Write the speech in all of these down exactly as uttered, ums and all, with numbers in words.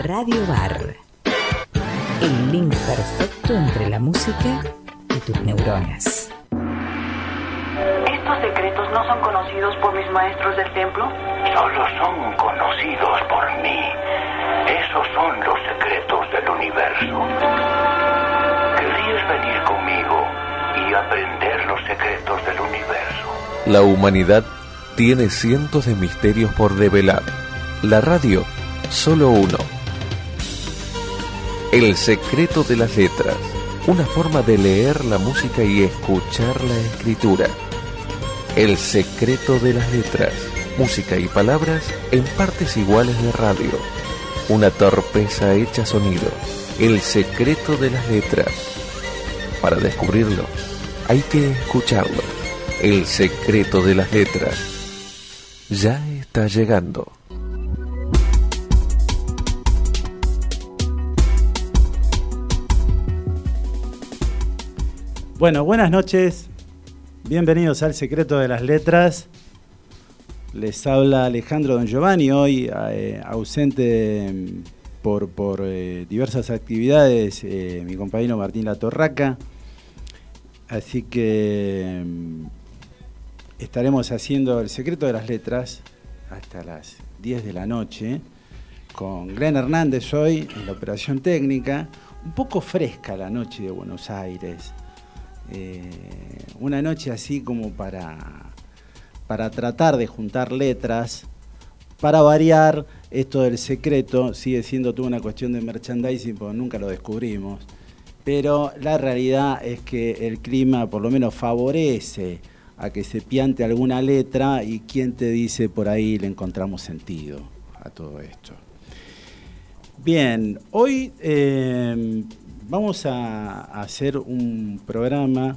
Radio Bar. El link perfecto entre la música y tus neuronas. ¿Estos secretos no son conocidos por mis maestros del templo? Solo son conocidos por mí. Esos son los secretos del universo. ¿Querrías venir conmigo y aprender los secretos del universo? La humanidad tiene cientos de misterios por develar. La radio, solo uno. El secreto de las letras. Una forma de leer la música y escuchar la escritura. El secreto de las letras. Música y palabras en partes iguales de radio. Una torpeza hecha sonido. El secreto de las letras. Para descubrirlo, hay que escucharlo. El secreto de las letras. Ya está llegando. Bueno, buenas noches. Bienvenidos al Secreto de las Letras. Les habla Alejandro Don Giovanni, hoy eh, ausente por, por eh, diversas actividades, eh, mi compañero Martín Latorraca. Así que eh, estaremos haciendo El Secreto de las Letras hasta las diez de la noche, con Glenn Hernández hoy en la operación técnica. Un poco fresca la noche de Buenos Aires. Eh, una noche así como para, para tratar de juntar letras, para variar. Esto del secreto sigue siendo toda una cuestión de merchandising, porque nunca lo descubrimos, pero la realidad es que el clima por lo menos favorece a que se piante alguna letra, y quién te dice por ahí le encontramos sentido a todo esto. Bien, hoy eh, vamos a hacer un programa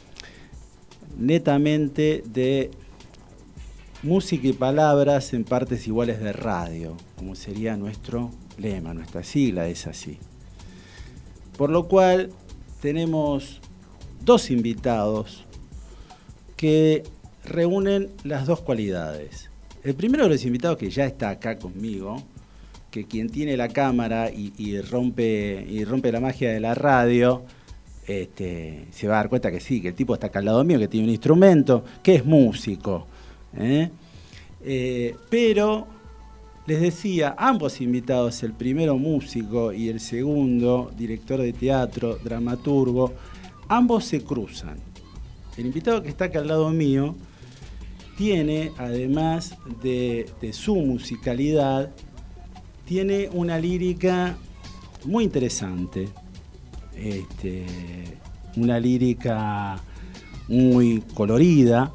netamente de música y palabras en partes iguales de radio, como sería nuestro lema, nuestra sigla es así. Por lo cual tenemos dos invitados que reúnen las dos cualidades. El primero de los invitados, que ya está acá conmigo, que quien tiene la cámara y, y rompe y rompe la magia de la radio, este, se va a dar cuenta que sí, que el tipo está acá al lado mío, que tiene un instrumento, que es músico. ¿eh? Eh, pero, les decía, ambos invitados, el primero músico y el segundo director de teatro, dramaturgo, ambos se cruzan. El invitado que está acá al lado mío tiene, además de, de su musicalidad, tiene una lírica muy interesante, este, una lírica muy colorida,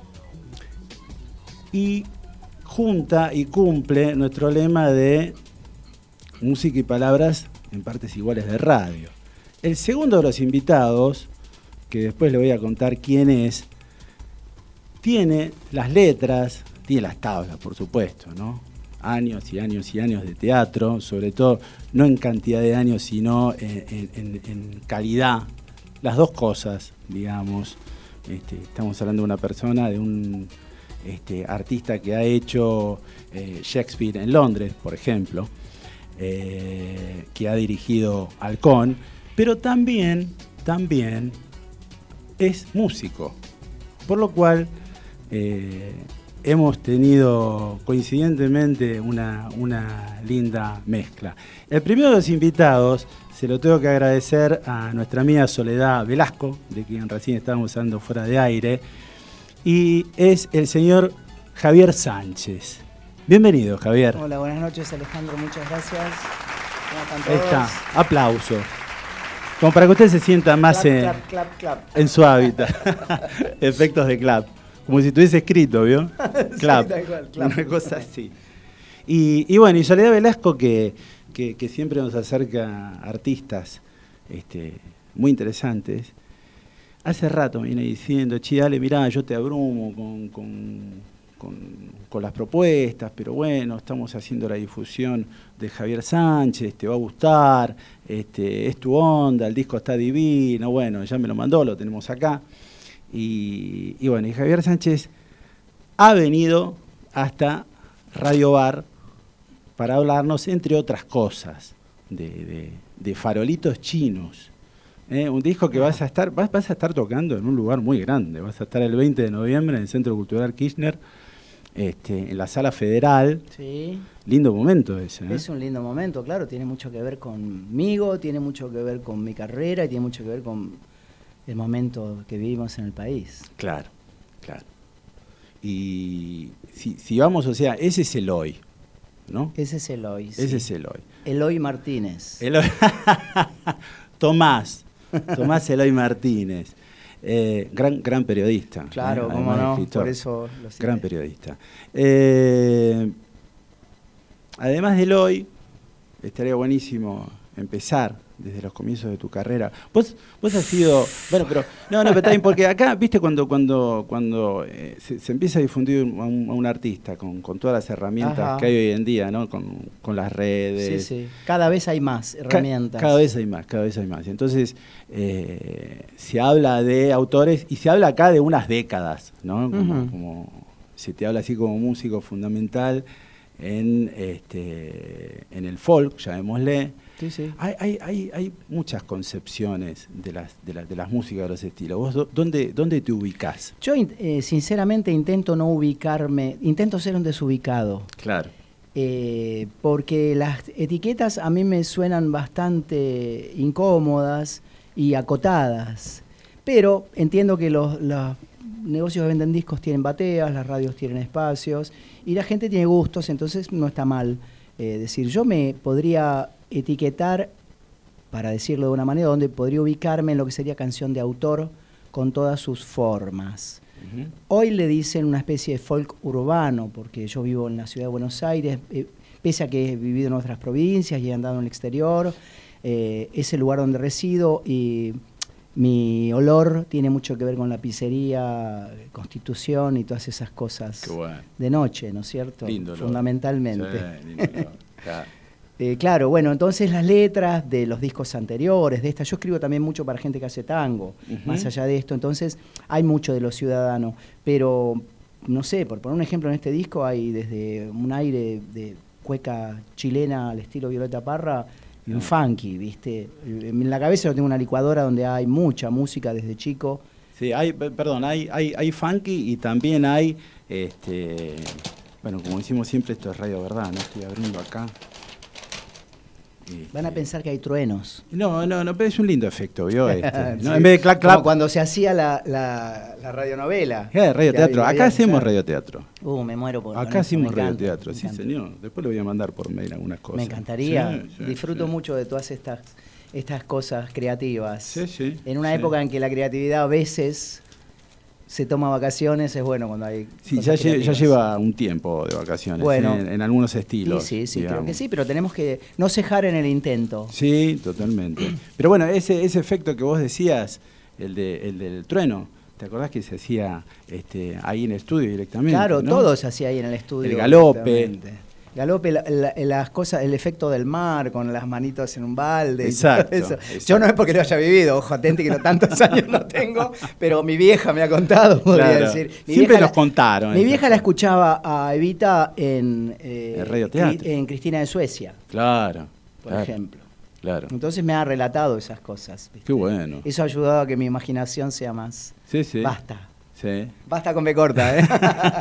y junta y cumple nuestro lema de música y palabras en partes iguales de radio. El segundo de los invitados, que después le voy a contar quién es, tiene las letras, tiene las tablas, por supuesto, ¿no? Años y años y años de teatro, sobre todo no en cantidad de años, sino en, en, en calidad, las dos cosas, digamos. Este, estamos hablando de una persona, de un este, artista que ha hecho eh, Shakespeare en Londres, por ejemplo, eh, que ha dirigido Halcón, pero también, también es músico, por lo cual eh, hemos tenido coincidentemente una, una linda mezcla. El primero de los invitados se lo tengo que agradecer a nuestra amiga Soledad Velasco, de quien recién estábamos hablando fuera de aire, y es el señor Javier Sánchez. Bienvenido, Javier. Hola, buenas noches, Alejandro, muchas gracias. ¿Cómo están todos? Ahí está, aplauso. Como para que usted se sienta más clap, en, clap, clap, clap. en su hábitat. Efectos de clap. Como si tuviese escrito, ¿vio? Clap. Sí, tal cual, clap. Una cosa así. Y, y bueno, y Soledad Velasco, que, que, que siempre nos acerca artistas este, muy interesantes, hace rato me viene diciendo, che, dale, mirá, yo te abrumo con, con, con, con las propuestas, pero bueno, estamos haciendo la difusión de Javier Sánchez, te va a gustar, este, es tu onda, el disco está divino, bueno, ya me lo mandó, lo tenemos acá. Y, y bueno, y Javier Sánchez ha venido hasta Radio Bar para hablarnos, entre otras cosas, de, de, de farolitos chinos. ¿eh? Un disco que vas a estar vas, vas a estar tocando en un lugar muy grande. Vas a estar el veinte de noviembre en el Centro Cultural Kirchner, este, en la Sala Federal. Sí. Lindo momento ese. ¿eh? Es un lindo momento, claro. Tiene mucho que ver conmigo, tiene mucho que ver con mi carrera y tiene mucho que ver con el momento que vivimos en el país. Claro, claro. Y si, si vamos, o sea, ese es el hoy, ¿no? Ese es Eloy. Sí. Ese es el hoy. Eloy Martínez. Eloy. Tomás, Tomás Eloy Martínez. Eh, gran, gran periodista. Claro, eh, cómo no, escritor, por eso lo cité. gran periodista. Eh, además de Eloy, estaría buenísimo empezar desde los comienzos de tu carrera. Vos, vos has sido, bueno, pero no, no, pero también porque acá, viste, cuando cuando cuando eh, se, se empieza a difundir a un, a un artista con, con todas las herramientas Ajá. que hay hoy en día, ¿no? Con, con las redes. Sí, sí. Cada vez hay más herramientas. Ca cada vez hay más, cada vez hay más. Entonces eh, se habla de autores y se habla acá de unas décadas, ¿no? Como, uh-huh. como se te habla así como músico fundamental en este en el folk, llamémosle. Sí, sí. Hay, hay, hay, hay muchas concepciones de las, de, las, de las músicas de los estilos. ¿Vos dónde, dónde te ubicás? Yo, eh, sinceramente, intento no ubicarme, intento ser un desubicado. Claro. Eh, porque las etiquetas a mí me suenan bastante incómodas y acotadas. Pero entiendo que los, los negocios que venden discos tienen bateas, las radios tienen espacios y la gente tiene gustos, entonces no está mal eh, decir. Yo me podría etiquetar, para decirlo de una manera, donde podría ubicarme en lo que sería canción de autor con todas sus formas. Uh-huh. Hoy le dicen una especie de folk urbano, porque yo vivo en la ciudad de Buenos Aires, eh, pese a que he vivido en otras provincias y he andado en el exterior, eh, es el lugar donde resido y mi olor tiene mucho que ver con la pizzería, Constitución y todas esas cosas. Qué bueno. De noche, ¿no es cierto? Lindo Fundamentalmente. Sí, lindo claro. Eh, claro, bueno, entonces las letras de los discos anteriores, de esta, yo escribo también mucho para gente que hace tango, uh-huh. más allá de esto, entonces hay mucho de lo ciudadano, pero no sé, por poner un ejemplo, en este disco hay desde un aire de cueca chilena al estilo Violeta Parra y un uh-huh. funky, ¿viste? En la cabeza yo tengo una licuadora donde hay mucha música desde chico. Sí, hay, perdón, hay, hay, hay funky y también hay, este, bueno, como decimos siempre, esto es Radio Verdad, ¿no? Estoy abriendo acá. Van a pensar que hay truenos. No, no, no, pero es un lindo efecto, ¿vio? Este, sí. ¿no? En vez de clap, clap. Como cuando se hacía la, la, la radionovela. Eh, radioteatro. Acá hacemos radioteatro. Uh, me muero por Acá hacemos radioteatro, sí, señor. Después le voy a mandar por mail algunas cosas. Me encantaría. Sí, sí, Disfruto sí. mucho de todas estas, estas cosas creativas. Sí, sí. En una sí. época en que la creatividad a veces se toma vacaciones, es bueno cuando hay Sí, ya, lle ya lleva un tiempo de vacaciones, bueno, ¿eh? en, en algunos estilos. Sí, sí, sí, digamos. creo que sí, pero tenemos que no cejar en el intento. Sí, totalmente. Pero bueno, ese, ese efecto que vos decías, el, de, el del trueno, ¿te acordás que se hacía este, ahí en el estudio directamente? Claro, ¿no? todo se hacía ahí en el estudio. El galope. Galope, la, la, las cosas, el efecto del mar, con las manitos en un balde. Exacto, y todo eso. exacto. Yo no es porque lo haya vivido, ojo, atente que no tantos años no tengo, pero mi vieja me ha contado, podría claro. decir. Mi Siempre nos la, contaron. Mi vieja la escuchaba a Evita en, eh, el radioteatro. en Cristina de Suecia. Claro. Por claro, ejemplo. Claro. Entonces me ha relatado esas cosas. ¿viste? Qué bueno. Eso ha ayudado a que mi imaginación sea más. Sí, sí. Basta. Sí. Basta con B corta, ¿eh?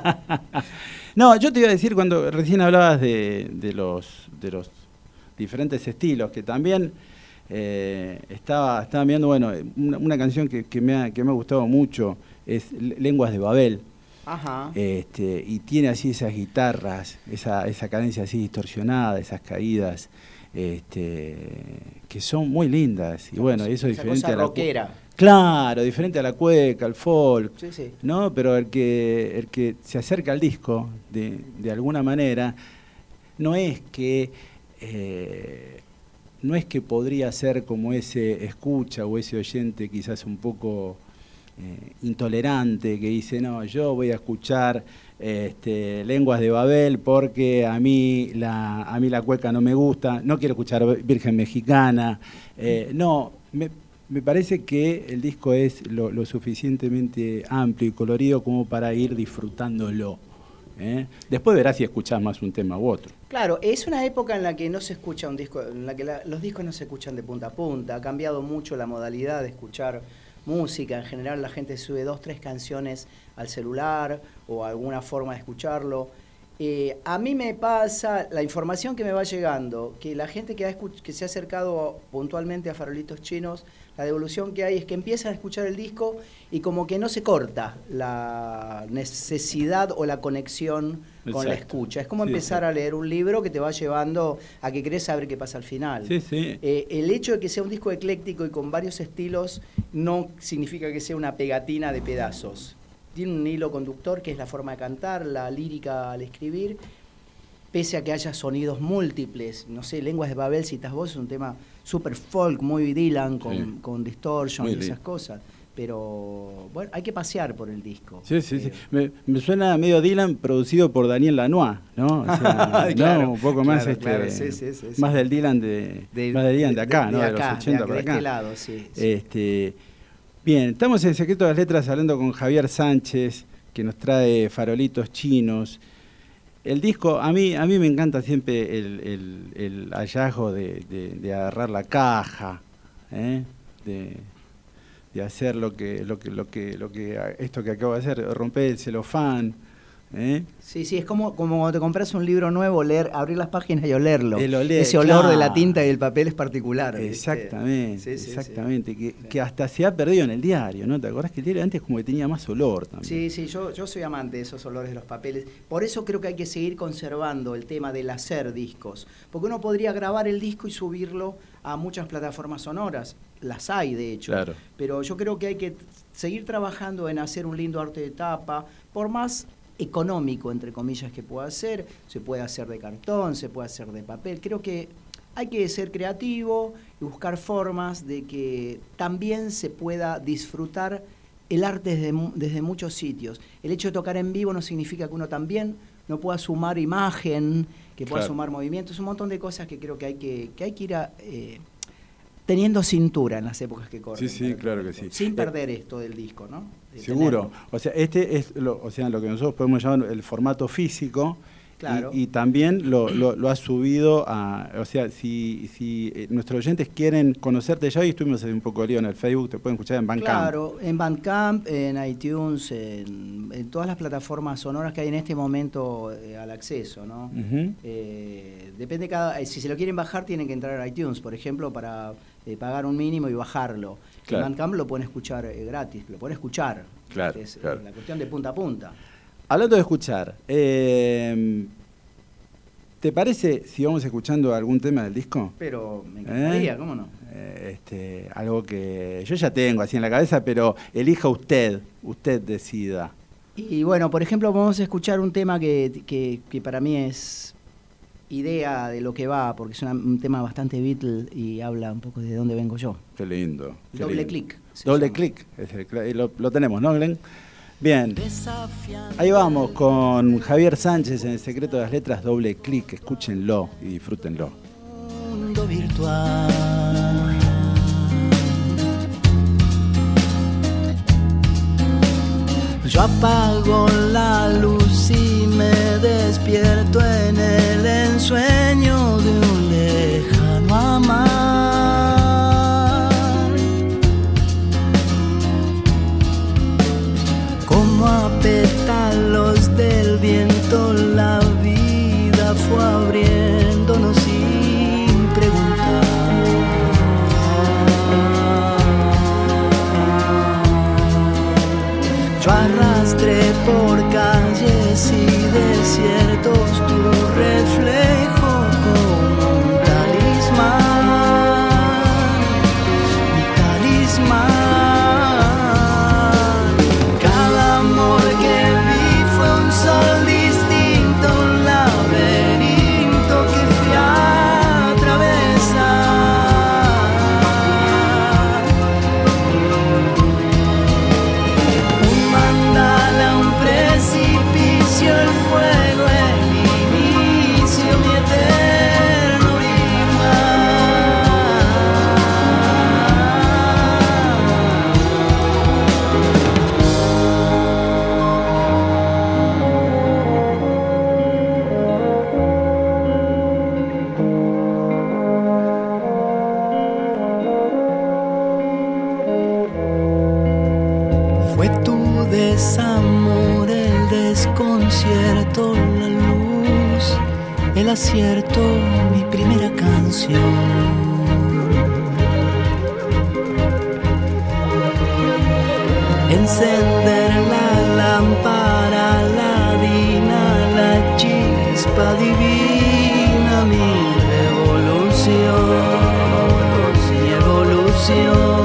No, yo te iba a decir cuando recién hablabas de, de, los, de los diferentes estilos, que también eh, estaba, estaba viendo, bueno, una, una canción que, que, me ha, que me ha gustado mucho es Lenguas de Babel. Ajá. Este, y tiene así esas guitarras, esa, esa cadencia así distorsionada, esas caídas, este, que son muy lindas. Y bueno, eso es diferente a la rockera. Claro, diferente a la cueca, al folk, sí, sí. ¿no? Pero el que, el que se acerca al disco, de, de alguna manera, no es que eh, no es que podría ser como ese escucha o ese oyente quizás un poco eh, intolerante que dice, no, yo voy a escuchar este, Lenguas de Babel porque a mí la, a mí la cueca no me gusta, no quiero escuchar Virgen Mexicana, eh, no, me Me parece que el disco es lo, lo suficientemente amplio y colorido como para ir disfrutándolo, ¿eh? Después verás si escuchás más un tema u otro. Claro, es una época en la que no se escucha un disco, en la que la, los discos no se escuchan de punta a punta. Ha cambiado mucho la modalidad de escuchar música. En general la gente sube dos, tres canciones al celular o alguna forma de escucharlo. Eh, a mí me pasa, la información que me va llegando, que la gente que, ha escuch- que se ha acercado puntualmente a Farolitos Chinos, la devolución que hay es que empiezan a escuchar el disco y como que no se corta la necesidad o la conexión con Exacto. la escucha. Es como Sí, empezar sí. a leer un libro que te va llevando a que querés saber qué pasa al final. Sí, sí. Eh, el hecho de que sea un disco ecléctico y con varios estilos no significa que sea una pegatina de pedazos. Tiene un hilo conductor que es la forma de cantar, la lírica al escribir, pese a que haya sonidos múltiples. No sé, Lenguas de Babel, citas vos, es un tema super folk, muy Dylan, con, Sí. con distortion Muy y esas Dylan. cosas. Pero bueno, hay que pasear por el disco. Sí, sí, sí. Eh, Me, me suena medio Dylan producido por Daniel Lanois, ¿no? O sea, Claro, ¿no? Un poco más claro, este, claro, sí, sí, sí, sí. más del Dylan de, de, más del Dylan de acá, ¿no? De, acá, los ochenta de, para de acá. este lado, sí. sí. Este, bien, estamos en Secreto de las Letras hablando con Javier Sánchez, que nos trae Farolitos Chinos. El disco, a mí, a mí me encanta siempre el, el, el hallazgo de, de, de agarrar la caja, ¿eh? de, de hacer lo que, lo que, lo que, lo que, esto que acabo de hacer, romper el celofán, ¿eh? Sí, sí, es como, como cuando te compras un libro nuevo, leer, abrir las páginas y olerlo. El oler, Ese olor claro. de la tinta y el papel es particular. ¿viste? Exactamente, Sí, sí, exactamente, sí. que, Sí. que hasta se ha perdido en el diario, ¿no? ¿Te acordás que el diario antes como que tenía más olor también? Sí, sí, yo, yo soy amante de esos olores de los papeles. Por eso creo que hay que seguir conservando el tema del hacer discos. Porque uno podría grabar el disco y subirlo a muchas plataformas sonoras. Las hay, de hecho. Claro. Pero yo creo que hay que seguir trabajando en hacer un lindo arte de tapa, por más económico, entre comillas, que pueda ser. Se puede hacer de cartón, se puede hacer de papel. Creo que hay que ser creativo y buscar formas de que también se pueda disfrutar el arte desde, desde muchos sitios. El hecho de tocar en vivo no significa que uno también no pueda sumar imagen, que pueda Claro. sumar movimientos, un montón de cosas que creo que hay que, que, hay que ir a, eh, teniendo cintura en las épocas que corren. Sí, sí, para claro el que disco. sí. Sin Eh, perder esto del disco, ¿no? De Seguro. tenerlo. O sea, este es lo, o sea, lo que nosotros podemos llamar el formato físico. Claro. Y, y también lo, lo, lo ha subido a, o sea, si, si eh, nuestros oyentes quieren conocerte, ya hoy estuvimos en un poco de lío en el Facebook, te pueden escuchar en Bandcamp. Claro, en Bandcamp, en iTunes, en, en todas las plataformas sonoras que hay en este momento eh, al acceso, ¿no? Ujú. Eh, depende cada, eh, si se lo quieren bajar tienen que entrar a iTunes, por ejemplo, para eh, pagar un mínimo y bajarlo. Claro. En Bandcamp lo pueden escuchar eh, gratis, lo pueden escuchar. Claro, Es eh, claro. la cuestión de punta a punta. Hablando de escuchar, eh, ¿te parece si vamos escuchando algún tema del disco? Pero me encantaría, ¿Eh? ¿cómo no? Eh, este, algo que yo ya tengo así en la cabeza, pero elija usted, usted decida. Y bueno, por ejemplo, vamos a escuchar un tema que, que, que para mí es idea de lo que va, porque es una, un tema bastante Beatle y habla un poco de dónde vengo yo. Qué lindo. qué Doble lindo. clic. se Doble llama. clic, es el cla- lo, lo tenemos, ¿no, Glenn? Bien, ahí vamos con Javier Sánchez en El Secreto de las Letras, Doble clic, escúchenlo y disfrútenlo. Mundo virtual. Yo apago la luz y me despierto en el ensueño de un lejano amar. Como a pétalos del viento la vida fue abriéndonos sin preguntar. Yo arrastré por calles y desiertos tu reflejo como un talismán, mi talismán. Cada amor que vi fue un sol distinto, un laberinto que fui a atravesar. Un mandala, un precipicio, el desierto la luz, el acierto, mi primera canción. Encender la lámpara, la dina, la chispa divina, mi revolución, mi evolución.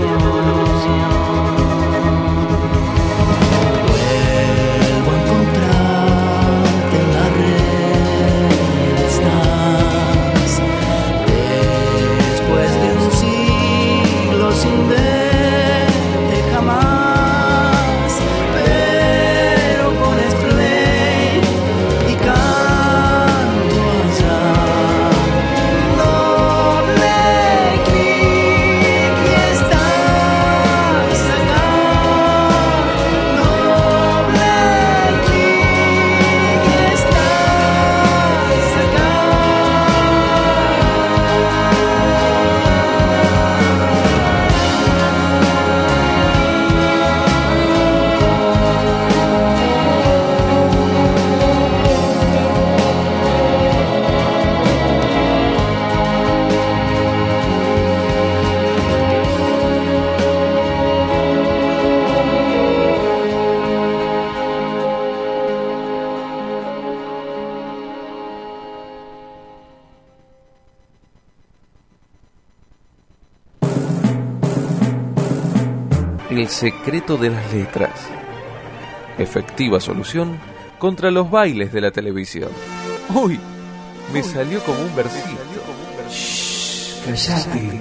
Sin verte jamás, pero pones play y canto allá. Doble clic y estás acá. Doble clic y estás acá. El secreto de las letras. Efectiva solución contra los bailes de la televisión. ¡Uy! Me salió como un versito. Shh, callate.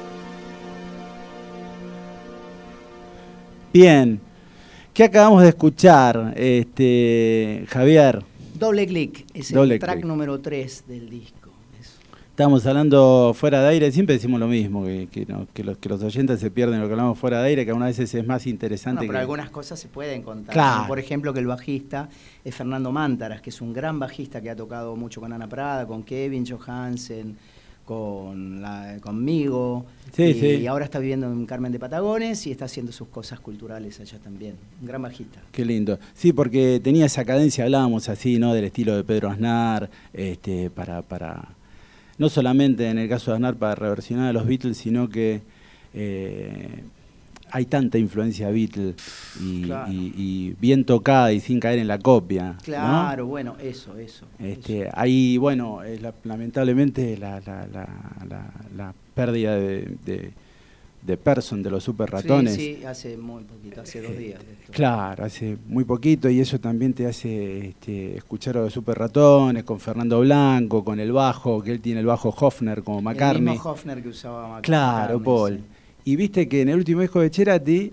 Bien. ¿Qué acabamos de escuchar, este, Javier? Doble clic, es el Doble track clic. número tres del disco. Estamos hablando fuera de aire, siempre decimos lo mismo, que, que, no, que, los, que los oyentes se pierden lo que hablamos fuera de aire, que algunas veces es más interesante. No, pero que... algunas cosas se pueden contar. Claro. Como por ejemplo, que el bajista es Fernando Mántaras, que es un gran bajista que ha tocado mucho con Ana Prada, con Kevin Johansen, con la, conmigo. Sí, y, sí. y ahora está viviendo en Carmen de Patagones y está haciendo sus cosas culturales allá también. Un gran bajista. Qué lindo. Sí, porque tenía esa cadencia, hablábamos así, ¿no? Del estilo de Pedro Aznar, este, para... para no solamente en el caso de Aznar para reversionar a los Beatles, sino que eh, hay tanta influencia Beatles y, Claro. y, y bien tocada y sin caer en la copia. Claro, ¿no? bueno, eso, eso. Este, eso. Hay, bueno, es la, lamentablemente la, la, la, la, la pérdida de, de, de Person, de los super ratones. Sí, sí, hace muy poquito, hace dos días. de esto. Claro, hace muy poquito y eso también te hace este, escuchar a los super ratones con Fernando Blanco, con el bajo, que él tiene el bajo Hofner como McCartney. El mismo Hofner que usaba McCartney. Claro, Paul. Sí. Y viste que en el último disco de Cerati,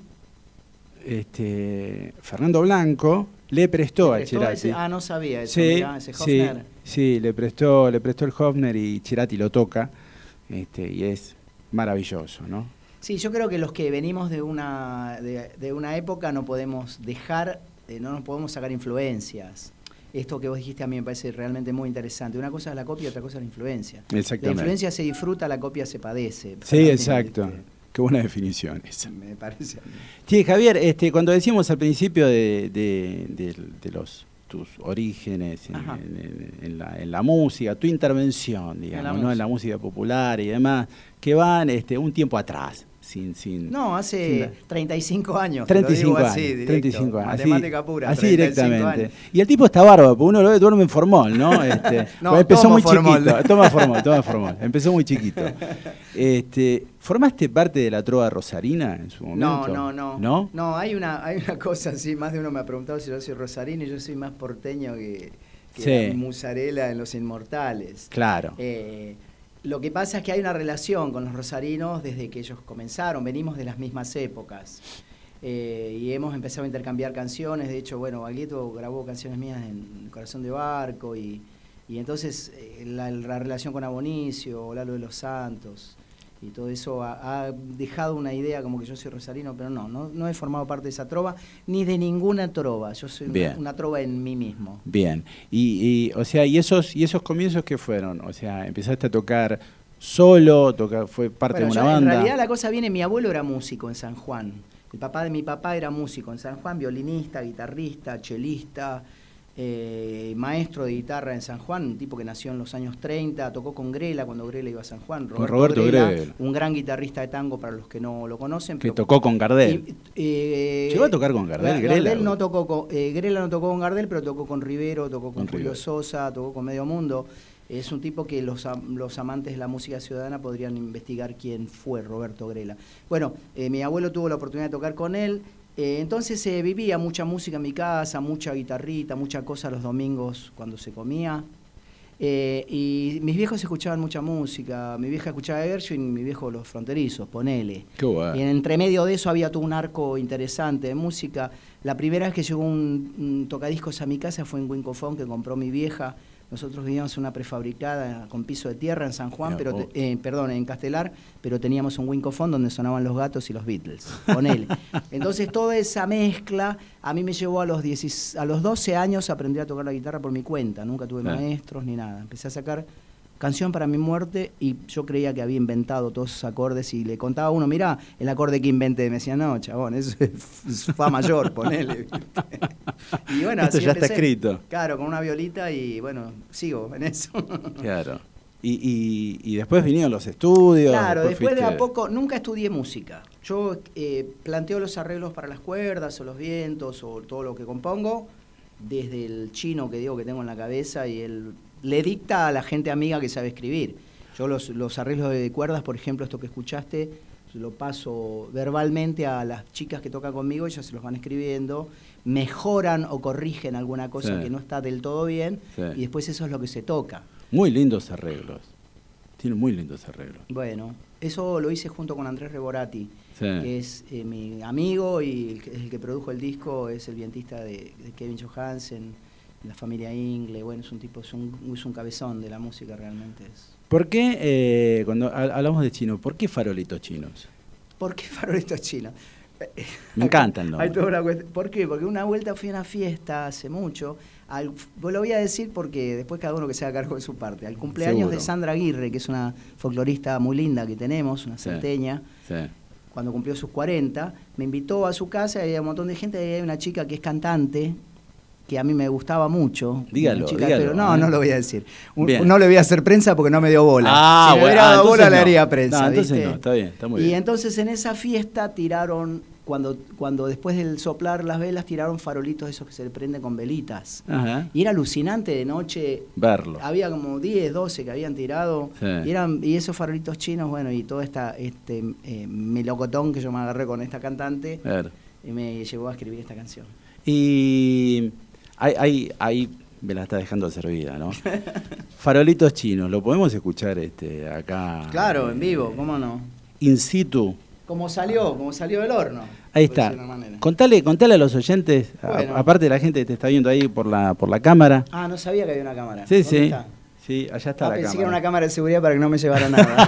este, Fernando Blanco le prestó, ¿Le prestó a Cerati. ese? Ah, no sabía eso, Sí, mirá, ese sí, Hofner. sí, le prestó, le prestó el Hofner y Cerati lo toca, este, y es maravilloso, ¿no? Sí, yo creo que los que venimos de una, de, de una época no podemos dejar, eh, no nos podemos sacar influencias. Esto que vos dijiste a mí me parece realmente muy interesante. Una cosa es la copia y otra cosa es la influencia. Exactamente. La influencia se disfruta, la copia se padece. Sí, exacto. Este, Qué buena definición esa. me parece a mí. Sí, Javier, este, cuando decíamos al principio de, de, de, de los tus orígenes en, en, en, la, en la música, tu intervención, digamos, la ¿no? En la música popular y demás, que van este, un tiempo atrás. Sin, sin, No, hace sin la- treinta y cinco años. treinta y te lo digo cinco así, años, directo, treinta y cinco años. Matemática así, pura. Así treinta y cinco directamente. años. Y el tipo está bárbaro, porque uno lo ve, duerme en formol, ¿no? Este, No, porque empezó tomo muy formol. chiquito. Toma formol, toma formol. Empezó muy chiquito. Este, ¿Formaste parte de la trova rosarina en su No, momento? no, no. ¿No? No, hay una, hay una cosa así, más de uno me ha preguntado si yo soy rosarino y yo soy más porteño que, que Sí. la Musarela en Los Inmortales. Claro. Eh, lo que pasa es que hay una relación con los rosarinos desde que ellos comenzaron, venimos de las mismas épocas. Eh, y hemos empezado a intercambiar canciones, de hecho, bueno, Baglietto grabó canciones mías en Corazón de Barco y, y entonces eh, la, la relación con Abonicio, Lalo de los Santos y todo eso ha, ha dejado una idea como que yo soy rosarino, pero no, no, no he formado parte de esa trova, ni de ninguna trova, yo soy Bien. una, una trova en mí mismo. Bien. Y, y, o sea, ¿y esos, y esos comienzos qué fueron? O sea, ¿empezaste a tocar solo? Toca, ¿Fue parte Bueno, de una yo, banda? en realidad la cosa viene, mi abuelo era músico en San Juan, el papá de mi papá era músico en San Juan, violinista, guitarrista, chelista, eh, maestro de guitarra en San Juan, un tipo que nació en los años treinta, tocó con Grela cuando Grela iba a San Juan. Roberto, con Roberto Grela, Grela. Un gran guitarrista de tango para los que no lo conocen. Que pero, tocó con Gardel. y, eh, Llegó a tocar con Gardel, Gardel Grela. no tocó con, eh, Grela no tocó con Gardel, pero tocó con Rivero, tocó con, Con Julio Rivero. Sosa, tocó con Medio Mundo. Es un tipo que los, los amantes de la música ciudadana podrían investigar quién fue Roberto Grela. Bueno, eh, mi abuelo tuvo la oportunidad de tocar con él, eh, entonces eh, vivía mucha música en mi casa, mucha guitarrita, mucha cosa los domingos cuando se comía. Eh, y mis viejos escuchaban mucha música, mi vieja escuchaba Gershwin y mi viejo Los Fronterizos, ponele. Qué bueno. Y en entre medio de eso había todo un arco interesante de música. La primera vez que llegó un, un tocadiscos a mi casa fue en Wincofón, que compró mi vieja. Nosotros vivíamos en una prefabricada con piso de tierra en San Juan, Mira, pero vos. te- eh, perdón, en Castelar, pero teníamos un Wincofón donde sonaban los Gatos y los Beatles, ponele. Entonces toda esa mezcla a mí me llevó a los, diez, a los doce años a aprender a tocar la guitarra por mi cuenta, nunca tuve Claro. maestros ni nada. Empecé a sacar Canción para mi muerte y yo creía que había inventado todos esos acordes y le contaba a uno, mirá, el acorde que inventé, me decía, no, chabón, eso es fa mayor, ponele. Y bueno, Esto así ya está empecé. escrito. Claro, con una violita y bueno, sigo en eso. Claro. Y, y, y después vinieron los estudios. Claro, después de a fuiste- poco, nunca estudié música. Yo eh, planteo los arreglos para las cuerdas o los vientos o todo lo que compongo desde el chino que digo que tengo en la cabeza y él le dicta a la gente amiga que sabe escribir. Yo los, los arreglos de cuerdas, por ejemplo, esto que escuchaste, lo paso verbalmente a las chicas que tocan conmigo, ellas se los van escribiendo, mejoran o corrigen alguna cosa Sí. que no está del todo bien Sí. y después eso es lo que se toca. Muy lindos arreglos. Tiene muy lindos arreglos. Bueno, eso lo hice junto con Andrés Reborati, Sí. que es eh, mi amigo y el que, el que produjo el disco, es el vientista de, de Kevin Johansen, la familia Ingle, bueno, es un tipo, es un, es un cabezón de la música realmente. Es. ¿Por qué, eh, cuando ha- hablamos de chino, por qué farolitos chinos? ¿Por qué farolitos chinos? Me encanta el nombre. Hay toda una cuestión. ¿Por qué? Porque una vuelta fui a una fiesta hace mucho, al, pues lo voy a decir porque después cada uno que se haga cargo de su parte, al cumpleaños Seguro. de Sandra Aguirre, que es una folclorista muy linda que tenemos, una Sí. salteña, Sí. cuando cumplió sus cuarenta, me invitó a su casa y había un montón de gente, y hay una chica que es cantante, que a mí me gustaba mucho. Dígalo, Una chica, dígalo, pero no, ¿eh? no lo voy a decir. Un- Bien. no le voy a hacer prensa porque no me dio bola. Ah, si me bueno, hubiera ah, dado bola entonces le no. haría prensa. No, entonces ¿viste? no, está bien, está muy y bien. entonces en esa fiesta tiraron, cuando, cuando después del soplar las velas, tiraron farolitos esos que se le prenden con velitas. Ajá. Y era alucinante de noche. Verlo. Había como diez, doce que habían tirado. Sí. Y, eran, y esos farolitos chinos, bueno, y todo esta, este eh, melocotón que yo me agarré con esta cantante, Claro. y me llevó a escribir esta canción. Y ahí, ahí, ahí me la está dejando servida, ¿no? Farolitos chinos, lo podemos escuchar este acá. Claro, eh, en vivo, ¿cómo no? In situ. Como salió, como salió del horno. Ahí por está. decirlo de una manera. Contale, contale a los oyentes, a- Bueno. aparte de la gente que te está viendo ahí por la por la cámara. Ah, no sabía que había una cámara. Sí, ¿Dónde sí. está? Sí, allá está Ah, la pensé cámara. que era una cámara de seguridad para que no me llevara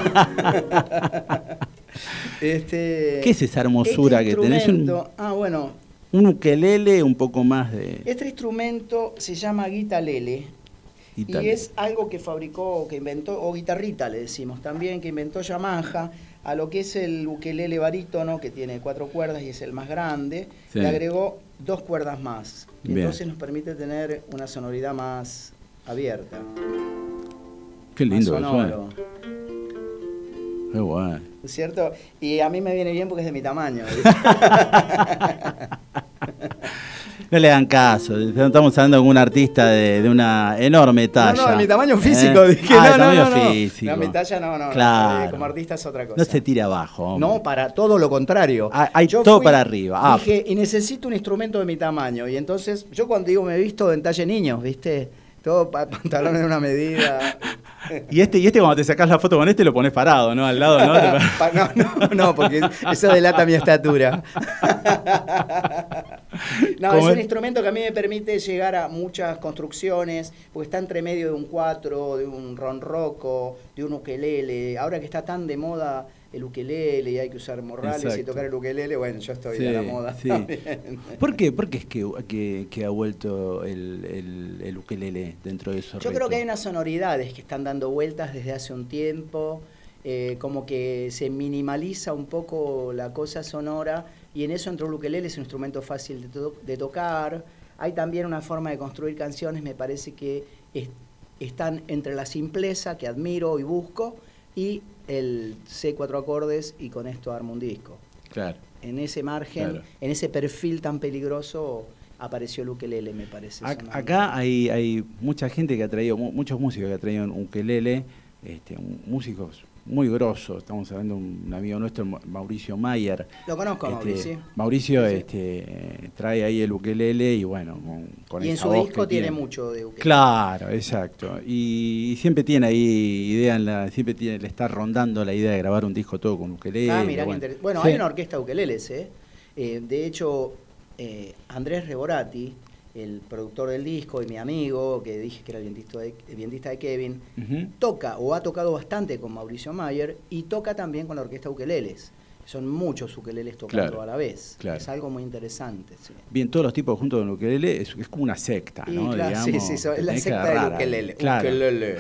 nada. este, ¿Qué es esa hermosura este que tenés? Un, instrumento- Ah, bueno, un ukelele, un poco más de este instrumento se llama guitarlele. Italia. Y es algo que fabricó, que inventó, o guitarrita le decimos también, que inventó Yamaha, a lo que es el ukelele barítono, que tiene cuatro cuerdas y es el más grande, Sí. le agregó dos cuerdas más. Y Bien. entonces nos permite tener una sonoridad más abierta. Qué lindo más que sonoro, suena. Qué bueno. ¿es cierto? Y a mí me viene bien porque es de mi tamaño. No le dan caso, estamos hablando con un artista de, de una enorme talla. No, no, de mi tamaño físico, ¿Eh? dije, Ah, no, de no, tamaño no, no. físico. No, mi talla no, no, no, Claro. eh, como artista es otra cosa. No se tira abajo. hombre. No, para todo lo contrario. Ah, hay Yo todo fui- para arriba. Ah. Dije, y necesito un instrumento de mi tamaño. Y entonces, yo cuando digo me he visto en talle niños, ¿viste? Todo pa- pantalones de una medida. Y este, y este cuando te sacás la foto con este lo pones parado, ¿no? Al lado, ¿no? Pa- no, no, no, porque eso delata mi estatura. No, es ¿Cómo un es? instrumento que a mí me permite llegar a muchas construcciones, porque está entre medio de un cuatro, de un ronroco, de un ukelele. Ahora que está tan de moda el ukelele y hay que usar morrales y Exacto. tocar el ukelele, bueno, yo estoy Sí, a la moda sí. también. ¿Por qué? ¿Por qué es que, que, que ha vuelto el, el, el ukelele dentro de esos Yo creo retos? que hay unas sonoridades que están dando vueltas desde hace un tiempo, eh, como que se minimaliza un poco la cosa sonora y en eso entró el ukelele, es un instrumento fácil de, to- de tocar, hay también una forma de construir canciones, me parece que es, están entre la simpleza que admiro y busco y el sé cuatro acordes y con esto armo un disco. Claro. En ese margen, Claro. en ese perfil tan peligroso apareció el ukelele, me parece. Ac- acá hay, hay mucha gente que ha traído, mu- muchos músicos que ha traído un ukelele, este, un- músicos muy grosos. Estamos hablando de un amigo nuestro, Ma- Mauricio Mayer. Lo conozco a Este, Mauricio, sí. Mauricio Sí, sí. este, trae ahí el ukelele y bueno, con, con Y en esa su voz disco que tiene mucho de ukelele. Claro, exacto. Y, y siempre tiene ahí idea, en la, siempre tiene, le está rondando la idea de grabar un disco todo con ukelele. Ah, mirá, qué bueno, interes- bueno Sí. hay una orquesta de ukeleles, ¿eh? Eh, de hecho, eh, Andrés Reborati, el productor del disco y mi amigo, que dije que era el vientista de, el vientista de Kevin, Ujú. toca o ha tocado bastante con Mauricio Mayer y toca también con la orquesta ukeleles. Son muchos ukeleles tocando Claro, a la vez. claro. Es algo muy interesante. Sí. Bien, todos los tipos juntos con ukelele es, es como una secta, Y ¿no? claro, sí, Digamos, sí, so- te la tenés que secta del agarrar ahí. ukelele. Claro. Ukelele.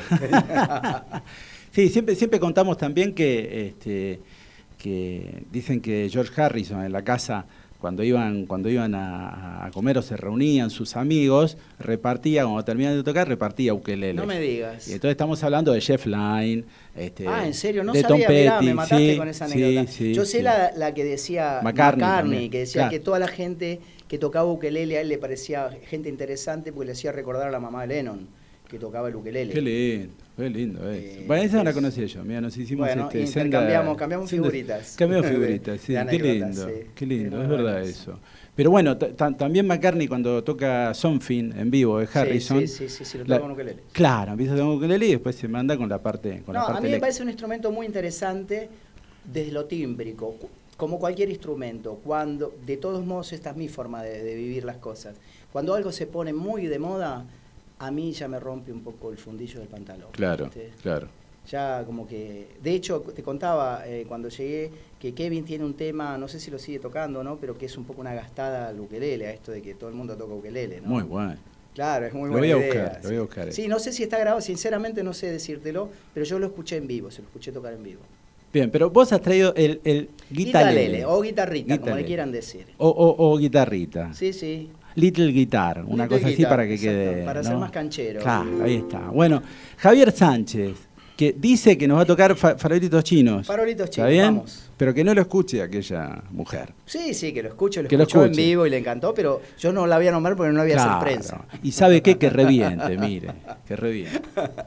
Sí, siempre, siempre contamos también que, este, que dicen que George Harrison en la casa, cuando iban, cuando iban a, a comer o se reunían sus amigos, repartía, cuando terminaban de tocar, repartía ukeleles. No me digas. Y entonces estamos hablando de Jeff Lynne, este, Ah, ¿en serio? No de Tom sabía, mirá, Petty, me mataste sí, con esa sí, anécdota. sí, Yo sé sí. la, la que decía McCartney McCartney, también, que decía claro. que toda la gente que tocaba ukelele a él le parecía gente interesante porque le hacía recordar a la mamá de Lennon, que tocaba el ukelele. Qué lindo, qué lindo eso. Eh, Bueno, esa no la es- conocía yo, mira, nos hicimos Bueno, este, intercambiamos- senda- cambiamos senda- figuritas. Cambiamos figuritas, sí, De qué anécdotas, lindo, sí. qué lindo, Sí, es muy verdad buenas. eso. Pero bueno, ta- ta- también McCartney cuando toca Something en vivo de Harrison. Sí, sí, sí, sí, lo la- toca con ukelele. Claro, empieza a tocar ukelele y después se manda con la parte con No, la a parte mí me elect- parece un instrumento muy interesante desde lo tímbrico, cu- como cualquier instrumento. Cuando, de todos modos, esta es mi forma de, de vivir las cosas. Cuando algo se pone muy de moda, a mí ya me rompe un poco el fundillo del pantalón. Claro, ¿viste? claro. Ya como que, de hecho, te contaba eh, cuando llegué que Kevin tiene un tema, no sé si lo sigue tocando o no, pero que es un poco una gastada al ukelele, a esto de que todo el mundo toca ukelele, ¿no? Muy bueno. Claro, es muy Lo buena voy a idea, buscar, lo voy a buscar. Sí, no sé si está grabado, sinceramente no sé decírtelo, pero yo lo escuché en vivo, se lo escuché tocar en vivo. Bien, pero vos has traído el, el guitarlele. Guitarlele, o guitarrita, como Guitarlele. le quieran decir. O, o- o guitarrita. Sí, sí. Little Guitar, una Little cosa así guitar, para que exacto, quede. para ¿no? ser más canchero. Claro, ahí está. Bueno, Javier Sánchez, que dice que nos va a tocar fa- farolitos chinos. Farolitos ¿Está chinos, bien? vamos. Pero que no lo escuche aquella mujer. Sí, sí, que lo escucho, lo Que lo escuchó en escuche. vivo y le encantó, pero yo no la voy a nombrar porque no la voy a Claro. hacer prensa. Y sabe qué, que reviente, mire, que reviente.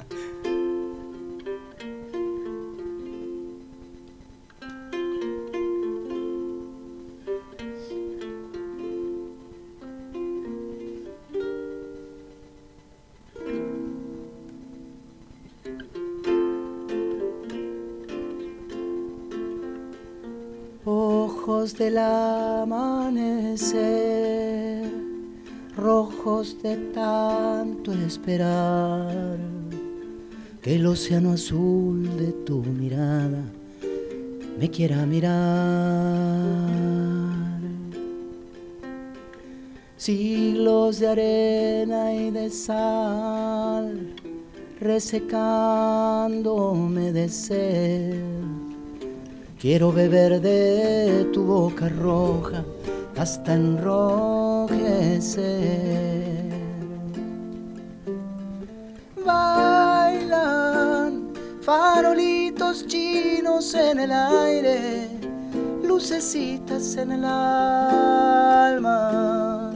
Ojos del amanecer, rojos de tanto esperar, que el océano azul de tu mirada me quiera mirar. Siglos de arena y de sal, resecándome de sed. Quiero beber de tu boca roja hasta enrojecer. Bailan farolitos chinos en el aire, lucecitas en el alma.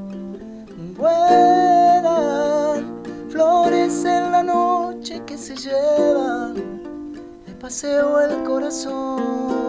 Vuelan flores en la noche que se llevan paseo el corazón.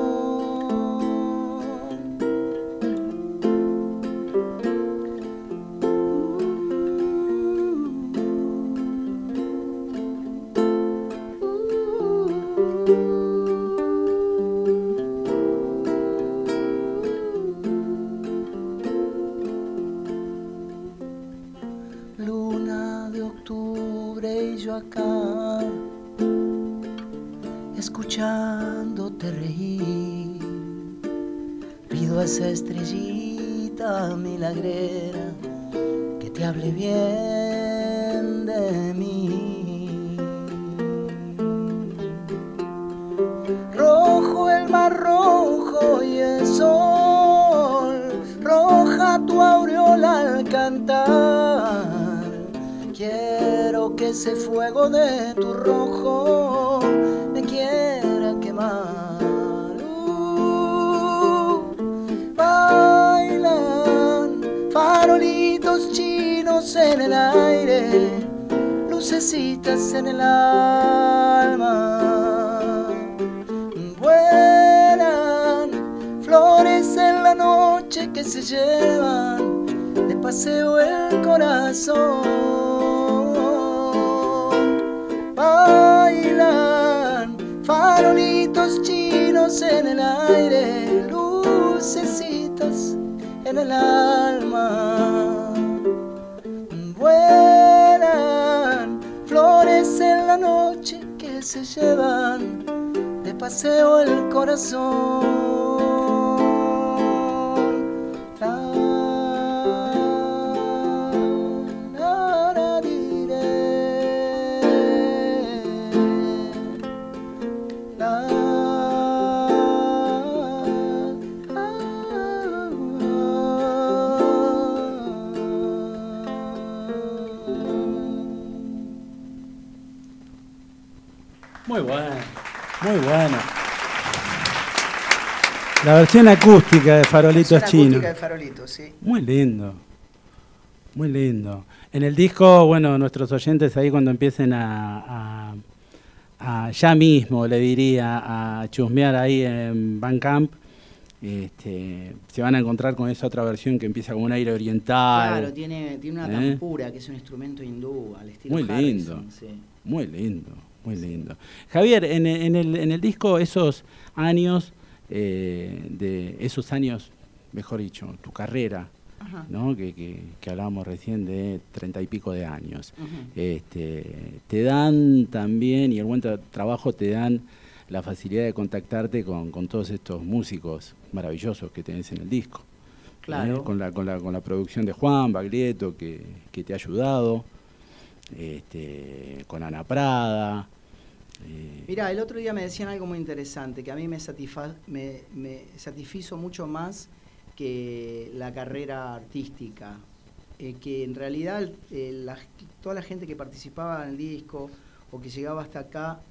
Luna de octubre y yo acá, escuchándote reír, pido a esa estrellita milagrera que te hable bien de mí. Rojo el mar rojo y el sol, roja tu aureola al caer. cantar. Quiero que ese fuego de tu rojo me quiera quemar. Uh, bailan farolitos chinos en el aire, lucecitas en el alma. Vuelan flores en la noche que se llevan de paseo el corazón. Bailan farolitos chinos en el aire, lucecitas en el alma. Vuelan flores en la noche que se llevan de paseo el corazón. Muy bueno, muy bueno. La versión acústica de Farolitos La versión Chinos. acústica de Farolitos, sí. Muy lindo, muy lindo. En el disco, bueno, nuestros oyentes ahí cuando empiecen a, a, a ya mismo, le diría, a chusmear ahí en Bandcamp, este, se van a encontrar con esa otra versión que empieza con un aire oriental. Claro, tiene, tiene una ¿Eh? tampura, que es un instrumento hindú, al estilo Muy lindo, Harrison, sí. muy lindo, muy lindo. Javier, en, en, el, en el disco esos años, eh, de esos años, mejor dicho, tu carrera, Ajá. ¿no? que, que, que hablábamos recién de treinta y pico de años, Ujú. este, te dan también, y el buen tra- trabajo te dan la facilidad de contactarte con, con todos estos músicos maravillosos que tenés en el disco. Claro. ¿eh? Con, la, con, la, con la producción de Juan Baglietto, que, que te ha ayudado, este, con Ana Prada. Eh, Mira, el otro día me decían algo muy interesante, que a mí me, satisfa me, me satisfizo mucho más que la carrera artística, eh, que en realidad eh, la, toda la gente que participaba en el disco o que llegaba hasta acá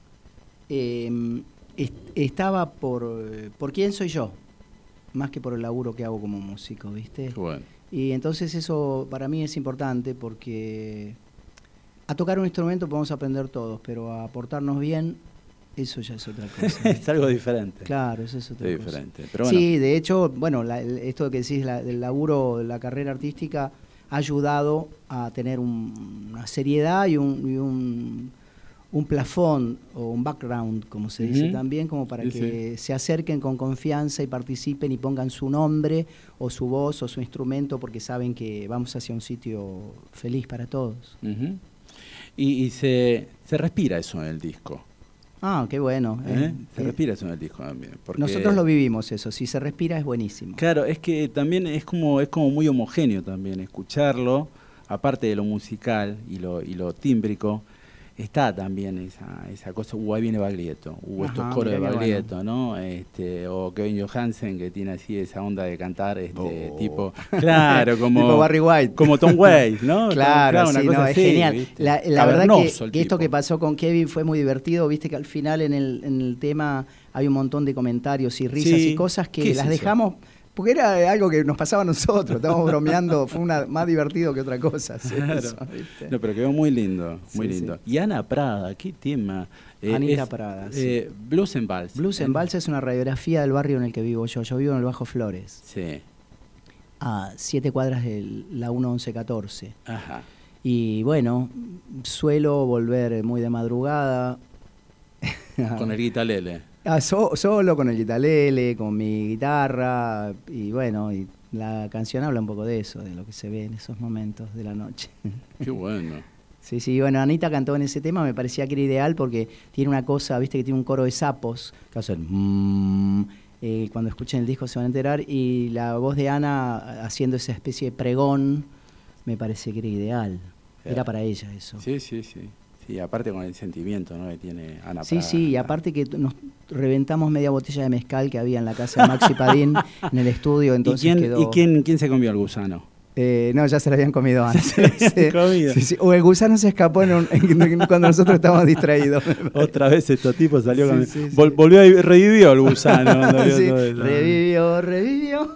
eh, est estaba por, por quién soy yo, más que por el laburo que hago como músico, ¿viste? bueno. Y entonces eso para mí es importante porque a tocar un instrumento podemos aprender todos, pero a portarnos bien, eso ya es otra cosa. Es algo diferente. Claro, eso es otra Es cosa. diferente. Pero bueno, Sí, de hecho, bueno, la, el- esto que decís la, del laburo, la carrera artística, ha ayudado a tener un- una seriedad y un, y un, un plafón o un background, como se dice Ujú. también, como para Sí, que se acerquen con confianza y participen y pongan su nombre o su voz o su instrumento porque saben que vamos hacia un sitio feliz para todos. ujú. Y, y se, se respira eso en el disco. Ah, qué bueno. ¿eh? eh. Se Eh, respira eso en el disco también. porque- Nosotros lo vivimos eso, si se respira es buenísimo. Claro, es que también es como es como muy homogéneo también escucharlo, aparte de lo musical y lo y lo tímbrico, está también esa esa cosa, uh, ahí viene Baglietto, uh, Ajá, estos coros de mirá qué Baglietto, ¿no? Este, o Kevin Johansen que tiene así esa onda de cantar este Oh. tipo, claro, como Tipo Barry White. como Tom Waits, ¿no? Claro, una sí, cosa no, es así, genial. ¿viste? La, la verdad Cavernoso que, el que esto tipo. que pasó con Kevin fue muy divertido, viste que al final en el, en el tema hay un montón de comentarios y risas Sí. y cosas ¿Qué que es las eso? dejamos, porque era algo que nos pasaba a nosotros, estábamos bromeando, fue una, más divertido que otra cosa. hacer Claro. eso, ¿viste? No, pero quedó muy lindo, muy Sí, lindo. sí. Y Ana Prada, qué tema. Eh, Anita es, Prada, eh, Blues en Vals. Blues en Vals es una radiografía del barrio en el que vivo yo. Yo vivo en el Bajo Flores, Sí, a siete cuadras de la uno once catorce. ajá. Y bueno, suelo volver muy de madrugada. Con el guitalele. Ah, so- solo con el guitarlele, con mi guitarra, y bueno, y la canción habla un poco de eso, de lo que se ve en esos momentos de la noche. Qué bueno. Sí, sí, bueno, Anita cantó en ese tema, me parecía que era ideal porque tiene una cosa, viste que tiene un coro de sapos, que hacen mm, eh, cuando escuchen el disco se van a enterar, y la voz de Ana haciendo esa especie de pregón, me parece que era ideal, era Claro. para ella eso. Sí, sí, sí. Sí, aparte con el sentimiento, ¿no? que tiene Ana Sí, Prada. sí, y aparte que nos reventamos media botella de mezcal que había en la casa de Maxi Padín en el estudio, ¿Y entonces quién, quedó... ¿y quién, quién se comió el gusano? Eh, no, ya se la habían comido antes. Se la habían sí, comido. Sí, sí. O el gusano se escapó en un- en- cuando nosotros estábamos distraídos. Otra vez estos tipos salió Sí, con... sí, sí. Vol- volvió a... revivió el gusano. cuando vio Sí, todo eso. revivió, revivió.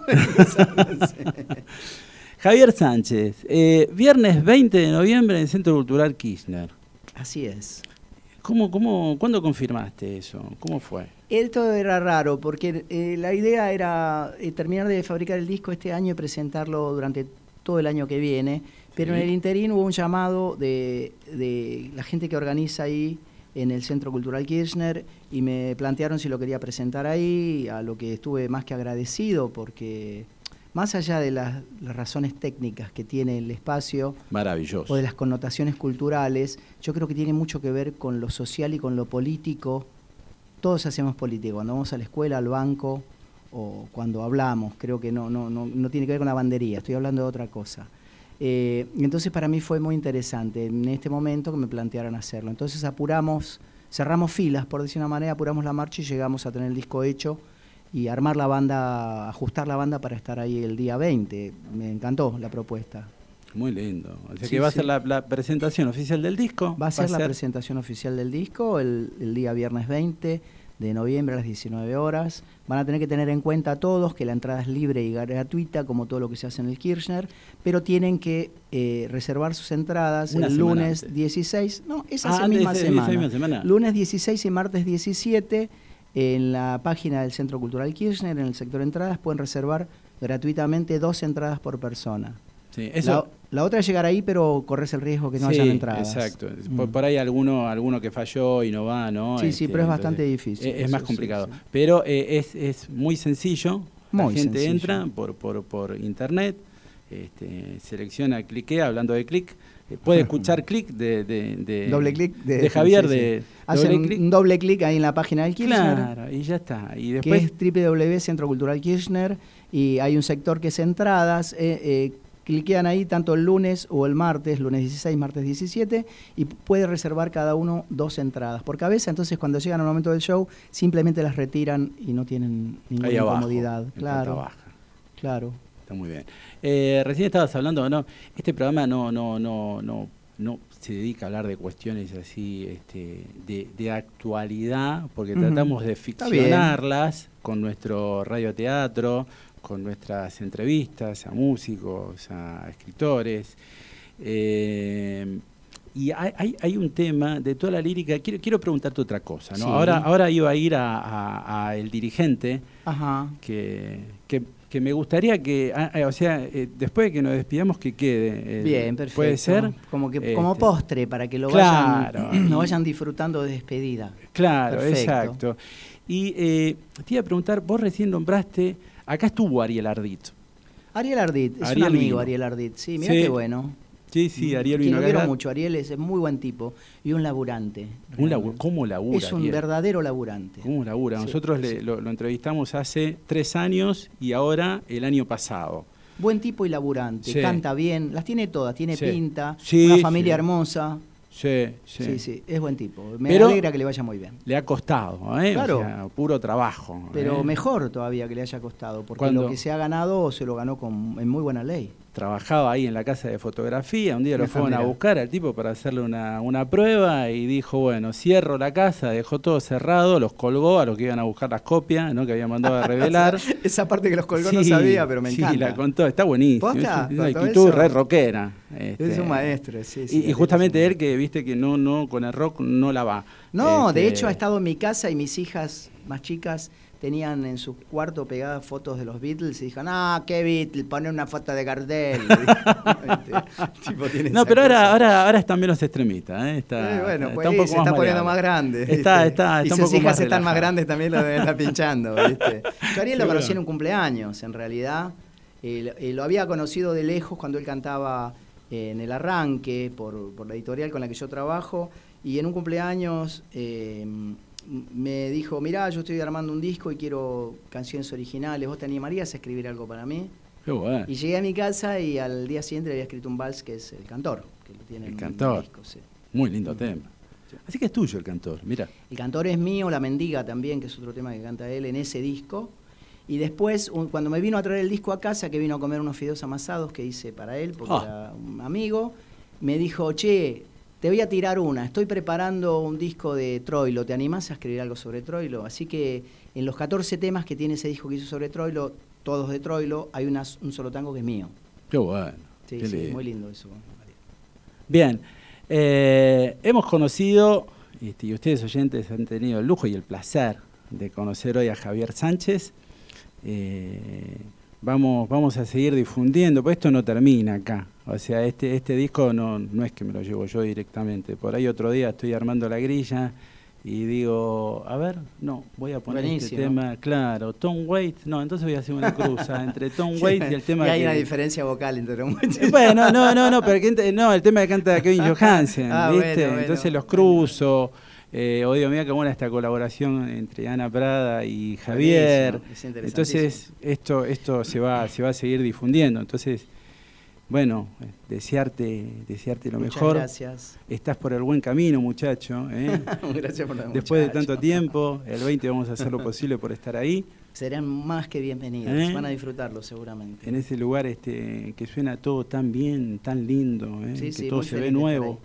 Javier Sánchez, eh, viernes veinte de noviembre en el Centro Cultural Kirchner. Así es. ¿Cómo, cómo, ¿Cuándo confirmaste eso? ¿Cómo fue? Esto era raro porque eh, la idea era eh, terminar de fabricar el disco este año y presentarlo durante todo el año que viene, pero Sí. en el interín hubo un llamado de, de la gente que organiza ahí en el Centro Cultural Kirchner y me plantearon si lo quería presentar ahí, a lo que estuve más que agradecido porque más allá de las, las razones técnicas que tiene el espacio Maravilloso. o de las connotaciones culturales, yo creo que tiene mucho que ver con lo social y con lo político. Todos hacemos política, cuando vamos a la escuela, al banco o cuando hablamos, creo que no, no, no, no tiene que ver con la bandería, estoy hablando de otra cosa. Eh, entonces para mí fue muy interesante en este momento que me plantearan hacerlo. Entonces apuramos, cerramos filas, por decir una manera, apuramos la marcha y llegamos a tener el disco hecho y armar la banda, ajustar la banda para estar ahí el día veinte. Me encantó la propuesta. Muy lindo. O sea Sí, que va a sí. ser la, la presentación oficial del disco. Va a ser la presentación oficial del disco el, el día viernes veinte de noviembre a las diecinueve horas. Van a tener que tener en cuenta todos que la entrada es libre y gratuita, como todo lo que se hace en el Kirchner, pero tienen que eh, reservar sus entradas Una el semana lunes antes. dieciséis, no, esa Ah, misma, esa- esa semana. misma semana. Lunes dieciséis y martes diecisiete, en la página del Centro Cultural Kirchner, en el sector entradas, pueden reservar gratuitamente dos entradas por persona. Sí, eso, La, la otra es llegar ahí, pero corres el riesgo que no sí, hayan entradas. exacto. Mm. Por, por ahí alguno alguno que falló y no va, ¿no? Sí, sí, Este, pero es bastante entonces, difícil. Es, es más Sí, sí, complicado. sí. Pero eh, es, es muy sencillo. Muy la gente sencillo. entra por, por, por internet, este, selecciona, cliquea, hablando de clic. eh, Puede escuchar clic de, de, de, Doble clic de, de, Javier. sí, sí. de Hacen doble un- clic. un doble clic ahí en la página del Kirchner, Claro, y ya está. Y que después. es doble u doble u doble u punto centro cultural kirchner, y hay un sector que es entradas. Eh, eh, cliquean ahí tanto el lunes o el martes, lunes dieciséis, martes diecisiete, y puede reservar cada uno dos entradas por cabeza. Entonces, cuando llegan al momento del show, simplemente las retiran y no tienen ninguna Ahí abajo, incomodidad. en planta Claro, baja. claro. Está muy bien. Eh, recién estabas hablando, ¿no? Este programa no, no, no, no, no se dedica a hablar de cuestiones así, este, de, de actualidad, porque Ujú. tratamos de Está bien. ficcionarlas con nuestro radioteatro, con nuestras entrevistas a músicos, a escritores. Eh, y hay, hay, hay un tema de toda la lírica. Quiero, quiero preguntarte otra cosa, ¿no? Sí. Ahora, ahora iba a ir a, a- a El Dirigente, Ajá. que, que, que me gustaría que, ah, eh, o sea, eh, después de que nos despidamos, que quede. eh, Bien, perfecto. ¿Puede ser? Como, que, Este, como postre, para que lo, claro. vayan, lo vayan disfrutando de despedida. Claro, Perfecto. exacto. Y eh, te iba a preguntar, vos recién nombraste, acá estuvo Ariel Ardit. Ariel Ardit, es Ariel un amigo vino. Ariel Ardit. Sí, mira Sí. qué bueno. Sí, sí, Ariel Quien vino lo acá. quiero mucho. Ariel es muy buen tipo y un laburante. Un laburo, realmente. ¿Cómo labura? Es un Ariel? verdadero laburante. ¿Cómo labura? Sí, Nosotros le- sí. lo, lo entrevistamos hace tres años y ahora el año pasado. Buen tipo y laburante. Sí. Canta bien, las tiene todas. Tiene Sí. pinta, Sí, una familia sí. hermosa. Sí, sí. Sí, sí, es buen tipo. Me Pero- alegra que le vaya muy bien. Le ha costado, ¿eh? Claro. O sea, puro trabajo. Pero ¿eh? mejor todavía que le haya costado, porque ¿Cuándo? lo que se ha ganado se lo ganó con, en muy buena ley. Trabajaba ahí en la casa de fotografía, un día lo Ajá, fueron a mira. buscar al tipo para hacerle una, una prueba y dijo, bueno, cierro la casa, dejó todo cerrado, los colgó a los que iban a buscar las copias, ¿no? Que habían mandado a revelar. Esa parte que los colgó no Sí, sabía, pero me sí, encanta. la contó, está buenísimo. ¿Posta? Es una ¿Contó actitud eso? re rockera. este. Es un maestro, sí, sí. Y, y Ariel justamente es un él que viste que no, no, con el rock no la va. No, de Este, hecho ha estado en mi casa y mis hijas más chicas tenían en su cuarto pegadas fotos de los Beatles y dijeron, ah, qué Beatles, pone una foto de Gardel. Tipo, tiene No, esa pero ahora, cosa. ahora, ahora está menos extremista, ¿eh? Está, Eh, bueno, está pues un poco se más está poniendo maleable. más grande. Está, ¿viste? está, y está un sus poco hijas más están más relajado. grandes también lo deben estar pinchando, ¿viste? Yo a Ariel lo Seguro. conocí en un cumpleaños, en realidad. Eh, lo- eh, lo había conocido de lejos cuando él cantaba eh, en El Arranque, por, por la editorial con la que yo trabajo, y en un cumpleaños eh, m- me dijo, mirá, yo estoy armando un disco y quiero canciones originales, ¿vos te animarías a escribir algo para mí? Qué bueno. Y llegué a mi casa y al día siguiente le había escrito un vals que es El Cantor, que lo tiene El en un Cantor. disco, sí. Muy lindo tema. Así que es tuyo el cantor, mira. El Cantor es mío, La Mendiga también, que es otro tema que canta él en ese disco. Y después, un- cuando me vino a traer el disco a casa, que vino a comer unos fideos amasados que hice para él, porque Ah. era un amigo, me dijo, che, te voy a tirar una, estoy preparando un disco de Troilo, ¿te animás a escribir algo sobre Troilo? Así que en los catorce temas que tiene ese disco que hizo sobre Troilo, todos de Troilo, hay una- un solo tango que es mío. Qué bueno. Sí, qué sí, lindo. muy lindo eso. Bien, eh, hemos conocido, este, y ustedes oyentes han tenido el lujo y el placer de conocer hoy a Javier Sánchez. Eh, vamos, vamos a seguir difundiendo, porque esto no termina acá. O sea, este, este disco no, no es que me lo llevo yo directamente. Por ahí otro día estoy armando la grilla y digo, a ver, no, voy a poner Buenísimo. este tema, claro, Tom Waits, no, entonces voy a hacer una cruza entre Tom Waits y el tema Y hay que... una diferencia vocal entre los Eh, Bueno, no, no, no, pero que ent- no, el tema que canta Kevin Johansen, Ah, ¿viste? bueno, bueno, Entonces los bueno. cruzo. Eh, o digo, mira qué buena esta colaboración entre Ana Prada y Javier. Buenísimo, es interesantísimo. Entonces, esto, esto se va, se va a seguir difundiendo. Entonces, bueno, eh, desearte, desearte lo Muchas mejor. gracias. Estás por el buen camino, muchacho. ¿eh? Gracias por la Después de muchacho. tanto tiempo, el veinte vamos a hacer lo posible por estar ahí. Serán más que bienvenidos, ¿Eh? van a disfrutarlo seguramente. En ese lugar este, que suena todo tan bien, tan lindo, ¿eh? Sí, que sí, todo muy se ve feliz de estar nuevo.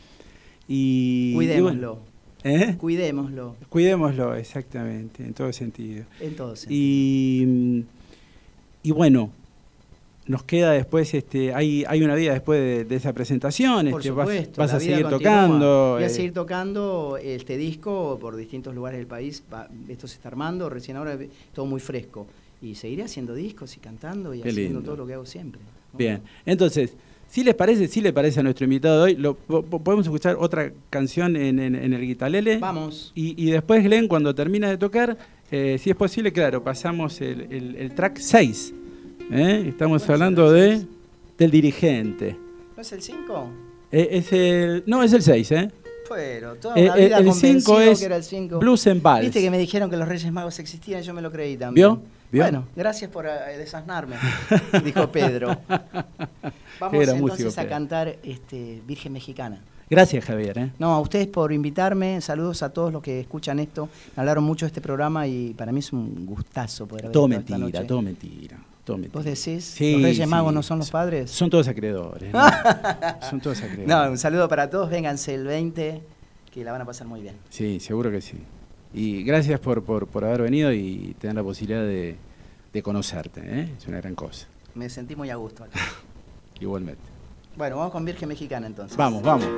Y, Cuidémoslo, y bueno, ¿eh? cuidémoslo, Cuidémoslo, exactamente, en todo sentido. en todos sentidos. Y, y bueno, nos queda después, este, hay, hay una vida después de, de esa presentación, Por este, vas- supuesto, vas, la a vida seguir continúa. tocando. Voy a eh, seguir tocando este disco por distintos lugares del país. Va- esto se está armando, recién ahora ve- todo muy fresco. Y seguiré haciendo discos y cantando y Qué haciendo lindo. todo lo que hago siempre. ¿no? Bien, entonces, si les parece, si le parece a nuestro invitado de hoy, lo, po- po- podemos escuchar otra canción en, en- en el guitarlele. Vamos. Y, y después, Glenn, cuando termina de tocar, eh, si es posible, claro, pasamos el, el- el track seis. ¿eh? Estamos ¿Cuál es hablando el de seis? del dirigente. ¿No es el cinco? Eh, es el, no, es el seis, ¿eh? Pero toda Eh, una eh, vida el convencido cinco es que era el cinco. Blues and Vals. Viste que me dijeron que los Reyes Magos existían, yo me lo creí también. ¿Vio? ¿Vio? Bueno, gracias por eh, desasnarme, dijo Pedro. Vamos Era entonces músico, a Pedro. cantar este, Virgen Mexicana. Gracias, Javier. ¿eh? No, a ustedes por invitarme, saludos a todos los que escuchan esto. Me hablaron mucho de este programa y para mí es un gustazo poder haber Todo estado esta mentira, noche. todo mentira, todo mentira. ¿Vos decís? Sí, ¿Los Reyes sí. Magos no son los padres? Son todos acreedores. ¿no? Son todos acreedores. No, un saludo para todos, vénganse el veinte, que la van a pasar muy bien. Sí, seguro que sí. Y gracias por, por, por haber venido y tener la posibilidad de, de conocerte. ¿eh? Es una gran cosa. Me sentí muy a gusto acá. Igualmente. Bueno, vamos con Virgen Mexicana entonces. Vamos, vamos.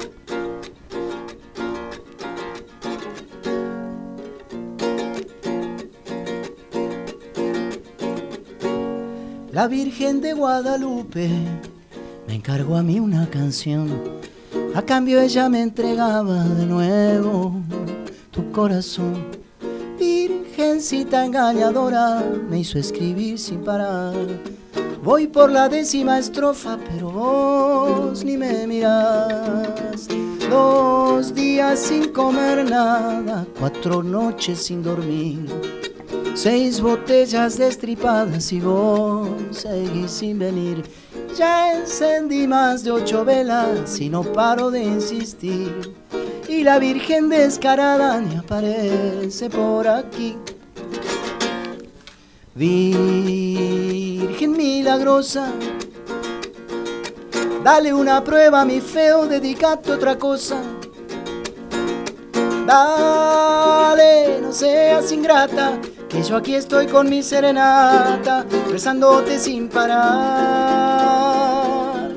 La Virgen de Guadalupe me encargó a mí una canción. A cambio ella me entregaba de nuevo tu corazón. Virgencita engañadora me hizo escribir sin parar. Voy por la décima estrofa, pero vos ni me mirás. Dos días sin comer nada, cuatro noches sin dormir. Seis botellas destripadas y vos seguís sin venir. Ya encendí más de ocho velas y no paro de insistir. Y la Virgen descarada ni aparece por aquí. Virgen milagrosa, dale una prueba a mi feo, dedicate otra cosa. Dale, no seas ingrata, que yo aquí estoy con mi serenata, rezándote sin parar.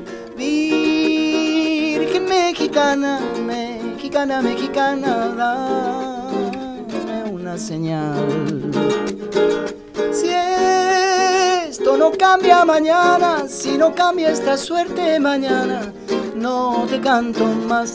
Virgen mexicana, mexicana, mexicana, dame una señal. Si esto no cambia mañana, si no cambia esta suerte mañana, no te canto más.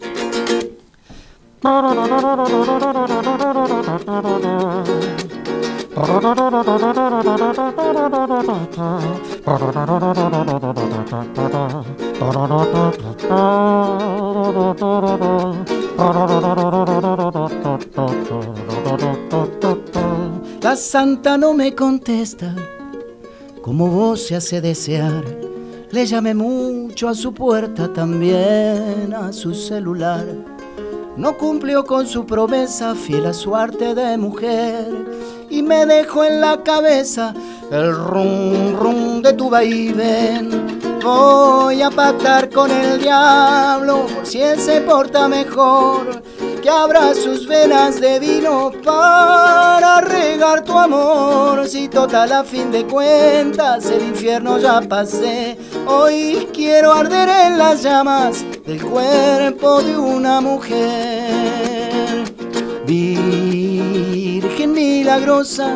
La santa no me contesta, como voz se hace desear. Le llamé mucho a su puerta, también a su celular. No cumplió con su promesa, fiel a su arte de mujer. y me dejo en la cabeza el rum rum de tu vaivén. Voy a pactar con el diablo por si él se porta mejor, que abra sus venas de vino para regar tu amor. Si total a fin de cuentas el infierno ya pasé, hoy quiero arder en las llamas del cuerpo de una mujer. Virgen milagrosa,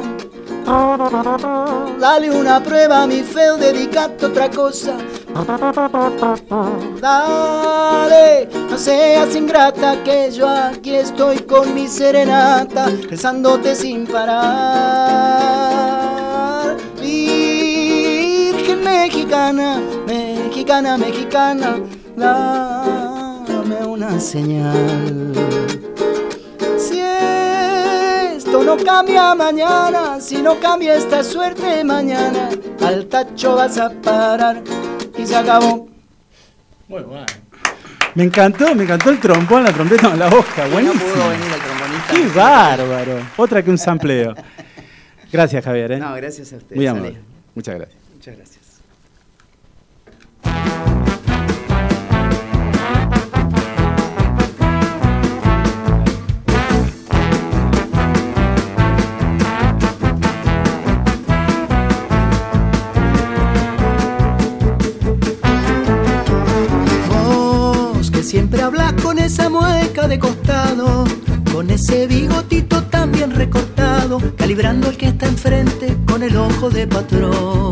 dale una prueba a mi feo, dedicate otra cosa. Dale, no seas ingrata, que yo aquí estoy con mi serenata, rezándote sin parar. Virgen mexicana, mexicana, mexicana, dame una señal. Si esto no cambia mañana, si no cambia esta suerte mañana, al tacho vas a parar y se acabó. Muy bueno. Me encantó, me encantó el trombón, la trompeta con la boca. Buenísimo. No pudo venir el trombonista. Qué bárbaro. Otra que un sampleo. Gracias, Javier. ¿eh? No, gracias a ustedes. Muy amable. Ale. Muchas gracias. Muchas gracias. Siempre hablas con esa mueca de costado, con ese bigotito tan bien recortado, calibrando el que está enfrente con el ojo de patrón.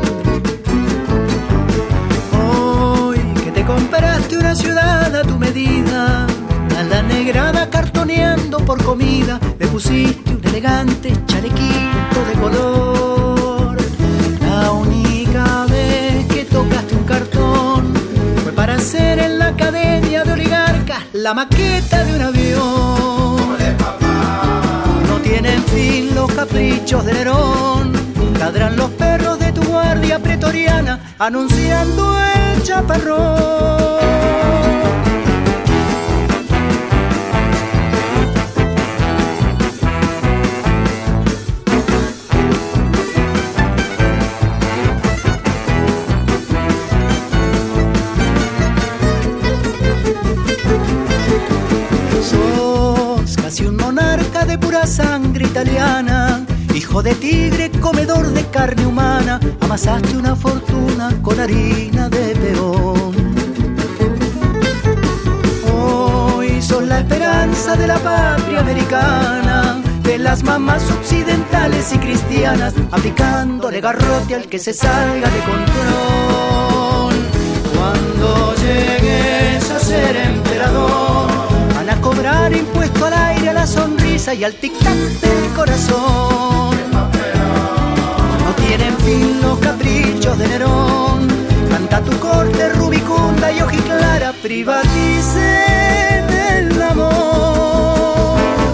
Hoy que te compraste una ciudad a tu medida, a la negrada cartoneando por comida, le pusiste un elegante chalequito de color. La única vez que tocaste un cartón fue para hacer en la academia de oligarcas la maqueta de un avión. No tienen fin los caprichos de Nerón, ladran los perros de tu guardia pretoriana anunciando el chaparrón. Casi un monarca de pura sangre italiana, hijo de tigre, comedor de carne humana, amasaste una fortuna con harina de peón. Hoy sos la esperanza de la patria americana, de las mamás occidentales y cristianas, aplicándole garrote al que se salga de control. Cuando llegues a ser emperador, van a cobrar impuesto al aire, a la sonrisa y al tic-tac del corazón. No tienen fin los caprichos de Nerón, canta tu corte rubicunda y ojiclara, privaticen el amor.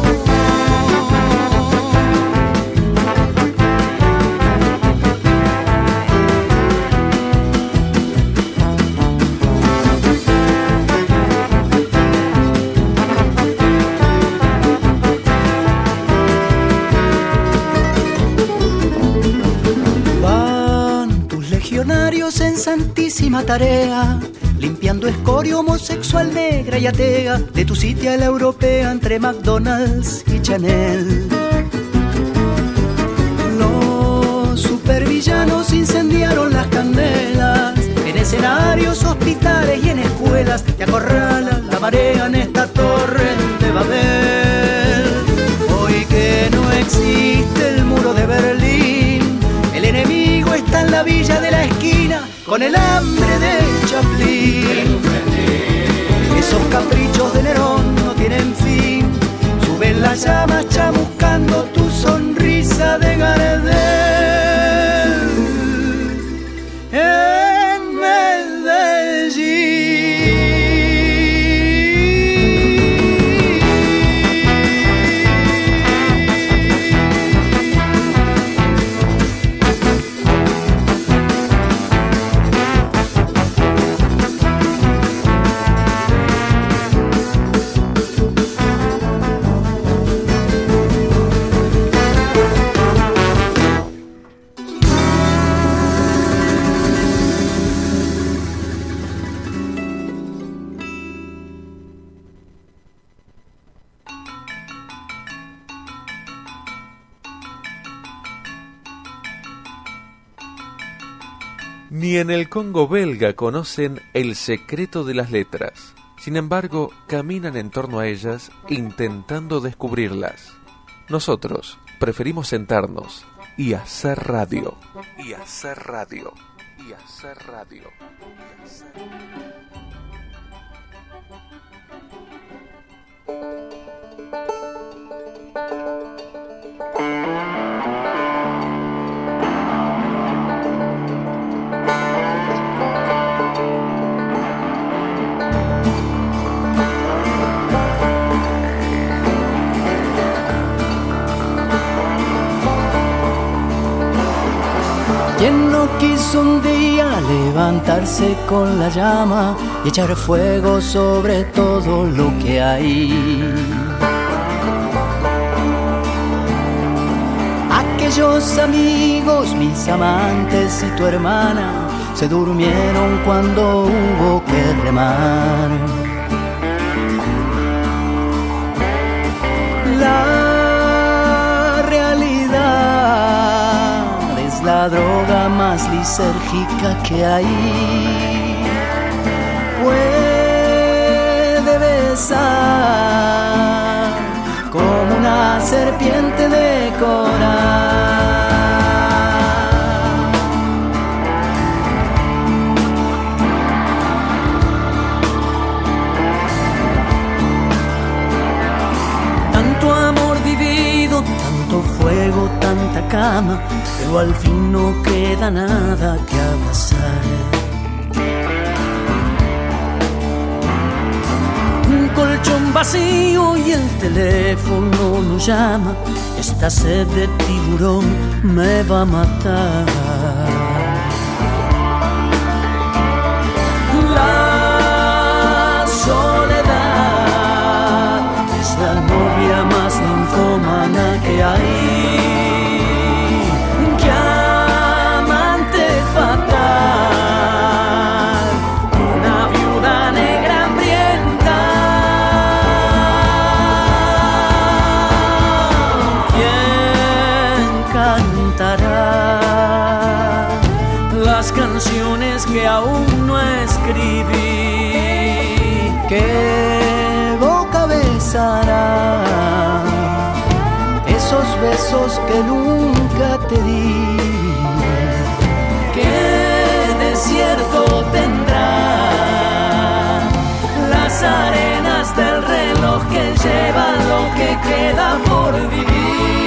En santísima tarea, limpiando escoria homosexual negra y atea, de tu sitio a la europea entre McDonald's y Chanel. Los supervillanos incendiaron las candelas en escenarios, hospitales y en escuelas, te acorralan la marea en esta torre de Babel. Hoy que no existe el muro de Berlín, el enemigo está en la villa de la esquina con el hambre de Chaplin. Esos caprichos de Nerón no tienen fin, suben las llamas chamuscando tu sonrisa de Gardel. En Medellín. Ni en el Congo belga conocen el secreto de las letras. Sin embargo, caminan en torno a ellas intentando descubrirlas. Nosotros preferimos sentarnos y hacer radio. Y hacer radio. Y hacer radio. Y hacer radio. ¿Quién no quiso un día levantarse con la llama y echar fuego sobre todo lo que hay? Aquellos amigos, mis amantes y tu hermana se durmieron cuando hubo que remar. La realidad es la droga más lisérgica que hay. Puede besar como una serpiente de coral. Tanto amor vivido, tanto fuego, tanta cama, pero al fin no queda nada que abrazar. Un colchón vacío y el teléfono no llama. Esta sed de tiburón me va a matar. La soledad es la novia más ninfómana que hay. ¡Qué amante fatal! Una viuda negra hambrienta. ¿Quién cantará las canciones que aún no escribí? ¿Qué boca besará esos besos que nunca te di? ¿Qué desierto tendrá las arenas del reloj que llevan lo que queda por vivir?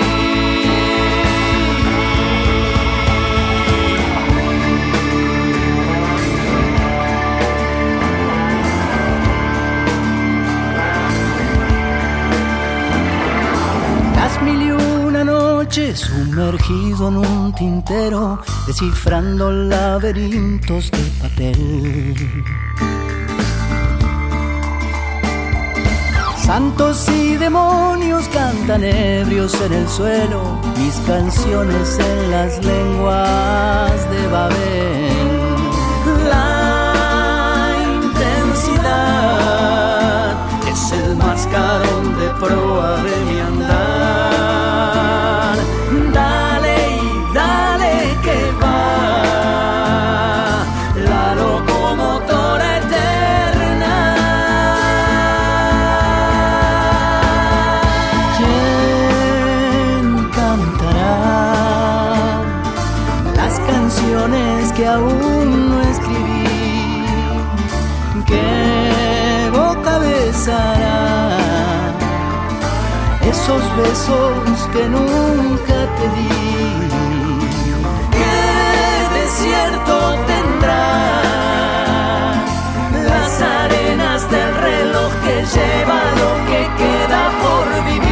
Mil y una noches sumergido en un tintero, descifrando laberintos de papel. Santos y demonios cantan ebrios en el suelo, mis canciones en las lenguas de Babel. La intensidad es el mascarón de proa de mi andar. Dale y dale que va la locomotora eterna. ¿Quién cantará las canciones que aún no escribí? ¿Qué boca besará esos besos que nunca te di? ¿Qué desierto tendrá las arenas del reloj que lleva lo que queda por vivir?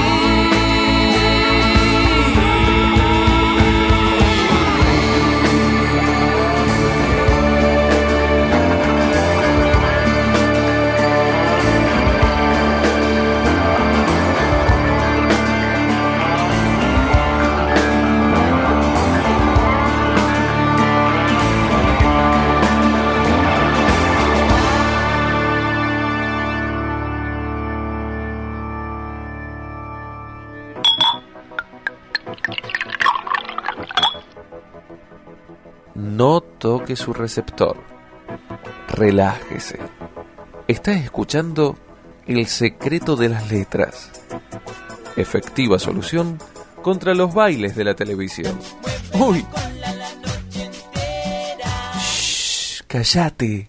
no toque su receptor. Relájese. Está escuchando El secreto de las letras. Efectiva solución contra los bailes de la televisión. ¡Uy! ¡Shh! ¡Cállate!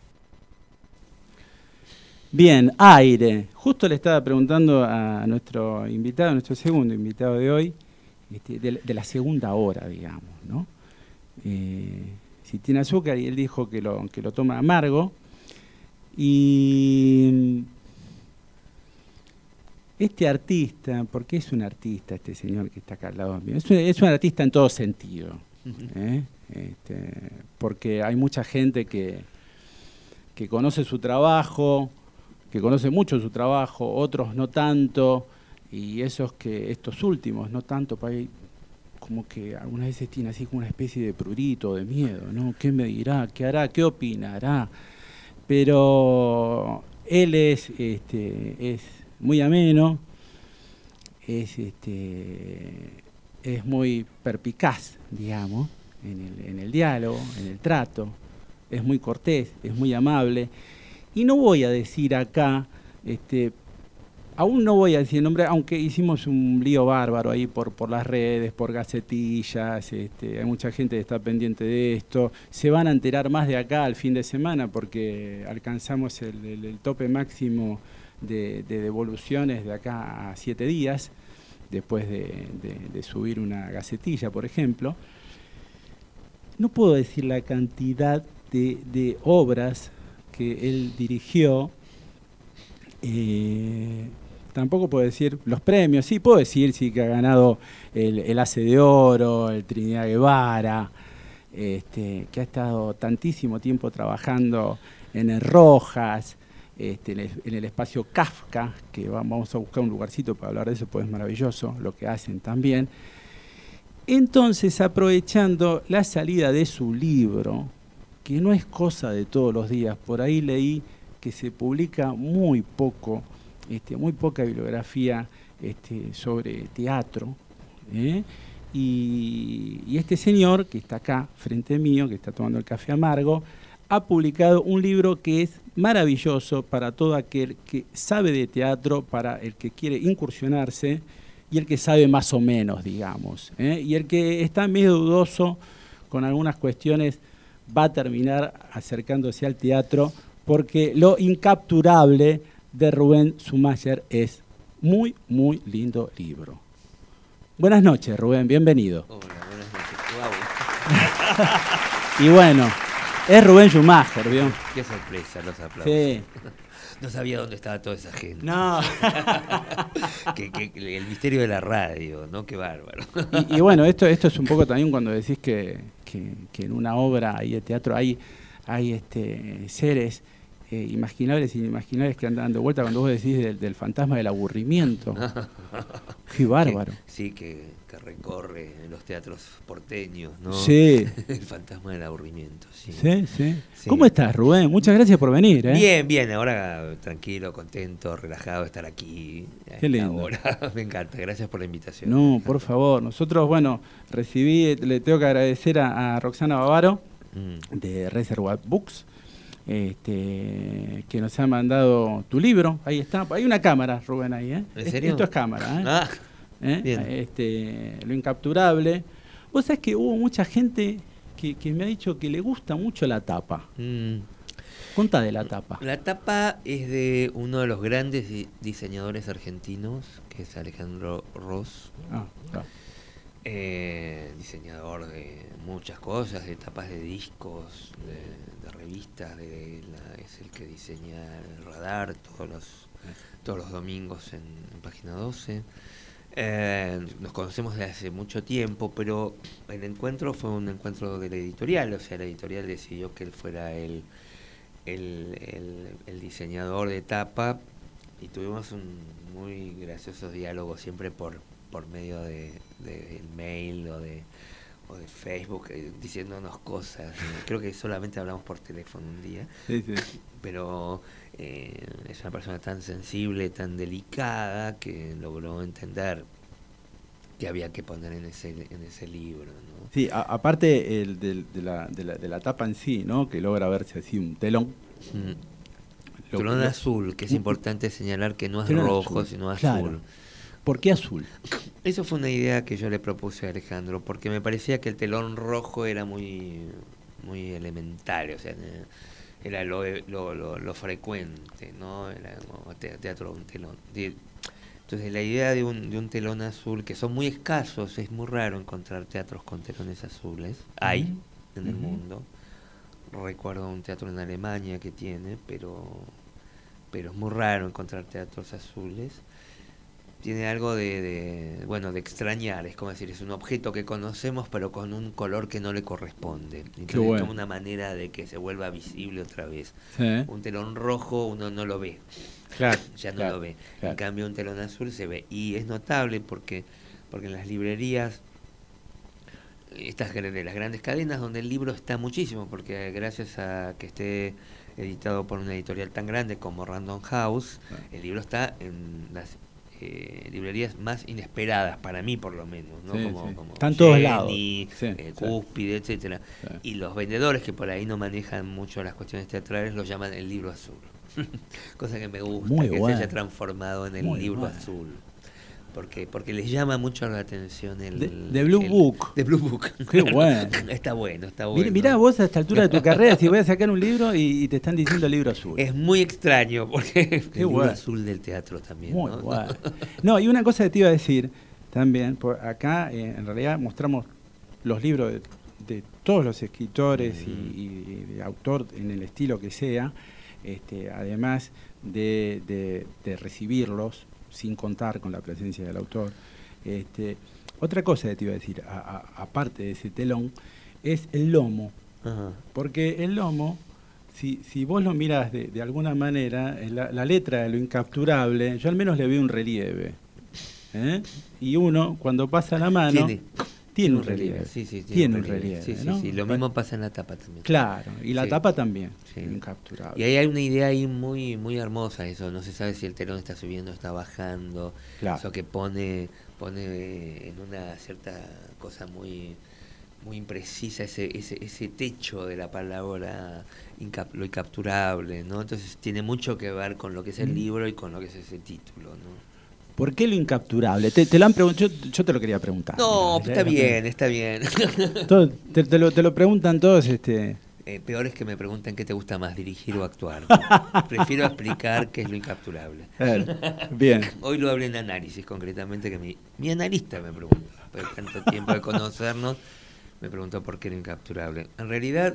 Bien, aire. Justo le estaba preguntando a nuestro invitado, nuestro segundo invitado de hoy, este, de, de la segunda hora, digamos, ¿no? Eh, si tiene azúcar, y él dijo que lo, que lo toma amargo. Y este artista, porque es un artista este señor que está acá al lado mío, es un, es un artista en todo sentido, ¿eh? este, porque hay mucha gente que, que conoce su trabajo, que conoce mucho su trabajo, otros no tanto, y esos que, estos últimos no tanto, para ahí, como que algunas veces tiene así como una especie de prurito, de miedo, ¿no? ¿Qué me dirá? ¿Qué hará? ¿Qué opinará? Pero él es, este, es muy ameno, es, este, es muy perspicaz, digamos, en el, en el diálogo, en el trato, es muy cortés, es muy amable. Y no voy a decir acá, este, aún no voy a decir el nombre, aunque hicimos un lío bárbaro ahí por, por las redes, por gacetillas, este, hay mucha gente que está pendiente de esto. Se van a enterar más de acá al fin de semana porque alcanzamos el, el, el tope máximo de, de devoluciones de acá a siete días, después de, de, de subir una gacetilla, por ejemplo. No puedo decir la cantidad de, de obras que él dirigió. Eh, tampoco puedo decir los premios, sí puedo decir sí que ha ganado el, el Ace de Oro, el Trinidad Guevara, este, que ha estado tantísimo tiempo trabajando en el Rojas, este, en, el, en el espacio Kafka, que vamos a buscar un lugarcito para hablar de eso, pues es maravilloso lo que hacen también. Entonces, aprovechando la salida de su libro, que no es cosa de todos los días, por ahí leí que se publica muy poco, este, muy poca bibliografía este, sobre teatro, ¿eh? y, y este señor que está acá frente mío, que está tomando el café amargo, ha publicado un libro que es maravilloso para todo aquel que sabe de teatro, para el que quiere incursionarse y el que sabe más o menos, digamos, ¿eh? y el que está medio dudoso con algunas cuestiones va a terminar acercándose al teatro, porque lo incapturable de Rubén Schumacher es muy, muy lindo libro. Buenas noches, Rubén, bienvenido. Hola, buenas noches. Wow. Y bueno, es Rubén Schumacher, ¿vio? Qué sorpresa, los aplausos. Sí. No sabía dónde estaba toda esa gente. No. que, que, el misterio de la radio, ¿no? Qué bárbaro. Y, y bueno, esto, esto es un poco también cuando decís que, que, que en una obra ahí de teatro hay, hay este, seres eh, imaginables e inimaginables que andan dando vuelta cuando vos decís del, del fantasma del aburrimiento. Qué bárbaro. Que, sí, que, que recorre en los teatros porteños, ¿no? Sí. El fantasma del aburrimiento, sí. Sí, sí. Sí. ¿Cómo estás, Rubén? Muchas gracias por venir, ¿eh? Bien, bien, ahora tranquilo, contento, relajado de estar aquí. Qué lindo. Ahora. Me encanta, gracias por la invitación. No, por favor. Nosotros, bueno, recibí, le tengo que agradecer a, a Roxana Bavaro, mm. de Reservoir Books, este, que nos ha mandado tu libro. Ahí está, hay una cámara, Rubén, ahí, ¿eh? ¿En serio? Esto es cámara, ¿eh? Ah, ¿Eh? bien. Este, lo incapturable. Vos sabés que hubo mucha gente que, que me ha dicho que le gusta mucho la tapa. Mm. Contá de la tapa. La tapa es de uno de los grandes di- diseñadores argentinos, que es Alejandro Ross. Ah, claro. Eh, diseñador de muchas cosas, de tapas de discos, de, de revistas, de la, es el que diseña el radar todos los, todos los domingos en, en Página doce. Eh, nos conocemos desde hace mucho tiempo, pero el encuentro fue un encuentro de la editorial, o sea, la editorial decidió que él fuera el, el, el, el diseñador de tapa, y tuvimos un muy graciosos diálogos siempre por, por medio de, de, del mail o de, o de Facebook, eh, diciéndonos cosas. Creo que solamente hablamos por teléfono un día, Sí, sí. pero eh, es una persona tan sensible, tan delicada, que logró entender que había que poner en ese en ese libro, ¿no? Sí, a, aparte el de, de, la, de, la, de la tapa en sí, ¿no? Que logra verse así un telón. Mm. Telón azul, que es importante señalar que no es telón rojo, azul. sino azul. Claro. ¿Por qué azul? Eso fue una idea que yo le propuse a Alejandro, porque me parecía que el telón rojo era muy, muy elemental, o sea, era lo, lo, lo, lo frecuente, ¿no? Era como teatro un telón. Entonces la idea de un, de un telón azul, que son muy escasos, es muy raro encontrar teatros con telones azules, hay uh-huh. en el uh-huh. mundo. Recuerdo un teatro en Alemania que tiene, pero, pero es muy raro encontrar teatros azules. Tiene algo de, de, bueno, de extrañar, es como decir, es un objeto que conocemos pero con un color que no le corresponde. Entonces bueno. es como una manera de que se vuelva visible otra vez. Sí. Un telón rojo uno no lo ve, claro, ya no claro, lo ve. Claro. En cambio un telón azul se ve. Y es notable porque, porque en las librerías, estas de las grandes cadenas donde el libro está muchísimo, porque gracias a que esté editado por una editorial tan grande como Random House, sí. el libro está en las Eh, librerías más inesperadas para mí por lo menos, ¿no? Sí, como, sí. como Están todos Jenny, lados. eh, Sí, Cúspide, sí. etcétera. Sí. Y los vendedores que por ahí no manejan mucho las cuestiones teatrales lo llaman el libro azul. Cosa que me gusta, Muy que bueno. se haya transformado en el Muy libro bueno. azul. Porque, porque les llama mucho la atención el... De, de Blue el, Book. De Blue Book. Qué bueno. Está bueno, está bueno. Mirá, mirá vos a esta altura de tu carrera, si voy a sacar un libro y, y te están diciendo libro azul. Es muy extraño, porque Qué el libro bueno. azul del teatro también. Muy ¿no? bueno. No, y una cosa que te iba a decir también, por acá eh, en realidad mostramos los libros de, de todos los escritores mm. y, y de autor en el estilo que sea, este, además de, de, de recibirlos sin contar con la presencia del autor. Este, otra cosa que te iba a decir, a, a, aparte de ese telón, es el lomo. Ajá. Porque el lomo, si, si vos lo mirás de, de alguna manera, la, la letra de lo incapturable, yo al menos le veo un relieve. ¿eh? Y uno, cuando pasa la mano, tiene, tiene un relieve. relieve. Sí, sí, tiene, tiene un un relieve. relieve. Sí, ¿no? sí, sí. Lo mismo pasa en la tapa también. Claro, y la sí. tapa también, sí. incapturable. Y ahí hay una idea ahí muy muy hermosa eso, no se sabe si el telón está subiendo o está bajando, claro. eso que pone pone en una cierta cosa muy muy imprecisa ese ese ese techo de la palabra incap, lo incapturable, ¿no? Entonces tiene mucho que ver con lo que es el mm. libro y con lo que es ese título, ¿no? ¿Por qué lo incapturable? Te, te lo han preguntado, yo, yo te lo quería preguntar. No, mira, está bien, está bien. Todo, te, te, lo, te lo preguntan todos, este. Eh, peor es que me preguntan qué te gusta más, dirigir o actuar. Prefiero explicar qué es lo incapturable. Claro. Bien. Hoy lo hablé en análisis, concretamente, que mi, mi analista me preguntó, después de tanto tiempo de conocernos, me preguntó por qué era incapturable. En realidad,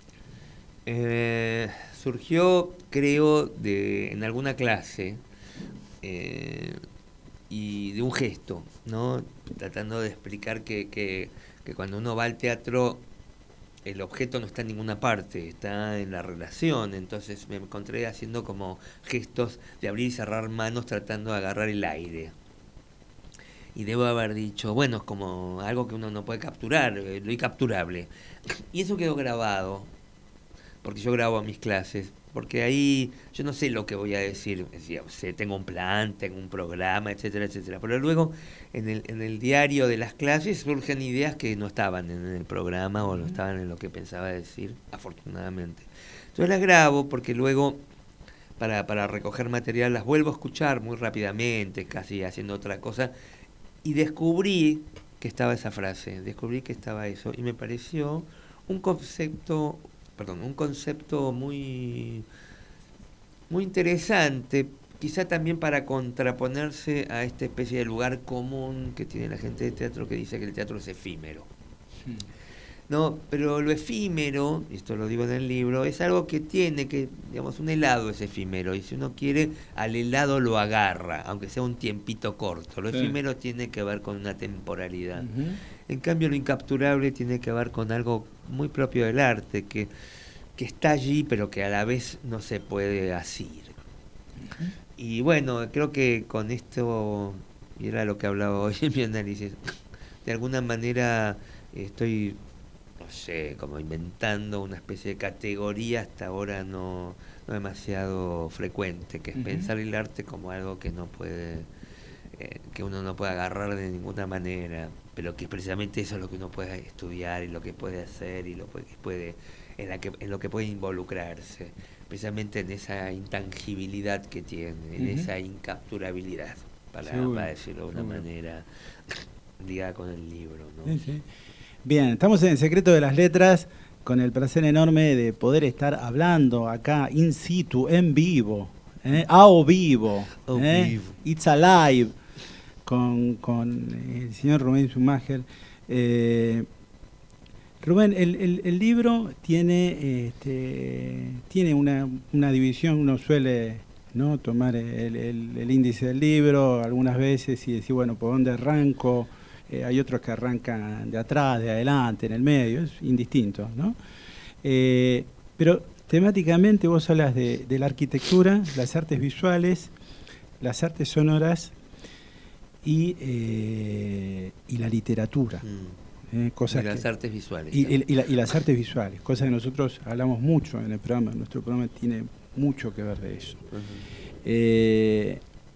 eh, surgió, creo, de en alguna clase, eh, y de un gesto, ¿no? Tratando de explicar que, que, que cuando uno va al teatro, el objeto no está en ninguna parte, está en la relación. Entonces me encontré haciendo como gestos de abrir y cerrar manos tratando de agarrar el aire. Y debo haber dicho, bueno, es como algo que uno no puede capturar, lo incapturable. Y eso quedó grabado, porque yo grabo mis clases, porque ahí yo no sé lo que voy a decir, decía, o sea, tengo un plan, tengo un programa, etcétera, etcétera. Pero luego en el, en el diario de las clases surgen ideas que no estaban en el programa o no estaban en lo que pensaba decir, afortunadamente. Entonces las grabo porque luego, para, para recoger material, las vuelvo a escuchar muy rápidamente, casi haciendo otra cosa, y descubrí que estaba esa frase, descubrí que estaba eso, y me pareció un concepto... Perdón, un concepto muy muy interesante, quizá también para contraponerse a esta especie de lugar común que tiene la gente de teatro que dice que el teatro es efímero. Sí. No, pero lo efímero, y esto lo digo en el libro, es algo que tiene que, digamos, un helado es efímero, y si uno quiere, al helado lo agarra, aunque sea un tiempito corto. Lo sí. efímero tiene que ver con una temporalidad. Uh-huh. En cambio, lo incapturable tiene que ver con algo muy propio del arte, que, que está allí, pero que a la vez no se puede asir. Uh-huh. Y bueno, creo que con esto, y era lo que hablaba hoy en mi análisis, de alguna manera estoy... no sé, como inventando una especie de categoría hasta ahora no, no demasiado frecuente, que es uh-huh. pensar el arte como algo que no puede eh, que uno no puede agarrar de ninguna manera, pero que precisamente eso es lo que uno puede estudiar y lo que puede hacer y lo que puede, en, la que, en lo que puede involucrarse, precisamente en esa intangibilidad que tiene, en uh-huh. esa incapturabilidad, para, para decirlo de una seguro. manera ligada con el libro, ¿no? Sí, sí. Bien, estamos en El Secreto de las Letras, con el placer enorme de poder estar hablando acá in situ, en vivo, ¿eh? a o vivo, oh, ¿eh? vivo. It's Alive, con, con el señor Rubén Schumacher. Eh, Rubén, el, el, el libro tiene, este, tiene una, una división, uno suele, ¿no?, tomar el, el, el índice del libro algunas veces y decir, bueno, ¿por dónde arranco? Eh, hay otros que arrancan de atrás, de adelante, en el medio, es indistinto, ¿no? Eh, pero temáticamente vos hablas de, de la arquitectura, las artes visuales, las artes sonoras y, eh, y la literatura. Mm. Eh, cosas y las que, artes visuales. Y, y, y, la, y las artes visuales, cosas que nosotros hablamos mucho en el programa, nuestro programa tiene mucho que ver de eso. Uh-huh. Eh,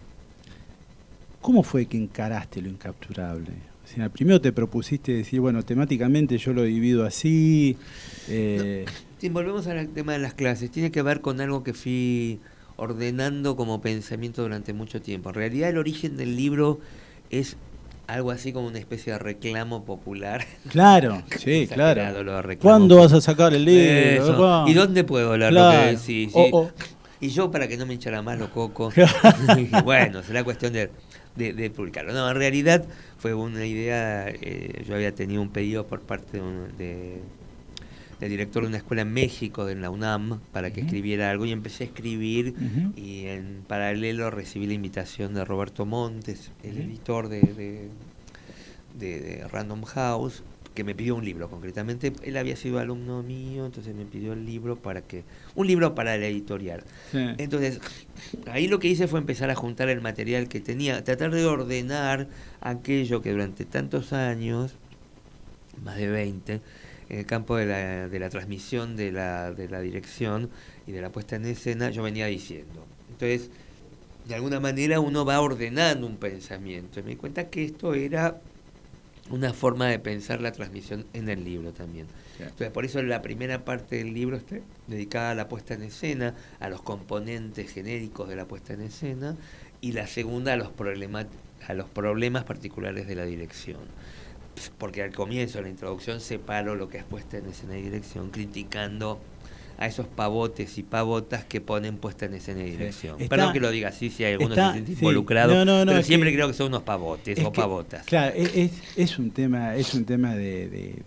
¿Cómo fue que encaraste lo incapturable? O sea, primero te propusiste decir, bueno, temáticamente yo lo divido así. Eh... No, si volvemos al tema de las clases, tiene que ver con algo que fui ordenando como pensamiento durante mucho tiempo. En realidad el origen del libro es algo así como una especie de reclamo popular. Claro, sí, claro. ¿Cuándo vas a sacar el libro? ¿Y dónde puedo hablar claro. lo que decís? Oh, oh. Y yo, para que no me hinchara más los cocos, dije, bueno, será cuestión de, de, de publicarlo. No, en realidad fue una idea, eh, yo había tenido un pedido por parte de, un, de del director de una escuela en México, de la UNAM, para que uh-huh. escribiera algo, y empecé a escribir, uh-huh. y en paralelo recibí la invitación de Roberto Montes, el uh-huh. editor de, de, de, de Random House, que me pidió un libro concretamente. Él había sido alumno mío, entonces me pidió el libro para que un libro para la editorial. Sí. Entonces, ahí lo que hice fue empezar a juntar el material que tenía, tratar de ordenar aquello que durante tantos años, más de veinte, en el campo de la, de la transmisión, de la, de la dirección y de la puesta en escena, yo venía diciendo. Entonces, de alguna manera uno va ordenando un pensamiento. Y me di cuenta que esto era una forma de pensar la transmisión en el libro también. Yeah. Entonces, por eso la primera parte del libro está dedicada a la puesta en escena, a los componentes genéricos de la puesta en escena, y la segunda a los problemas, a los problemas particulares de la dirección. Porque al comienzo, en la introducción, separo lo que es puesta en escena y dirección, criticando a esos pavotes y pavotas que ponen puesta en escena y dirección. Está, Perdón que lo diga así, si hay alguno está, se siente sí, involucrado, no, no, no, pero siempre que, creo que son unos pavotes o que, pavotas. Claro, es, es un tema, es un tema de, de, de,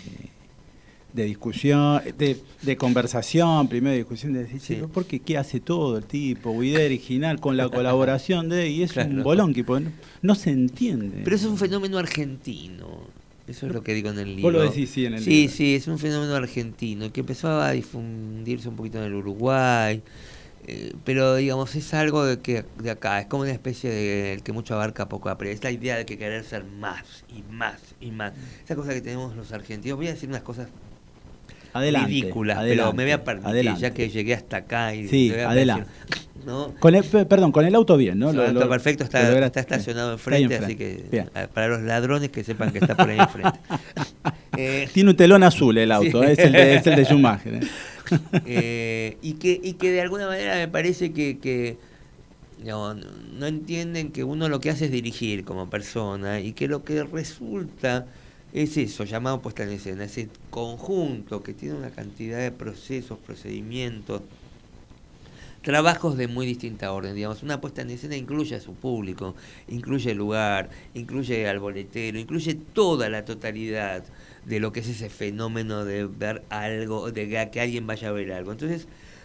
de discusión, de, de conversación, primero de discusión, de decir, sí. ¿por qué? ¿Qué hace todo el tipo? Idea original con la colaboración de, y es claro. un bolón que no, no se entiende. Pero es un fenómeno argentino. Eso es lo que digo en el libro. Vos lo decís, sí, en el sí, libro. Sí, sí, es un fenómeno argentino que empezaba a difundirse un poquito en el Uruguay, eh, pero digamos, es algo de que de acá, es como una especie de el que mucho abarca, poco aprende. Es la idea de que querer ser más y más y más. Esa cosa que tenemos los argentinos. Voy a decir unas cosas adelante, ridículas, adelante, pero me voy a permitir, adelante. Ya que llegué hasta acá. Y sí, adelante. Decir, ¿no? Con el, perdón, con el auto bien, ¿no? Lo, lo, perfecto, está, lo está estacionado enfrente, enfrente, así que bien. Para los ladrones que sepan que está por ahí enfrente. eh, Tiene un telón azul el auto, sí. es, el de, es el de Schumacher. ¿eh? eh, y, que, y que de alguna manera me parece que, que no, no entienden que uno lo que hace es dirigir como persona y que lo que resulta es eso, llamado puesta en escena, ese conjunto que tiene una cantidad de procesos, procedimientos, trabajos de muy distinta orden, digamos. Una puesta en escena incluye a su público, incluye el lugar, incluye al boletero, incluye toda la totalidad de lo que es ese fenómeno de ver algo, de que alguien vaya a ver algo. Entonces,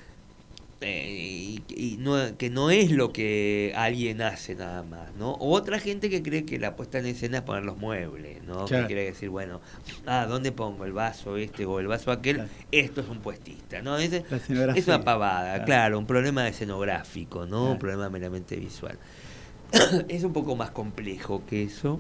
eh, y, y no, que no es lo que alguien hace nada más, ¿no? O otra gente que cree que la puesta en escena es poner los muebles, ¿no? Claro. Que quiere decir, bueno, ah, ¿dónde pongo el vaso este o el vaso aquel? Claro. Esto es un puestista, ¿no? Es, es una pavada, claro. claro, un problema escenográfico, ¿no? Claro. Un problema meramente visual. Es un poco más complejo que eso.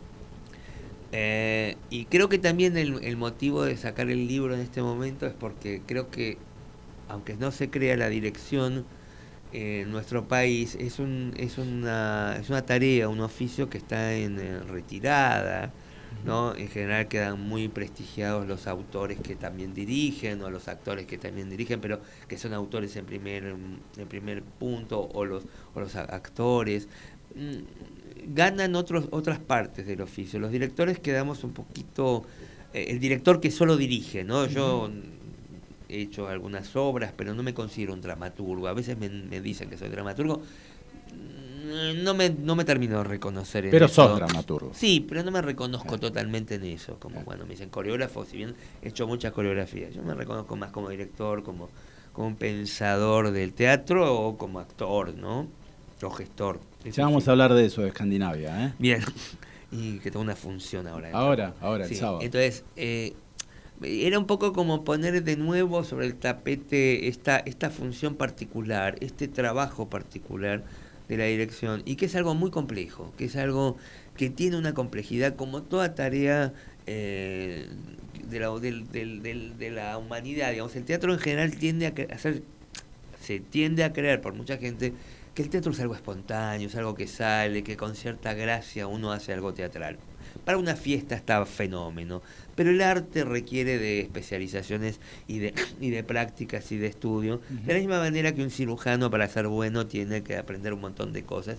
Eh, y creo que también el, el motivo de sacar el libro en este momento es porque creo que, aunque no se crea la dirección, en nuestro país es un es una es una tarea, un oficio que está en, en retirada, ¿no? En general quedan muy prestigiados los autores que también dirigen o los actores que también dirigen, pero que son autores en primer en primer punto, o los o los actores ganan otros otras partes del oficio. Los directores quedamos un poquito eh, el director que solo dirige, ¿no? Yo he hecho algunas obras, pero no me considero un dramaturgo. A veces me, me dicen que soy dramaturgo. No me, no me termino de reconocer en pero eso. sos dramaturgo. Sí, pero no me reconozco totalmente en eso. Como cuando me dicen coreógrafo, si bien he hecho muchas coreografías, yo me reconozco más como director, como, como un pensador del teatro o como actor, ¿no? O gestor. Eso Ya vamos sí. a hablar de eso, de Escandinavia, ¿eh? Bien. Y que tengo una función ahora. Ahora, ahora, sí. el sábado. Entonces, eh, era un poco como poner de nuevo sobre el tapete esta, esta función particular, este trabajo particular de la dirección, y que es algo muy complejo, que es algo que tiene una complejidad como toda tarea eh, de, la, del, del, del, de la humanidad. Digamos, el teatro en general tiende a hacer, se tiende a creer por mucha gente que el teatro es algo espontáneo, es algo que sale, que con cierta gracia uno hace algo teatral. Para una fiesta está fenómeno, pero el arte requiere de especializaciones y de, y de prácticas y de estudio, uh-huh. de la misma manera que un cirujano para ser bueno tiene que aprender un montón de cosas.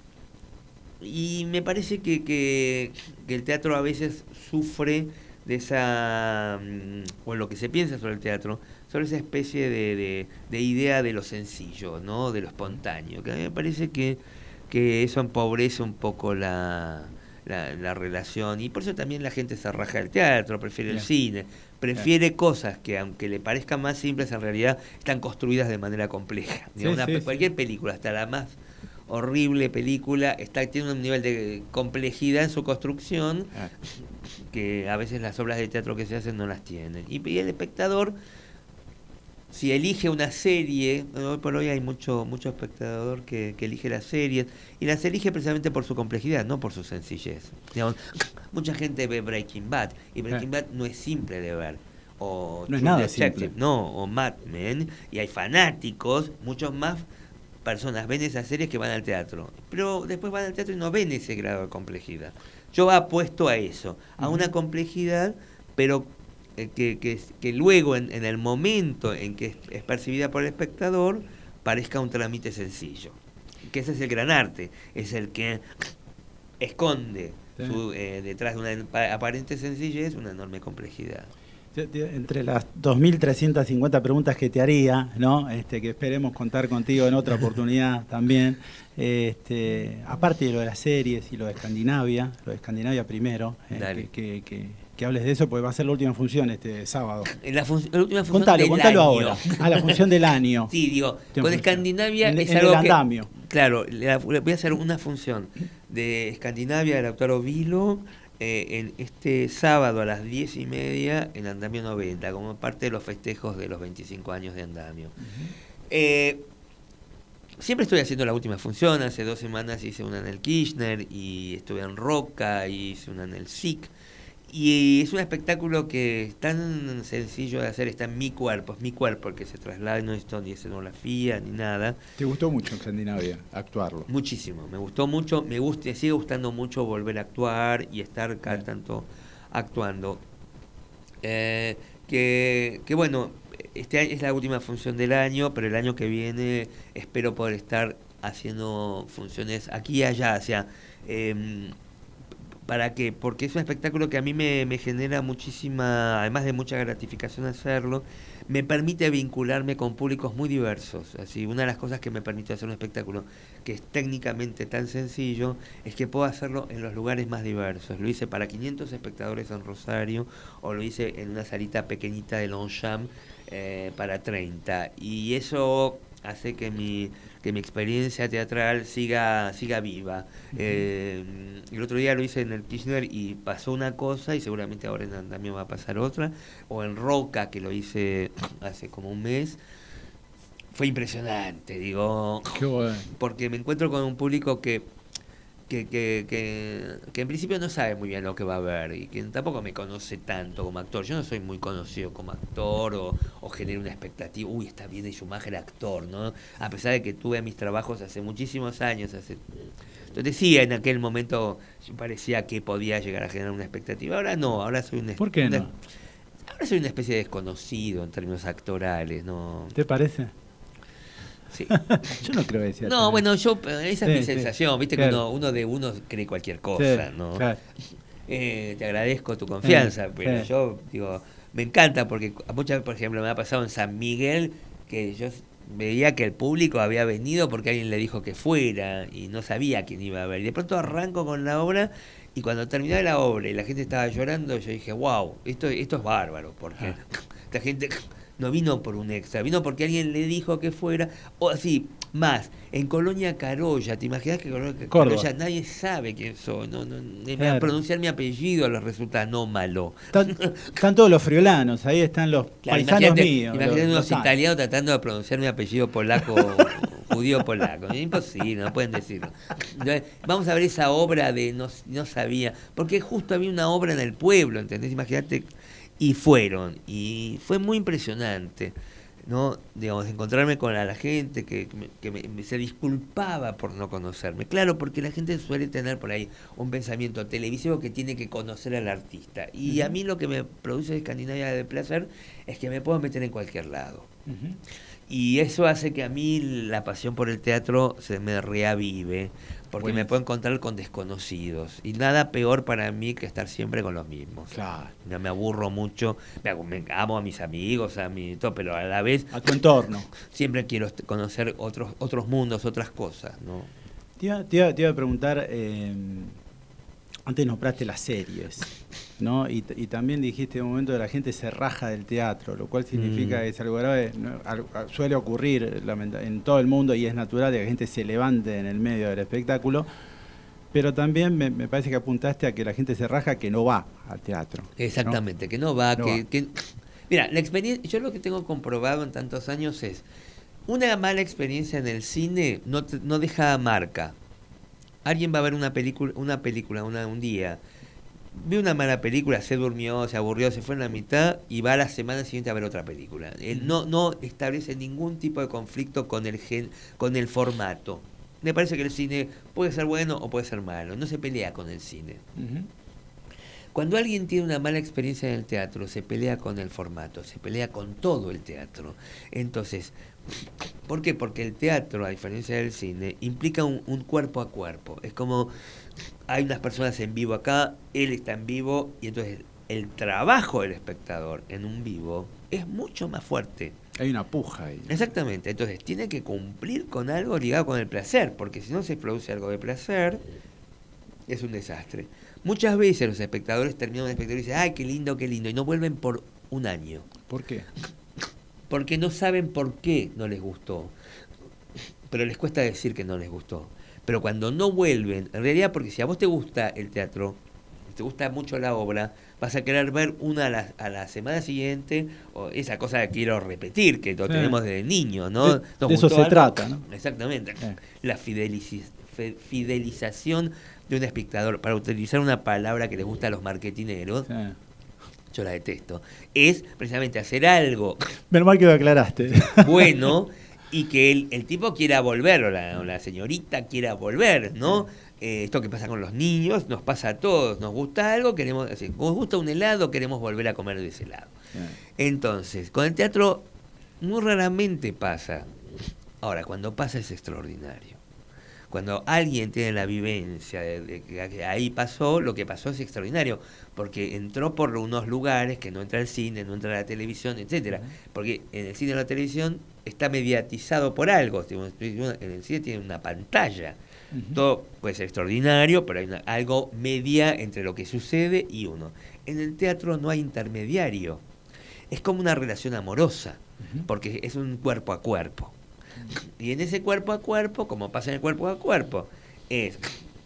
Y me parece que, que, que el teatro a veces sufre de esa, o lo que se piensa sobre el teatro, sobre esa especie de, de, de idea de lo sencillo, ¿no? De lo espontáneo, que a mí me parece que, que eso empobrece un poco la... La, la relación, y por eso también la gente se raja del teatro, prefiere Bien. el cine, prefiere Bien. cosas que aunque le parezcan más simples, en realidad están construidas de manera compleja. Sí, Una, sí, cualquier sí. película, hasta la más horrible película, está tiene un nivel de complejidad en su construcción ah. que a veces las obras de teatro que se hacen no las tienen. Y, y el espectador, si elige una serie, hoy por hoy hay mucho mucho espectador que, que elige las series, y las elige precisamente por su complejidad, no por su sencillez. Digamos, mucha gente ve Breaking Bad, y Breaking Bad no es simple de ver. O no es nada simple. No, o Mad Men, y hay fanáticos, muchos más personas ven esas series que van al teatro, pero después van al teatro y no ven ese grado de complejidad. Yo apuesto a eso, a una complejidad, pero Que, que, que luego en, en el momento en que es, es percibida por el espectador parezca un trámite sencillo, que ese es el gran arte, es el que esconde sí. su, eh, detrás de una aparente sencillez una enorme complejidad. Entre las dos mil trescientas cincuenta preguntas que te haría, ¿no? Este, que esperemos contar contigo en otra oportunidad también, este, aparte de lo de las series y lo de Escandinavia, lo de Escandinavia primero, eh, que, que, que que hables de eso, porque va a ser la última función este sábado. La, fun- la última función contalo, del contalo año. ahora. Ah, la función del año. Sí, digo, con Escandinavia en, es en algo el que... andamio. Claro, la, voy a hacer una función de Escandinavia del Lautaro Vilo eh, en este sábado a las diez y media en Andamio noventa, como parte de los festejos de los veinticinco años de Andamio. Uh-huh. Eh, siempre estoy haciendo la última función. Hace dos semanas hice una en el Kirchner y estuve en Roca y hice una en el S I C. Y es un espectáculo que es tan sencillo de hacer, está en mi cuerpo, es mi cuerpo el que se traslada, no necesito ni escenografía ni nada. ¿Te gustó mucho en Escandinavia actuarlo? Muchísimo, me gustó mucho, me gusta, me sigue gustando mucho volver a actuar y estar cada tanto actuando. Eh, que, que bueno, este año es la última función del año, pero el año que viene espero poder estar haciendo funciones aquí y allá, o sea... Eh, ¿Para qué? Porque es un espectáculo que a mí me, me genera muchísima, además de mucha gratificación hacerlo, me permite vincularme con públicos muy diversos. Así, una de las cosas que me permite hacer un espectáculo que es técnicamente tan sencillo es que puedo hacerlo en los lugares más diversos. Lo hice para quinientos espectadores en Rosario, o lo hice en una salita pequeñita de Longchamp eh, para treinta. Y eso hace que mi que mi experiencia teatral siga siga viva. Uh-huh. Eh, el otro día lo hice en el Kirchner y pasó una cosa, y seguramente ahora en Andamio va a pasar otra, o en Roca, que lo hice hace como un mes. Fue impresionante, digo, Qué bueno. Porque me encuentro con un público que que, que, que, que en principio no sabe muy bien lo que va a ver y que tampoco me conoce tanto como actor. Yo no soy muy conocido como actor o, o genero una expectativa, uy, está bien de Schumacher actor, ¿no? A pesar de que tuve mis trabajos hace muchísimos años, hace... Entonces sí, en aquel momento parecía que podía llegar a generar una expectativa. Ahora no, ahora soy un... ¿Por qué no? Ahora soy una especie de desconocido en términos actorales, ¿no? ¿Te parece? Sí. Yo no creo que sea. No, bueno, yo esa sí, es mi sí, sensación, viste claro. que uno, uno de uno cree cualquier cosa, Sí, ¿no? claro. Eh, te agradezco tu confianza, Sí, pero sí. yo digo, me encanta porque muchas veces, por ejemplo, me ha pasado en San Miguel que yo veía que el público había venido porque alguien le dijo que fuera y no sabía quién iba a ver. Y de pronto arranco con la obra y cuando terminé la obra y la gente estaba llorando, yo dije, wow, esto, esto es bárbaro, porque Ah. la gente no vino por un extra, vino porque alguien le dijo que fuera, o así, más, en Colonia Carolla, ¿te imaginas que Colonia Córdoba. Carolla nadie sabe quién soy? No, no, ni Claro. pronunciar mi apellido les resulta no malo. Están, están todos los friolanos, ahí están los Claro, paisanos imagínate, míos. imagínate los- unos los sanos. italianos tratando de pronunciar mi apellido polaco, judío polaco. Es imposible, no pueden decirlo. Entonces, vamos a ver esa obra de no, no sabía, porque justo había una obra en el pueblo, ¿entendés? Imagínate, y fueron, y fue muy impresionante, ¿no? Digamos, encontrarme con la, la gente que, me- que me- me- se disculpaba por no conocerme. Claro, porque la gente suele tener por ahí un pensamiento televisivo que tiene que conocer al artista. Y a mí lo que me produce Escandinavia de placer es que me puedo meter en cualquier lado. Ujú. Y eso hace que a mí la pasión por el teatro se me reavive, porque Buenísimo. me puedo encontrar con desconocidos. Y nada peor para mí que estar siempre con los mismos. Claro. No me aburro mucho, me, hago- me amo a mis amigos, a mi todo, pero a la vez A tu entorno. siempre quiero est- conocer otros otros mundos, otras cosas, ¿no? Te iba, te iba- te iba a preguntar, eh, antes nombraste las series, ¿no? Y, t- y también dijiste en un momento que la gente se raja del teatro, lo cual significa Mm. que es algo grave, ¿no? Al- a- suele ocurrir lamenta- en todo el mundo y es natural que la gente se levante en el medio del espectáculo, pero también me, me parece que apuntaste a que la gente se raja que no va al teatro. ¿no? Exactamente, que no va, No que, va. que- Mira, la experiencia, yo lo que tengo comprobado en tantos años es, una mala experiencia en el cine no, te- no deja marca. Alguien va a ver una película, una película una, un día, ve una mala película, se durmió, se aburrió, se fue en la mitad y va a la semana siguiente a ver otra película. Él no, no establece ningún tipo de conflicto con el gen, con el formato. Me parece que el cine puede ser bueno o puede ser malo, no se pelea con el cine. Ujú. Cuando alguien tiene una mala experiencia en el teatro, se pelea con el formato, se pelea con todo el teatro. Entonces, ¿por qué? Porque el teatro, a diferencia del cine, implica un, un cuerpo a cuerpo. Es como, hay unas personas en vivo acá, él está en vivo, y entonces el trabajo del espectador en un vivo es mucho más fuerte. Hay una puja ahí. Exactamente, entonces tiene que cumplir con algo ligado con el placer, porque si no se produce algo de placer, es un desastre. Muchas veces los espectadores terminan un espectáculo y dicen, ay, qué lindo, qué lindo, y no vuelven por un año, ¿Por qué? porque no saben por qué no les gustó, pero les cuesta decir que no les gustó. Pero cuando no vuelven, en realidad, porque si a vos te gusta el teatro, te gusta mucho la obra, vas a querer ver una a la, a la semana siguiente, o esa cosa que quiero repetir, que lo Sí. tenemos desde niño, ¿no? De- Nos de eso gustó se algo. trata, ¿no? Exactamente. Eh. La fidelici- fe- fidelización de un espectador, para utilizar una palabra que les gusta a los marketineros, Sí. yo la detesto, es precisamente hacer algo Menos mal que lo aclaraste. bueno y que el, el tipo quiera volver, o la, o la señorita quiera volver, ¿no? Eh, esto que pasa con los niños, nos pasa a todos, nos gusta algo, queremos, si nos gusta un helado, queremos volver a comer de ese helado. Entonces, con el teatro muy raramente pasa. Ahora, cuando pasa es extraordinario. Cuando alguien tiene la vivencia de, de que ahí pasó, lo que pasó es extraordinario, porque entró por unos lugares que no entra el cine, no entra la televisión, etcétera. Porque en el cine y la televisión está mediatizado por algo. En el cine tiene una pantalla. Ujú. Todo puede ser extraordinario, pero hay una- algo media entre lo que sucede y uno. En el teatro no hay intermediario. Es como una relación amorosa, Ujú. porque es un cuerpo a cuerpo. Y en ese cuerpo a cuerpo, como pasa en el cuerpo a cuerpo, es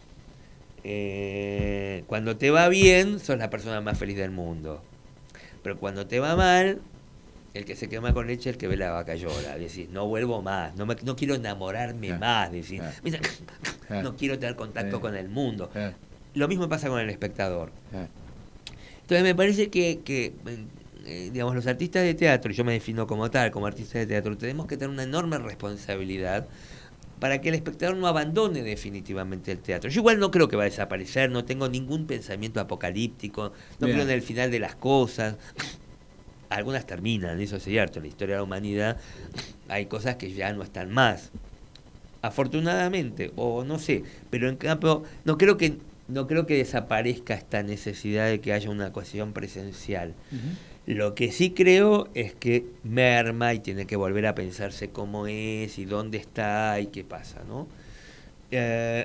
eh, cuando te va bien, sos la persona más feliz del mundo. Pero cuando te va mal, el que se quema con leche es el que ve la vaca llora. Decís, no vuelvo más, no, me, no quiero enamorarme Claro, más. Decís, claro. Mira, eh. no quiero tener contacto eh. con el mundo. Eh. Lo mismo pasa con el espectador. Eh. Entonces me parece que, que eh, digamos, los artistas de teatro, y yo me defino como tal, como artista de teatro, tenemos que tener una enorme responsabilidad para que el espectador no abandone definitivamente el teatro. Yo igual no creo que va a desaparecer, no tengo ningún pensamiento apocalíptico, no Bien. creo en el final de las cosas. Algunas terminan, eso es cierto, en la historia de la humanidad hay cosas que ya no están más. Afortunadamente, o no sé, pero en cambio, no creo que, no creo que desaparezca esta necesidad de que haya una cuestión presencial. Uh-huh. Lo que sí creo es que merma y tiene que volver a pensarse cómo es y dónde está y qué pasa, ¿no? Eh,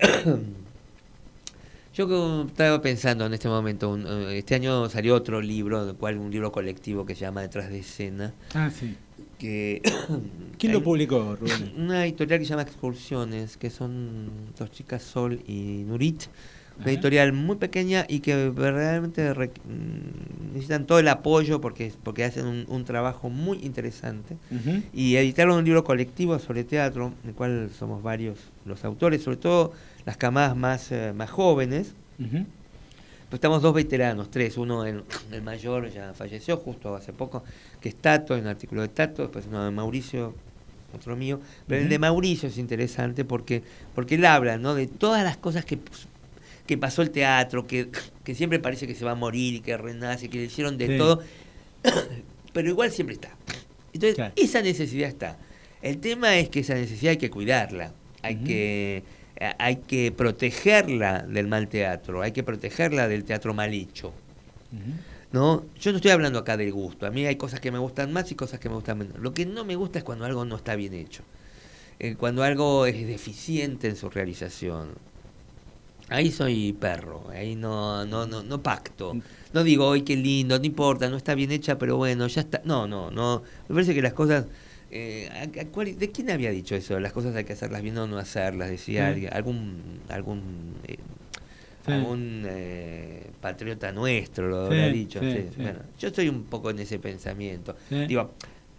yo estaba pensando en este momento, un, este año salió otro libro, el cual un libro colectivo que se llama Detrás de Escena. Ah, sí. Que ¿Quién lo publicó, Rubén? Una editorial que se llama Excursiones, que son dos chicas, Sol y Nurit. Una Ajá. editorial muy pequeña y que verdaderamente re, necesitan todo el apoyo porque, porque hacen un, un trabajo muy interesante. Uh-huh. Y editaron un libro colectivo sobre teatro, en el cual somos varios los autores, sobre todo las camadas más, eh, más jóvenes. Uh-huh. Pues estamos dos veteranos, tres, uno el, el mayor ya falleció justo hace poco, que es Tato, en el artículo de Tato, después uno de Mauricio, otro mío, pero uh-huh. el de Mauricio es interesante porque, porque él habla, ¿no?, de todas las cosas que, que pasó el teatro, que, que siempre parece que se va a morir y que renace, que le hicieron de sí. todo, pero igual siempre está. Entonces, claro. esa necesidad está. El tema es que esa necesidad hay que cuidarla, hay uh-huh. que... hay que protegerla del mal teatro, hay que protegerla del teatro mal hecho. Uh-huh. ¿No? Yo no estoy hablando acá del gusto, a mí hay cosas que me gustan más y cosas que me gustan menos. Lo que no me gusta es cuando algo no está bien hecho, eh, cuando algo es deficiente en su realización. Ahí soy perro, ahí no no no no pacto. No digo, ¡ay, qué lindo! No importa, no está bien hecha, pero bueno, ya está. No, no, no. Me parece que las cosas... Eh, ¿a, a cuál, ¿De quién había dicho eso? Las cosas hay que hacerlas bien o no hacerlas, decía sí. algún algún eh, sí. algún eh, patriota nuestro lo habrá sí, dicho. Sí, sí. Sí. Bueno, yo estoy un poco en ese pensamiento. Sí. Digo,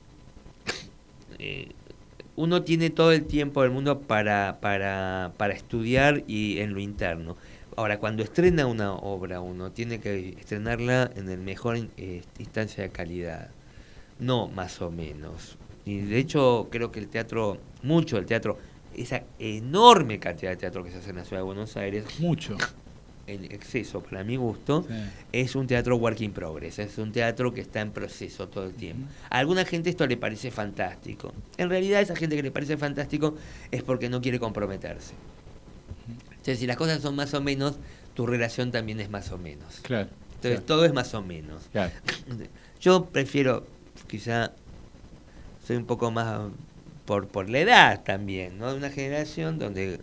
eh, uno tiene todo el tiempo del mundo para, para, para estudiar y en lo interno. Ahora, cuando estrena una obra, uno tiene que estrenarla en el mejor eh, instancia de calidad, no más o menos. Y de hecho creo que el teatro, mucho del teatro, esa enorme cantidad de teatro que se hace en la ciudad de Buenos Aires, mucho, en exceso para mi gusto, sí. es un teatro work in progress, es un teatro que está en proceso todo el tiempo. Uh-huh. A alguna gente esto le parece fantástico. En realidad esa gente que le parece fantástico es porque no quiere comprometerse. Uh-huh. Entonces, si las cosas son más o menos, tu relación también es más o menos. Claro. Entonces claro. todo es más o menos. Claro. Yo prefiero quizá... soy un poco más por por la edad también, ¿no? De una generación donde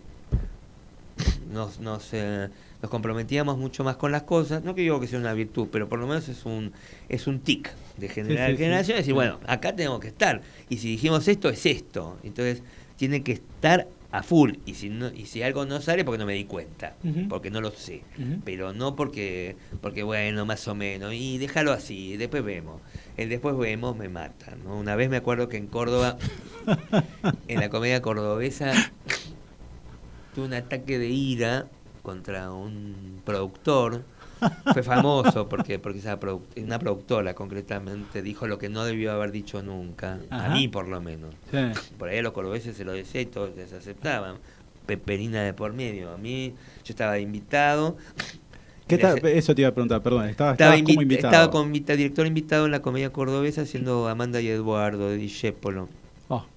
nos nos, eh, nos comprometíamos mucho más con las cosas. No que digo que sea una virtud, pero por lo menos es un es un tic de generar sí, sí, generación. Sí. Es decir, bueno, acá tenemos que estar. Y si dijimos esto, es esto. Entonces, tiene que estar a full. Y si no, y si algo no sale, porque no me di cuenta. Uh-huh. Porque no lo sé. Uh-huh. Pero no porque, porque, bueno, más o menos. Y déjalo así, después vemos. El después vemos me mata, ¿no? Una vez me acuerdo que en Córdoba, en la comedia cordobesa, tuve un ataque de ira contra un productor. Fue famoso porque porque esa produ- una productora concretamente dijo lo que no debió haber dicho nunca. Ajá. A mí por lo menos. Sí. Por ahí a los cordobeses se lo decía y todos les aceptaban. Peperina de por medio. A mí, yo estaba invitado. ¿Qué tal? Eso te iba a preguntar, perdón. Estaba, estaba, estaba como invitado. Estaba como invita, director invitado en la comedia cordobesa haciendo Amanda y Eduardo de Discépolo. Oh.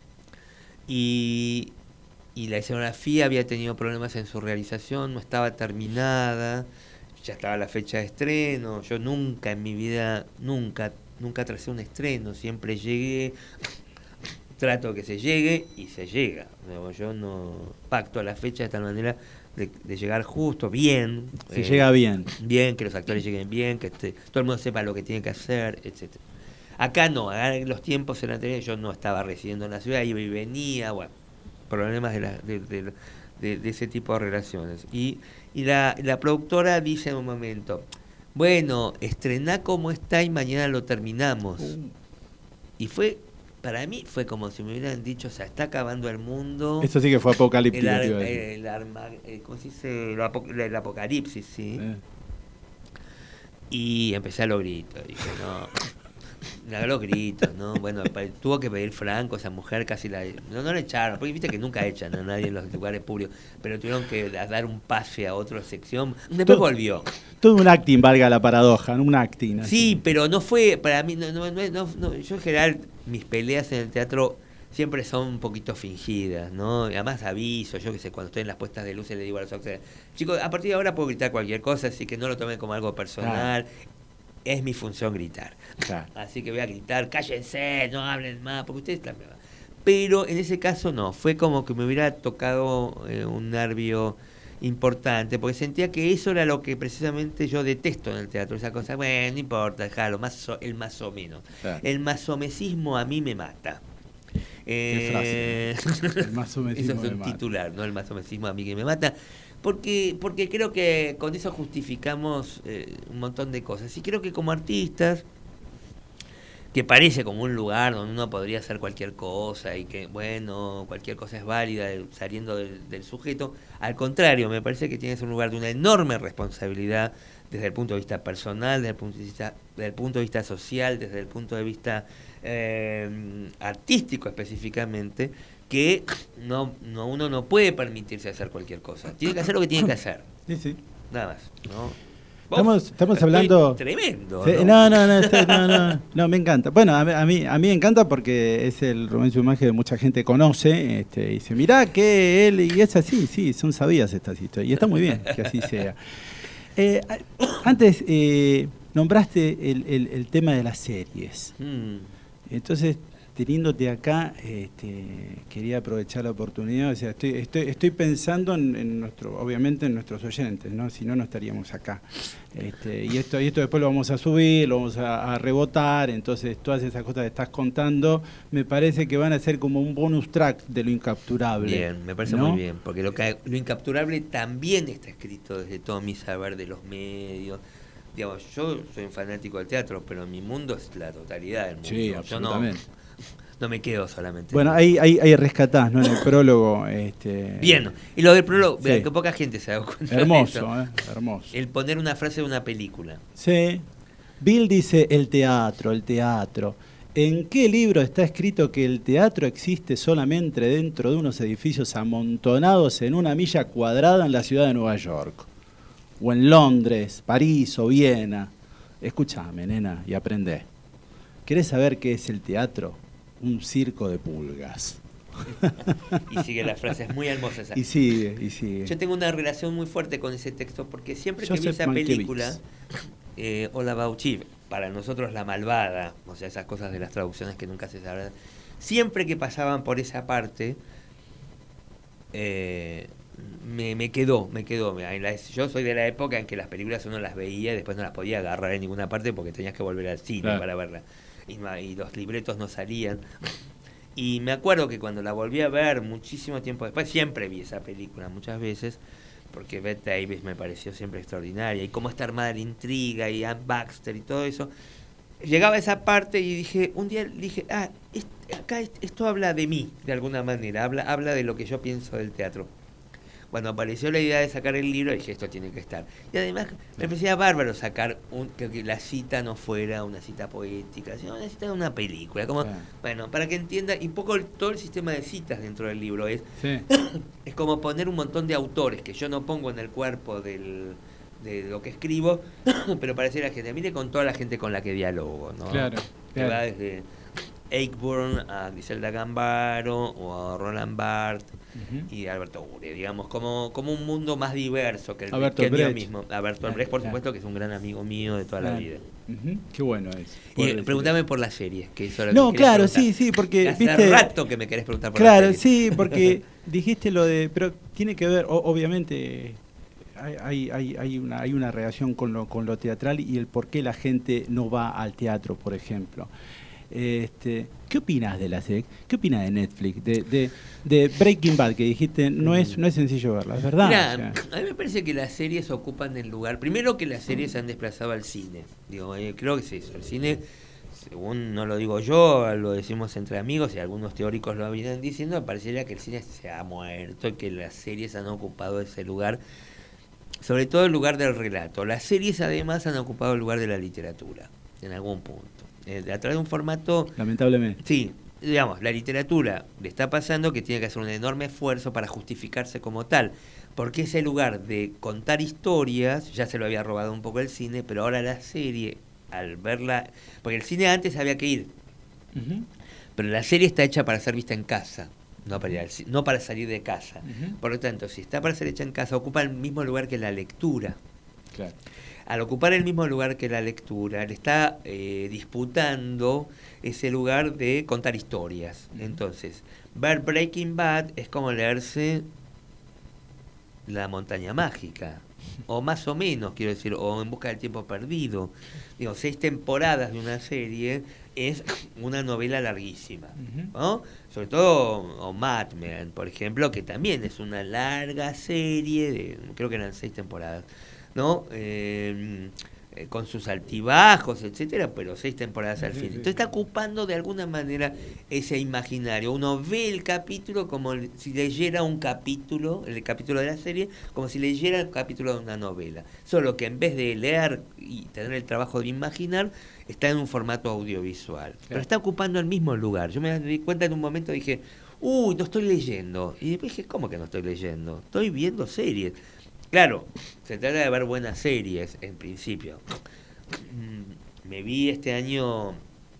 Y, y la escenografía había tenido problemas en su realización, no estaba terminada, ya estaba la fecha de estreno. Yo nunca en mi vida, nunca, nunca tracé un estreno, siempre llegué, trato que se llegue y se llega. Yo no pacto a la fecha de tal manera de, de llegar justo, bien. Se eh, llega bien. Bien, que los actores lleguen bien, que este, todo el mundo sepa lo que tiene que hacer, etcétera. Acá no, acá en los tiempos eran anteriores, yo no estaba residiendo en la ciudad, iba y venía, bueno, problemas de, la, de, de, de, de ese tipo de relaciones. Y, y la, la productora dice en un momento, bueno, estrená como está y mañana lo terminamos. Uh. Y fue para mí fue como si me hubieran dicho, o sea, está acabando el mundo. Eso sí que fue apocalíptico. El, ar, el, el, arma, el, ¿cómo se dice? El, apo, el apocalipsis, sí. Eh. Y empecé a los gritos. Dije, no. A los gritos, ¿no? Bueno, tuvo que pedir Franco, esa mujer casi la... No, no la echaron, porque viste que nunca echan a nadie en los lugares públicos, pero tuvieron que dar un pase a otra sección. Después todo, volvió. Todo un acting, valga la paradoja, ¿no? Un acting. Así. Sí, pero no fue, para mí, no, no, no, no, yo en general, mis peleas en el teatro siempre son un poquito fingidas, ¿no? Y además aviso, yo que sé, cuando estoy en las puestas de luces le digo a los actores, chicos, a partir de ahora puedo gritar cualquier cosa, así que no lo tomen como algo personal. Ah. Es mi función gritar. Claro. Así que voy a gritar, cállense, no hablen más, porque ustedes también. Pero en ese caso no, fue como que me hubiera tocado eh, un nervio importante, porque sentía que eso era lo que precisamente yo detesto en el teatro, esa cosa, bueno, no importa, déjalo, más o, el más o menos. Claro. El masomecismo a mí me mata. Eh, ¿Qué frase? El masomecismo eso es un me titular, mata. ¿no? El masomecismo a mí que me mata. Porque, porque creo que con eso justificamos eh, un montón de cosas. Y creo que como artistas, que parece como un lugar donde uno podría hacer cualquier cosa y que, bueno, cualquier cosa es válida saliendo del, del sujeto, al contrario, me parece que tiene que ser un lugar de una enorme responsabilidad desde el punto de vista personal, desde el punto de vista, desde el punto de vista social, desde el punto de vista eh, artístico específicamente, que no, no uno no puede permitirse hacer cualquier cosa. Tiene que hacer lo que tiene que hacer. Sí, sí. Nada más, ¿no? Estamos, estamos hablando... Tremendo, sí, ¿no? No, no, no, estoy, no, no, no, me encanta. Bueno, a, a mí a mí me encanta porque es el Rubén Sumaje que mucha gente conoce, este, y dice, mirá que él, y es así, sí, son sabidas estas historias, y está muy bien que así sea. Eh, antes eh, nombraste el, el, el tema de las series. Hmm. Entonces, teniéndote acá, este, quería aprovechar la oportunidad. O sea, estoy, estoy, estoy pensando en, en nuestro, obviamente en nuestros oyentes, ¿no? Si no, no estaríamos acá. Este, y esto, y esto después lo vamos a subir, lo vamos a, a rebotar. Entonces, todas esas cosas que estás contando, me parece que van a ser como un bonus track de lo incapturable. Bien, me parece, ¿no? Muy bien, porque lo, que, lo incapturable también está escrito desde todo mi saber de los medios. Digamos, yo soy un fanático del teatro, pero mi mundo es la totalidad del mundo. Sí, yo absolutamente. No, no me quedo solamente. Bueno, ahí, ahí, ahí rescatás, ¿no? En el prólogo. Este... Bien, y lo del prólogo, sí. que poca gente se da cuenta. Hermoso, de eso. ¿eh? Hermoso. El poner una frase de una película. Sí. Bill dice el teatro, el teatro. ¿En qué libro está escrito que el teatro existe solamente dentro de unos edificios amontonados en una milla cuadrada en la ciudad de Nueva York? O en Londres, París o Viena. Escúchame, nena, y aprendé. ¿Querés saber qué es el teatro? Un circo de pulgas. Y sigue la frase, es muy hermosa esa. Y sigue, y sigue. Yo tengo una relación muy fuerte con ese texto, porque siempre que vi esa película, eh, All About Eve, para nosotros la malvada, o sea, esas cosas de las traducciones que nunca se sabrán, siempre que pasaban por esa parte, eh, me, me quedó, me quedó. Yo soy de la época en que las películas uno las veía y después no las podía agarrar en ninguna parte porque tenías que volver al cine, claro, para verla. Y, y los libretos no salían. Y me acuerdo que cuando la volví a ver muchísimo tiempo después, siempre vi esa película muchas veces, porque Bette Davis me pareció siempre extraordinaria, y cómo está armada la intriga, y Anne Baxter y todo eso. Llegaba a esa parte y dije, un día dije, ah, este, acá esto habla de mí, de alguna manera, habla, habla de lo que yo pienso del teatro. Cuando apareció la idea de sacar el libro, dije, esto tiene que estar. Y además me parecía bárbaro sacar un, que, que la cita no fuera una cita poética, sino una cita de una película. Como, sí. Bueno, para que entienda, y un poco el, todo el sistema de citas dentro del libro es, sí. Es como poner un montón de autores que yo no pongo en el cuerpo del, de lo que escribo, pero parece la gente, mire con toda la gente con la que dialogo, ¿no? Claro, que claro. va desde Ayckbourn a Griselda Gambaro o a Roland Barthes, uh-huh, y Alberto Ure, digamos, como, como un mundo más diverso que el, Alberto que el mío Brecht. mismo. Alberto claro, Brecht, por claro. supuesto, que es un gran amigo mío de toda claro. la vida. Uh-huh. Qué bueno es. Y pregúntame por las series, que eso era No, que claro, preguntar. sí, sí, porque hace viste, rato que me querés preguntar por claro, las series. Sí, porque dijiste lo de, pero tiene que ver, o, obviamente hay, hay, hay una, hay una relación con lo, con lo teatral y el por qué la gente no va al teatro, por ejemplo. Este, ¿qué opinas de la serie? ¿Qué opinas de Netflix? De, de, de Breaking Bad, que dijiste, no es, no es sencillo verla, es verdad. Mirá, o sea. A mí me parece que las series ocupan el lugar. Primero que las series se han desplazado al cine. Digo, eh, creo que es eso. El cine según no lo digo yo, lo decimos entre amigos y algunos teóricos lo vienen diciendo, parecería que el cine se ha muerto y que las series han ocupado ese lugar, sobre todo el lugar del relato. Las series además han ocupado el lugar de la literatura, en algún punto. Eh, a través de un formato... Lamentablemente. Sí, digamos, la literatura le está pasando que tiene que hacer un enorme esfuerzo para justificarse como tal, porque ese lugar de contar historias, ya se lo había robado un poco el cine, pero ahora la serie, al verla... Porque el cine antes había que ir, uh-huh. pero la serie está hecha para ser vista en casa, no para, ir al, no para salir de casa. Uh-huh. Por lo tanto, si está para ser hecha en casa, ocupa el mismo lugar que la lectura. Claro. Al ocupar el mismo lugar que la lectura, le está eh, disputando ese lugar de contar historias. Uh-huh. Entonces, ver Breaking Bad es como leerse La Montaña Mágica, o más o menos, quiero decir, o En Busca del Tiempo Perdido. Digo, seis temporadas de una serie es una novela larguísima, ¿no? Sobre todo, o Mad Men, por ejemplo, que también es una larga serie, de, creo que eran seis temporadas, ¿no? Eh, eh, con sus altibajos, etcétera, pero seis temporadas al fin. Entonces está ocupando de alguna manera ese imaginario. Uno ve el capítulo como si leyera un capítulo, el capítulo de la serie, como si leyera el capítulo de una novela. Solo que en vez de leer y tener el trabajo de imaginar, está en un formato audiovisual. Claro. Pero está ocupando el mismo lugar. Yo me di cuenta en un momento, dije, uy, no estoy leyendo. Y después dije, ¿cómo que no estoy leyendo? Estoy viendo series. Claro, se trata de ver buenas series, en principio. Me vi este año...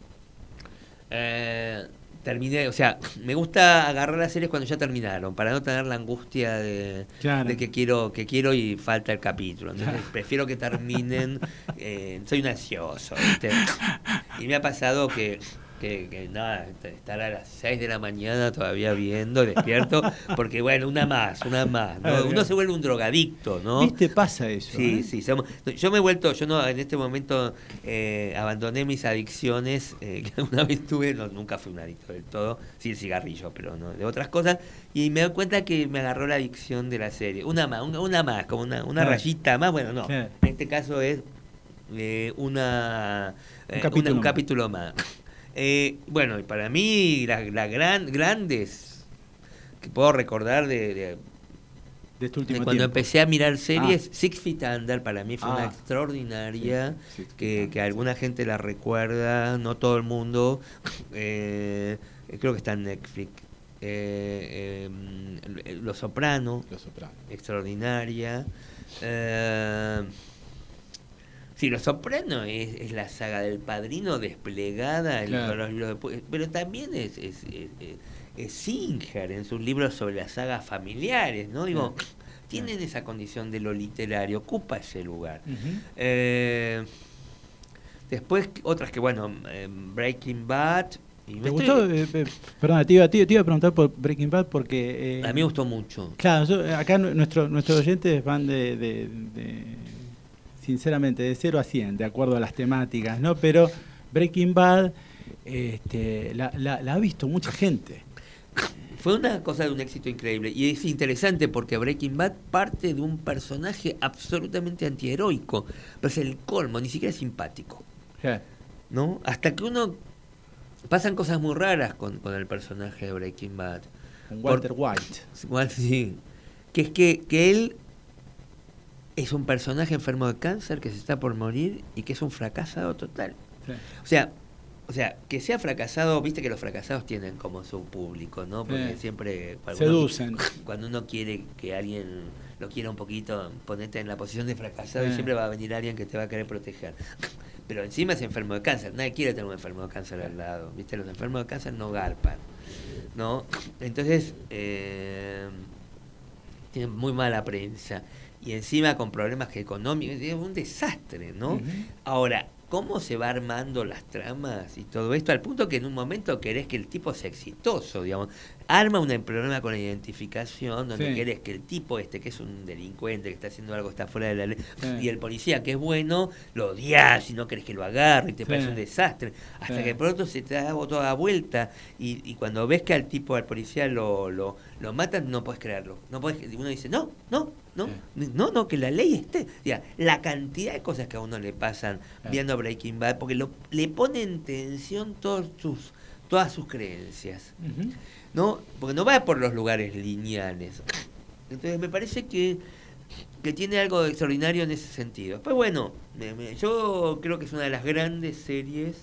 Eh, terminé, o sea, me gusta agarrar las series cuando ya terminaron, para no tener la angustia de, claro. de que quiero que quiero y falta el capítulo. Entonces, claro. prefiero que terminen. Eh, soy un ansioso, ¿viste? Y me ha pasado que... Que, que nada, estar a las seis de la mañana todavía viendo, despierto, porque bueno, una más, una más, ¿no? Uno se vuelve un drogadicto, ¿no? ¿Viste? Pasa eso. Sí, ¿eh? sí. Somos, yo me he vuelto, yo no, en este momento eh, abandoné mis adicciones, eh, que alguna vez tuve, no, nunca fui un adicto del todo, sí el cigarrillo, pero no, de otras cosas, y me doy cuenta que me agarró la adicción de la serie. Una más, una, una más, como una, una claro. rayita más, bueno, no, claro. en este caso es eh, una, eh, un capítulo, una, un capítulo más. Eh, bueno, para mí, las la gran, grandes que puedo recordar de, de, de, este último de cuando tiempo. empecé a mirar series, ah. Six Feet Under para mí fue ah. una extraordinaria, sí, que, que alguna gente la recuerda, no todo el mundo, eh, creo que está en Netflix. Eh, eh, Los Soprano, Los Soprano, extraordinaria. Eh, Sí, Los Soprano es, es la saga del Padrino desplegada, claro. el, los, los, pero también es, es, es, es Singer en sus libros sobre las sagas familiares, ¿no? Digo, claro. tienen claro. esa condición de lo literario, ocupa ese lugar. Uh-huh. Eh, después, otras que, bueno, eh, Breaking Bad... Y ¿Te gustó? Estoy... Eh, eh, perdona, te iba, te, te iba a preguntar por Breaking Bad porque... Eh, a mí me gustó mucho. Claro, yo, acá nuestro, nuestros oyentes van de... de, de sinceramente, de cero a cien, de acuerdo a las temáticas, ¿no? Pero Breaking Bad este, la, la, la ha visto mucha gente. Fue una cosa de un éxito increíble. Y es interesante porque Breaking Bad parte de un personaje absolutamente antiheroico. Pero es el colmo, ni siquiera es simpático. Sí. ¿No? Hasta que uno... Pasan cosas muy raras con, con el personaje de Breaking Bad. Con Walter Por, White. Sí. Que es que, que él... es un personaje enfermo de cáncer que se está por morir y que es un fracasado total. Sí. O sea, o sea, que sea fracasado, viste que los fracasados tienen como su público, ¿no? Porque sí. siempre cuando seducen. Uno, cuando uno quiere que alguien lo quiera un poquito, ponete en la posición de fracasado sí. y siempre va a venir alguien que te va a querer proteger. Pero encima es enfermo de cáncer, nadie quiere tener un enfermo de cáncer al lado, ¿viste? Los enfermos de cáncer no garpan, ¿no? Entonces, eh, tienen muy mala prensa. Y encima con problemas económicos, es un desastre, ¿no? Uh-huh. Ahora, ¿cómo se va armando las tramas y todo esto? Al punto que en un momento querés que el tipo sea exitoso, digamos. Arma un problema con la identificación, donde sí. querés que el tipo este, que es un delincuente, que está haciendo algo, está fuera de la ley, sí. y el policía, que es bueno, lo odias y no querés que lo agarre, y te sí. parece un desastre. Hasta sí. que pronto se te da toda vuelta, y, y cuando ves que al tipo, al policía, lo, lo, lo matan, no puedes creerlo. No podés, uno dice, no, no, ¿no? Sí. No, no, que la ley esté. O sea, la cantidad de cosas que a uno le pasan Sí. viendo Breaking Bad, porque lo, le pone en tensión todos sus, todas sus creencias, Ujú. ¿no? Porque no va por los lugares lineales. Entonces me parece que, que tiene algo de extraordinario en ese sentido. Pues bueno, me, me, yo creo que es una de las grandes series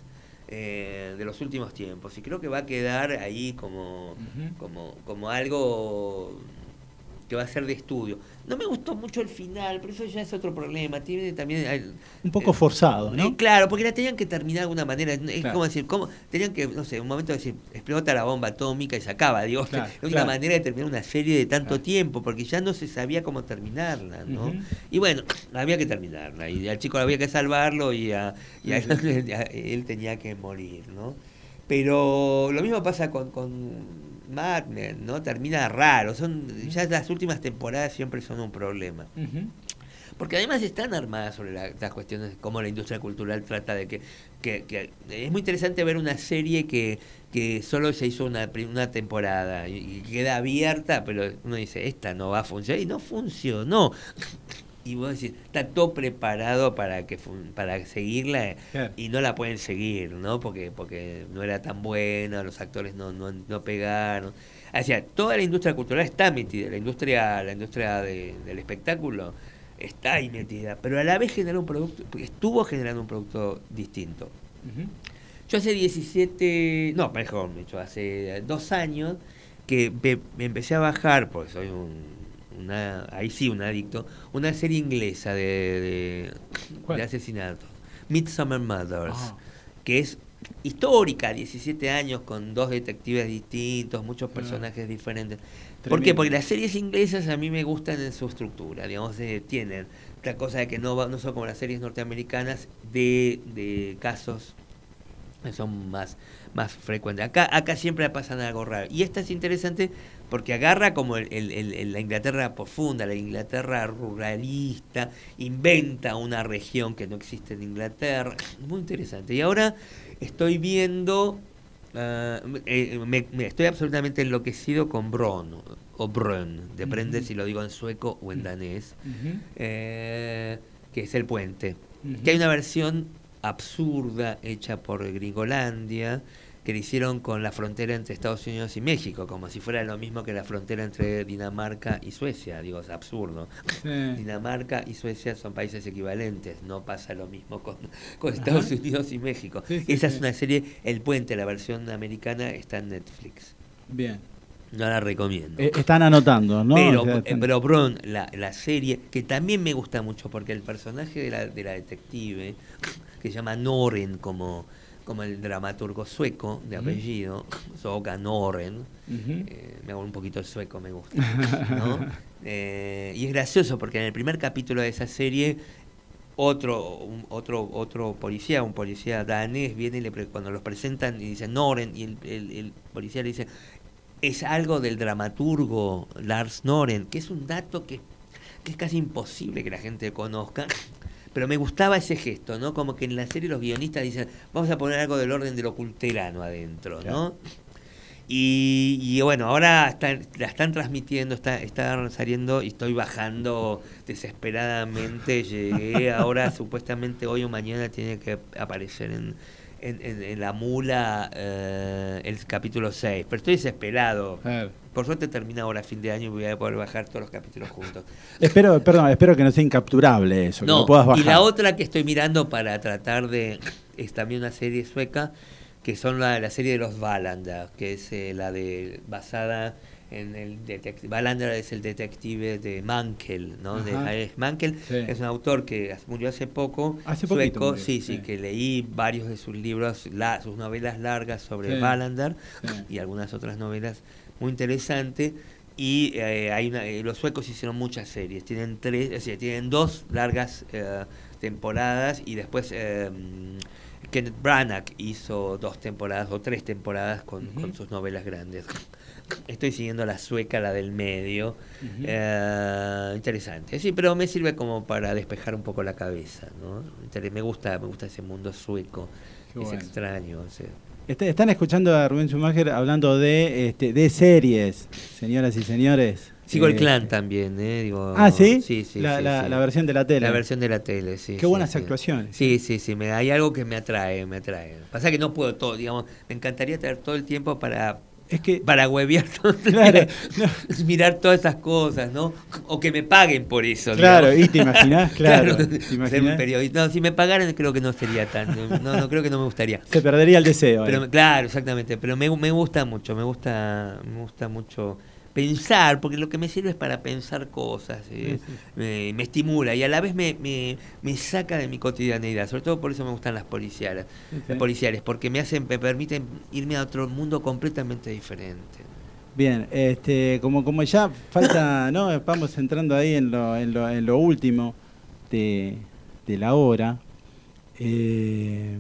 eh, de los últimos tiempos y creo que va a quedar ahí como, Ujú. como, como algo que va a ser de estudio. No me gustó mucho el final, pero eso ya es otro problema. Tiene también hay- Un poco eh, forzado, ¿no? eh, claro, porque la tenían que terminar de alguna manera. Es Claro. como decir, ¿cómo? Tenían que, no sé, un momento decir, explota la bomba atómica y se acaba. Digo, Claro, la única claro. manera de terminar una serie de tanto Claro. tiempo, porque ya no se sabía cómo terminarla, ¿no? Ujú. Y bueno, había que terminarla. Y al chico había que salvarlo y, a, y a, Sí, a él tenía que morir, ¿no? Pero lo mismo pasa con, con Mad Men, ¿no? Termina raro. Son, ya las últimas temporadas siempre son un problema. Ujú. Porque además están armadas sobre la- las cuestiones de cómo la industria cultural trata de que, que, que es muy interesante ver una serie que, que solo se hizo una, prim- una temporada y, y queda abierta, pero uno dice, esta no va a funcionar y no funcionó. Y vos decís, está todo preparado para que fun- para seguirla eh, Claro. y no la pueden seguir, ¿no? Porque porque no era tan buena, los actores no no, no pegaron. O sea, toda la industria cultural está metida, la industria la industria de- del espectáculo está ahí metida, pero a la vez genera un producto, estuvo generando un producto distinto. Ujú. Yo hace diecisiete, no, mejor dicho, hace dos años que me, me empecé a bajar, porque soy un, una, ahí sí un adicto, una serie inglesa de, de, ¿Cuál? de asesinatos, Midsomer Murders, Ah. que es histórica, diecisiete años con dos detectives distintos, muchos Ah. personajes diferentes. ¿Por Tremendo. qué? Porque las series inglesas a mí me gustan en su estructura, digamos, eh, tienen la cosa de que no, va- no son como las series norteamericanas de, de casos que son más, más frecuentes. Acá, acá siempre pasan algo raro. Y esta es interesante porque agarra como el, el- el- el- la Inglaterra profunda, la Inglaterra ruralista, inventa una región que no existe en Inglaterra. Muy interesante. Y ahora estoy viendo, ah, eh, me, me estoy absolutamente enloquecido con Bron, o Brön, depende Ujú. si lo digo en sueco o en danés, Ujú. eh, que es El Puente. Ujú. Que hay una versión absurda hecha por Gringolandia que le hicieron con la frontera entre Estados Unidos y México, como si fuera lo mismo que la frontera entre Dinamarca y Suecia. Digo, es absurdo. Sí. Dinamarca y Suecia son países equivalentes, no pasa lo mismo con, con Estados Ajá. Unidos y México. Sí, sí, Esa sí. es una serie, El Puente, la versión americana, está en Netflix. Bien. No la recomiendo. Eh, están anotando, ¿no? Pero, O sea, eh, están- pero Bron, la, la serie, que también me gusta mucho, porque el personaje de la, de la detective, que se llama Noren, como, como el dramaturgo sueco de Ujú. apellido, Soga Noren, Ujú. eh, me hago un poquito el sueco, me gusta, ¿no? Eh, y es gracioso, porque en el primer capítulo de esa serie, otro un- otro otro policía, un policía danés, viene y le pre- cuando los presentan y dicen Noren, y el, el, el policía le dice, es algo del dramaturgo Lars Noren, que es un dato que, que es casi imposible que la gente conozca, pero me gustaba ese gesto, ¿no? Como que en la serie los guionistas dicen, vamos a poner algo del orden de lo culterano adentro, ¿no? Y, y bueno, ahora están, la están transmitiendo, está, está saliendo y estoy bajando desesperadamente. Llegué ahora, supuestamente hoy o mañana tiene que aparecer en, en, en- en la mula eh, el capítulo seis, pero estoy desesperado. Claro. Por suerte termina ahora a fin de año y voy a poder bajar todos los capítulos juntos. Espero, perdón, espero que no sea incapturable eso, que No, lo puedas bajar. y la otra que estoy mirando para tratar de... es también una serie sueca, que son la, la serie de los Wallander, que es eh, la de basada en el detective. Wallander es el detective de Mankell, ¿no? De Ajá. Heinrich Mankell. Sí. Es un autor que as- murió hace poco, Hace poquito sueco, murió, sí, sí, sí. que leí varios de sus libros, la, sus novelas largas sobre Sí. Wallander Sí. y algunas otras novelas muy interesantes. Y eh, hay una, eh, los suecos hicieron muchas series, tienen tres, o sea, tienen dos largas eh, temporadas y después eh, Kenneth Branagh hizo dos temporadas o tres temporadas con, Ujú. con sus novelas grandes. Estoy siguiendo la sueca, la del medio. Ujú. Eh, interesante. Sí, pero me sirve como para despejar un poco la cabeza, ¿no? Inter- Me gusta, me gusta ese mundo sueco. Qué es bueno. extraño. O sea. Est- Están escuchando a Rubén Schumacher hablando de, este, de series, señoras y señores. Sigo Eh, el Clan también, ¿eh? Digo, ah, ¿sí? Sí, sí, la, sí, la, sí. la versión de la tele. La versión de la tele, sí. Qué sí, buenas sí. actuaciones. Sí, sí, sí. Me, hay algo que me atrae, me atrae. Pasa que no puedo todo, digamos. Me encantaría tener todo el tiempo para... Es que... Para huevear todo. Claro. No. Mirar todas esas cosas, ¿no? O que me paguen por eso. Claro, digamos. y te imaginás, claro. claro ¿te ser un imaginás? periodista. No, si me pagaran creo que no sería tan... No, no creo que no me gustaría. Se perdería el deseo. Pero, eh. claro, exactamente. Pero me, me gusta mucho, me gusta, me gusta mucho pensar, porque lo que me sirve es para pensar cosas, eh, Sí, sí. Me, me estimula y a la vez me, me, me saca de mi cotidianeidad. Sobre todo por eso me gustan las policiales, Sí, sí. las policiales, porque me hacen, me permiten irme a otro mundo completamente diferente. Bien, este, como, como ya falta, ¿no? Vamos entrando ahí en lo, en lo, en lo último de, de la hora. Eh,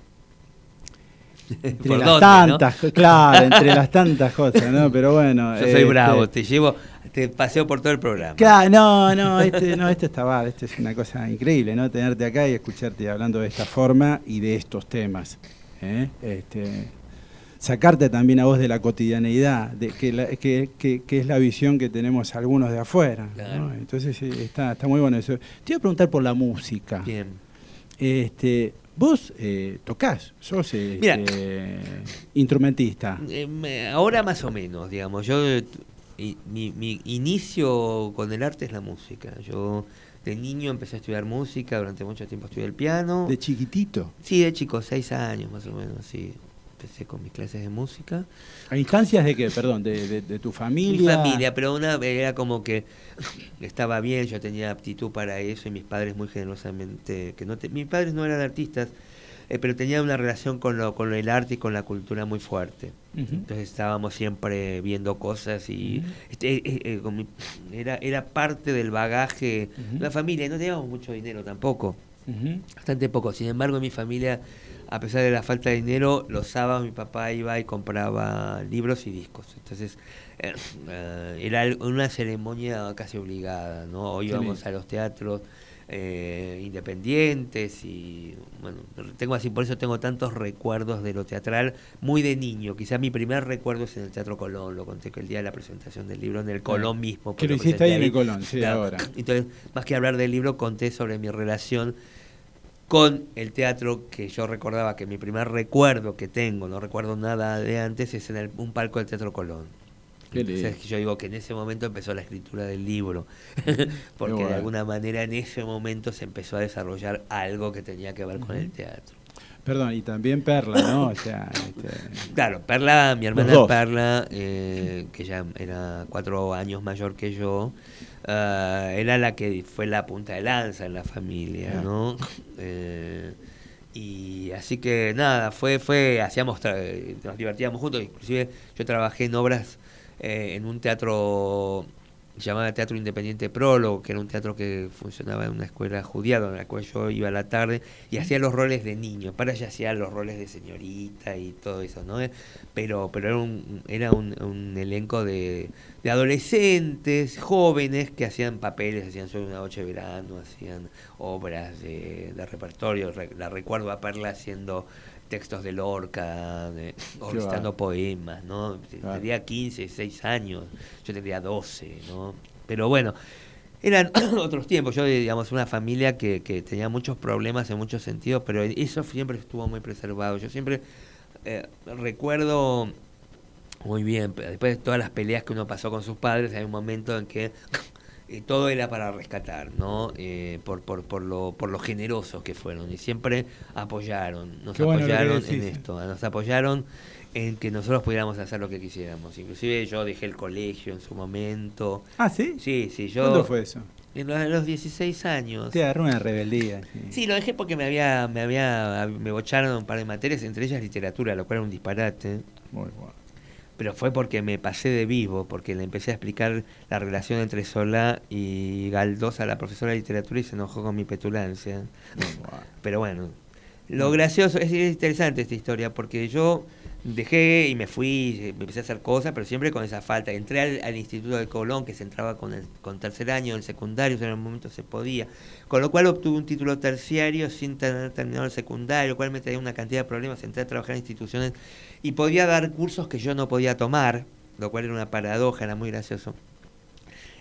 entre ¿Por las dónde, tantas, claro, entre las tantas cosas, ¿no? Pero bueno. Yo soy este, bravo, te llevo, te paseo por todo el programa. Claro, no, no, este, no, esto está bárbaro, esto es una cosa increíble, ¿no? Tenerte acá y escucharte hablando de esta forma y de estos temas. ¿eh? Este, sacarte también a vos de la cotidianeidad, de que, la, que, que, que es la visión que tenemos algunos de afuera. Claro. ¿no? Entonces eh, está, está muy bueno eso. Te iba a preguntar por la música. Bien. Este, vos eh, tocás, sos este, Mira. instrumentista. Eh, me- ahora más o menos, digamos. Yo eh, y- mi, mi inicio con el arte es la música. Yo de niño empecé a estudiar música, durante mucho tiempo estudié el piano. De chiquitito. Sí, de chico, seis años más o menos, sí. Empecé con mis clases de música. ¿A instancias de qué? Perdón, de, de, de tu Mi familia. familia, pero una era como que estaba bien, yo tenía aptitud para eso y mis padres muy generosamente, que no te- mis padres no eran artistas, eh, pero tenían una relación con lo, con el arte y con la cultura muy fuerte. Ujú. Entonces estábamos siempre viendo cosas y Ujú. este, eh, eh, con mi- era, era parte del bagaje Ujú. de la familia. Y no teníamos mucho dinero tampoco, Ujú. bastante poco. Sin embargo, en mi familia, a pesar de la falta de dinero, los sábados mi papá iba y compraba libros y discos. Entonces eh, eh, era al- una ceremonia casi obligada, ¿no? Hoy Qué íbamos lindo. a los teatros eh, independientes y bueno, tengo así, por eso tengo tantos recuerdos de lo teatral muy de niño. Quizás mi primer recuerdo es en el Teatro Colón, lo conté que el día de la presentación del libro en el Colón mismo. Que pues lo hiciste presenté ahí en el Colón, sí, Claro. ahora. Entonces, más que hablar del libro, conté sobre mi relación con el teatro, que yo recordaba que mi primer recuerdo que tengo, no recuerdo nada de antes, es en el- un palco del Teatro Colón. Qué lindo. Entonces, yo digo que en ese momento empezó la escritura del libro, porque bueno. de alguna manera en ese momento se empezó a desarrollar algo que tenía que ver con el teatro. Perdón, y también Perla, ¿no? O sea, este, Claro, Perla, mi hermana dos. Perla, eh, que ya era cuatro años mayor que yo, ah, era la que fue la punta de lanza en la familia, Ah. ¿no? Eh, y así que nada, fue, fue, hacíamos, tra- nos divertíamos juntos, inclusive yo trabajé en obras eh, en un teatro llamado Teatro Independiente Prólogo, que era un teatro que funcionaba en una escuela judía, donde la cual yo iba a la tarde, y hacía los roles de niño. Para ella hacía los roles de señorita y todo eso, ¿no? Pero, pero era un, era un, un elenco de, de adolescentes, jóvenes, que hacían papeles, hacían Soy una noche de verano, hacían obras de, de repertorio. Re- la recuerdo a Perla haciendo textos de Lorca, de, o Qué recitando bárbaro. poemas, ¿no? Claro. Tenía quince, dieciséis años, yo tendría doce, ¿no? Pero bueno, eran otros tiempos. Yo, digamos, una familia que, que tenía muchos problemas en muchos sentidos, pero eso siempre estuvo muy preservado. Yo siempre eh, recuerdo muy bien, después de todas las peleas que uno pasó con sus padres, hay un momento en que eh, todo era para rescatar, ¿no? Eh, por, por, por, lo, por lo generosos que fueron y siempre apoyaron, nos Qué bueno lo que apoyaron decís, en eh. esto, nos apoyaron en que nosotros pudiéramos hacer lo que quisiéramos. Inclusive yo dejé el colegio en su momento. Ah, ¿sí? Sí, sí, yo... ¿Cuándo fue eso? En los, a los dieciséis años. Te agarró una rebeldía. Sí. Sí, lo dejé porque me había, me había, me bocharon un par de materias, entre ellas literatura, lo cual era un disparate. Muy bueno. Pero fue porque me pasé de vivo, porque le empecé a explicar la relación entre Solá y Galdós a la profesora de literatura y se enojó con mi petulancia. Muy bueno. Pero bueno, lo gracioso, es, es interesante esta historia, porque yo dejé y me fui, me empecé a hacer cosas, pero siempre con esa falta. Entré al, al Instituto de Colón, que se entraba con el con tercer año, el secundario, en el momento se podía. Con lo cual obtuve un título terciario sin tener terminado el secundario, lo cual me traía una cantidad de problemas. Entré a trabajar en instituciones y podía dar cursos que yo no podía tomar, lo cual era una paradoja, era muy gracioso.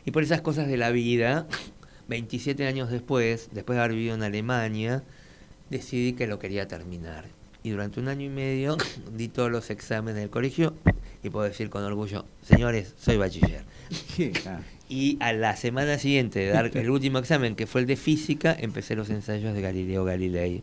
Y por esas cosas de la vida, veintisiete años después, después de haber vivido en Alemania, decidí que lo quería terminar. Y durante un año y medio di todos los exámenes del colegio y puedo decir con orgullo, señores, soy bachiller. Y a la semana siguiente de dar el último examen, que fue el de física, empecé los ensayos de Galileo Galilei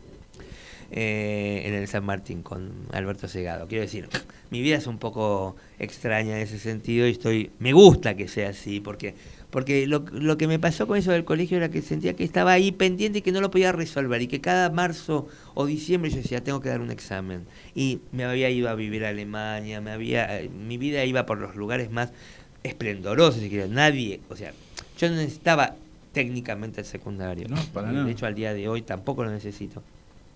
eh, en el San Martín con Alberto Segado. Quiero decir, mi vida es un poco extraña en ese sentido y estoy, me gusta que sea así, porque porque lo, lo que me pasó con eso del colegio era que sentía que estaba ahí pendiente y que no lo podía resolver, y que cada marzo o diciembre yo decía, tengo que dar un examen. Y me había ido a vivir a Alemania, me había mi vida iba por los lugares más esplendorosos, si quieres, nadie, o sea, yo no necesitaba técnicamente el secundario. No, para de nada. hecho, al día de hoy tampoco lo necesito.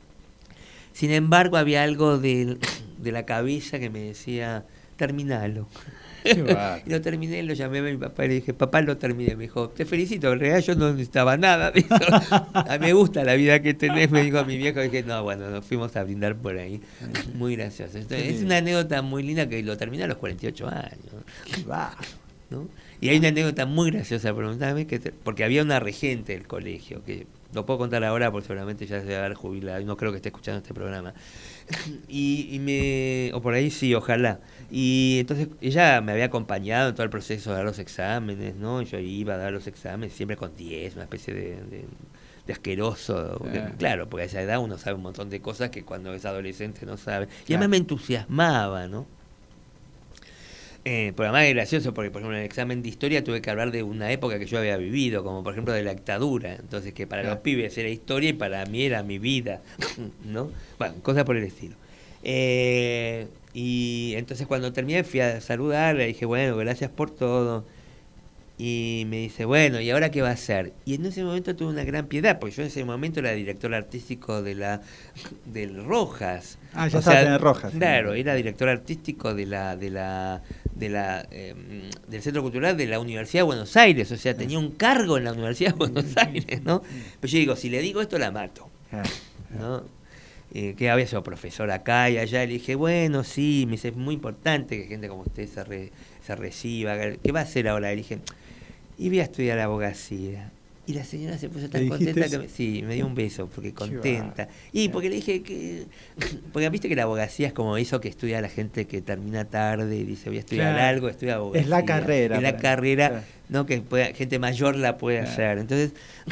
Sin embargo, había algo de, de la cabeza que me decía, terminalo. Y lo terminé, lo llamé a mi papá y le dije, papá, lo terminé. Me dijo, te felicito, en realidad yo no necesitaba nada de eso. A mí me gusta la vida que tenés, me dijo mi viejo. Y dije, no, bueno, nos fuimos a brindar por ahí. Muy gracioso. Entonces, es una anécdota muy linda que lo terminé a los cuarenta y ocho años. ¿No? Y hay una anécdota muy graciosa, preguntame, que te, porque había una regente del colegio, que lo puedo contar ahora porque seguramente ya se debe haber jubilado, y no creo que esté escuchando este programa. Y, y me, o por ahí sí, ojalá. Y entonces ella me había acompañado en todo el proceso de dar los exámenes, ¿no? Yo iba a dar los exámenes siempre con diez, una especie de, de, de asqueroso. Porque, Eh. Claro, porque a esa edad uno sabe un montón de cosas que cuando es adolescente no sabe. Y Claro. además me entusiasmaba, ¿no? Eh, pero además es gracioso porque, por ejemplo, en el examen de historia tuve que hablar de una época que yo había vivido, como por ejemplo de la dictadura. Entonces, que para Claro. los pibes era historia y para mí era mi vida, ¿no? Bueno, cosas por el estilo. Eh, y entonces cuando terminé fui a saludarle, dije, bueno, gracias por todo. Y me dice, bueno, ¿y ahora qué va a hacer? Y en ese momento tuve una gran piedad, porque yo en ese momento era director artístico de la del Rojas. Ah, ya O estabas sea, en el Rojas. Claro, era director artístico de la de la de la eh, del Centro Cultural de la Universidad de Buenos Aires, o sea, tenía un cargo en la Universidad de Buenos Aires, ¿no? Pero yo digo, si le digo esto la mato, ¿no? Eh, que había sido profesor acá y allá, le dije, bueno, sí, me dice, es muy importante que gente como usted se, re, se reciba. ¿Qué va a hacer ahora? Le dije, y voy a estudiar abogacía. Y la señora se puso tan contenta que me, sí, me dio un beso, porque contenta. Y porque le dije que, porque viste que la abogacía es como eso que estudia la gente que termina tarde y dice, voy a estudiar Claro. algo, estudia abogacía. Es la carrera. Es la para- carrera, Claro. no que pueda, gente mayor la puede Claro. hacer. Entonces,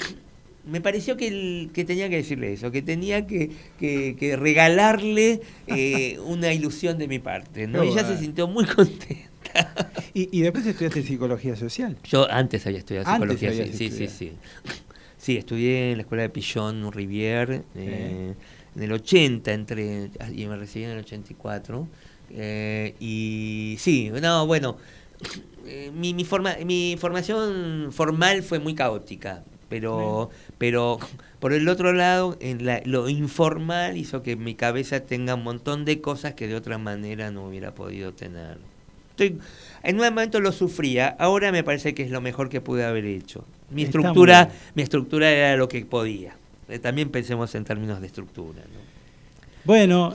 me pareció que, el, que tenía que decirle eso, que tenía que, que, que regalarle eh, una ilusión de mi parte, ¿no? Qué Y ella bueno. se sintió muy contenta. Y, y después estudiaste psicología social. Yo antes había estudiado Antes psicología, habías sí, sí, sí, estudiado. sí. Sí, estudié en la escuela de Pillon Rivière eh, en el ochenta, entre y me recibí en el ochenta y cuatro. Eh, y sí, no, bueno, eh, mi, mi, forma, mi formación formal fue muy caótica, pero, pero por el otro lado, en la, lo informal hizo que mi cabeza tenga un montón de cosas que de otra manera no hubiera podido tener. Estoy, en un momento lo sufría, ahora me parece que es lo mejor que pude haber hecho. Mi Está estructura, muy bien. mi estructura era lo que podía. Eh, también pensemos en términos de estructura, ¿no? Bueno,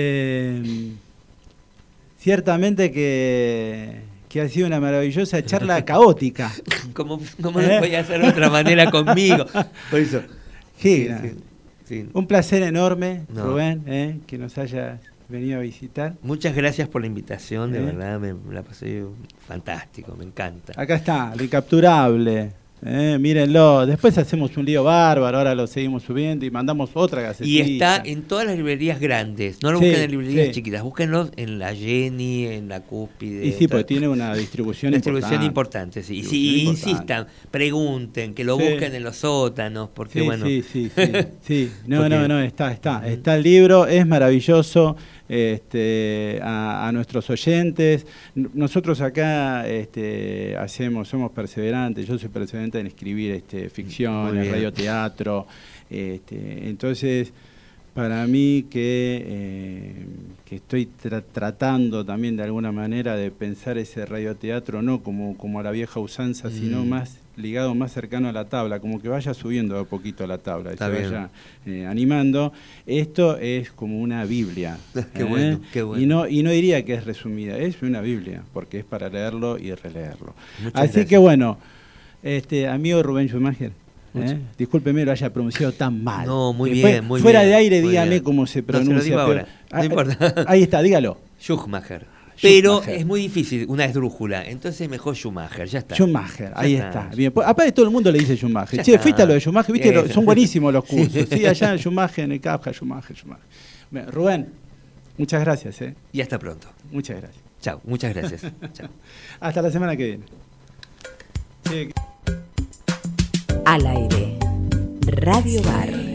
eh, ciertamente que, que ha sido una maravillosa charla caótica. ¿Cómo, cómo ¿Eh? lo voy a hacer de otra manera conmigo? Por eso. Sí, Sí, sí. un placer enorme, No. Rubén, eh, que nos hayas venido a visitar. Muchas gracias por la invitación, de ¿Eh? verdad, me, me la pasé fantástico, me encanta. Acá está, el incapturable. Eh, mírenlo, después hacemos un lío bárbaro, ahora lo seguimos subiendo y mandamos otra Y gacetilla. está en todas las librerías grandes, no lo Sí, busquen en librerías sí. chiquitas, búsquenlo en la Jenny, en la Cúspide. Y sí, o porque sea, tiene una distribución distribución importante. importante, sí. Y Distribución sí, importante. insistan, pregunten, que lo Sí. busquen en los sótanos, porque Sí, bueno. sí, sí, sí, sí. No, Porque- no, no, está, está. Está el libro, es maravilloso. Este, a, a nuestros oyentes. N- Nosotros acá este, hacemos, somos perseverantes, yo soy perseverante en escribir este, ficción, Muy en bien. radioteatro. Este, entonces, para mí que, eh, que estoy tra- tratando también de alguna manera de pensar ese radioteatro no como, como a la vieja usanza, sino Mm. más ligado, más cercano a la tabla, como que vaya subiendo de a poquito a la tabla y Está se bien. vaya eh, animando. Esto es como una Biblia. Qué bueno, qué bueno. Y no, y no diría que es resumida, es una Biblia, porque es para leerlo y releerlo. Muchas Así gracias. que bueno, Este, amigo Rubén Schumacher, ¿eh? Discúlpeme lo haya pronunciado tan mal. No, muy Después, bien, muy fuera bien. de aire, muy dígame bien. cómo se No, pronuncia. se lo digo ahora, pero- no importa. Ahí está, dígalo. Schumacher. Pero Schumacher. es muy difícil, una esdrújula. Entonces mejor Schumacher, ya está. Schumacher, ahí Ya está. está. Bien, pues, aparte todo el mundo le dice Schumacher. Ya Che, está. fuiste a lo de Schumacher, viste, Bien. Lo- son buenísimos los cursos. Sí, allá en Schumacher, en el Capja, Schumacher, Schumacher. Bien, Rubén, muchas gracias, ¿eh? Y hasta pronto. Muchas gracias. Chao, muchas gracias. Chao. Hasta la semana que viene. Sí. Al aire. Radio Bar.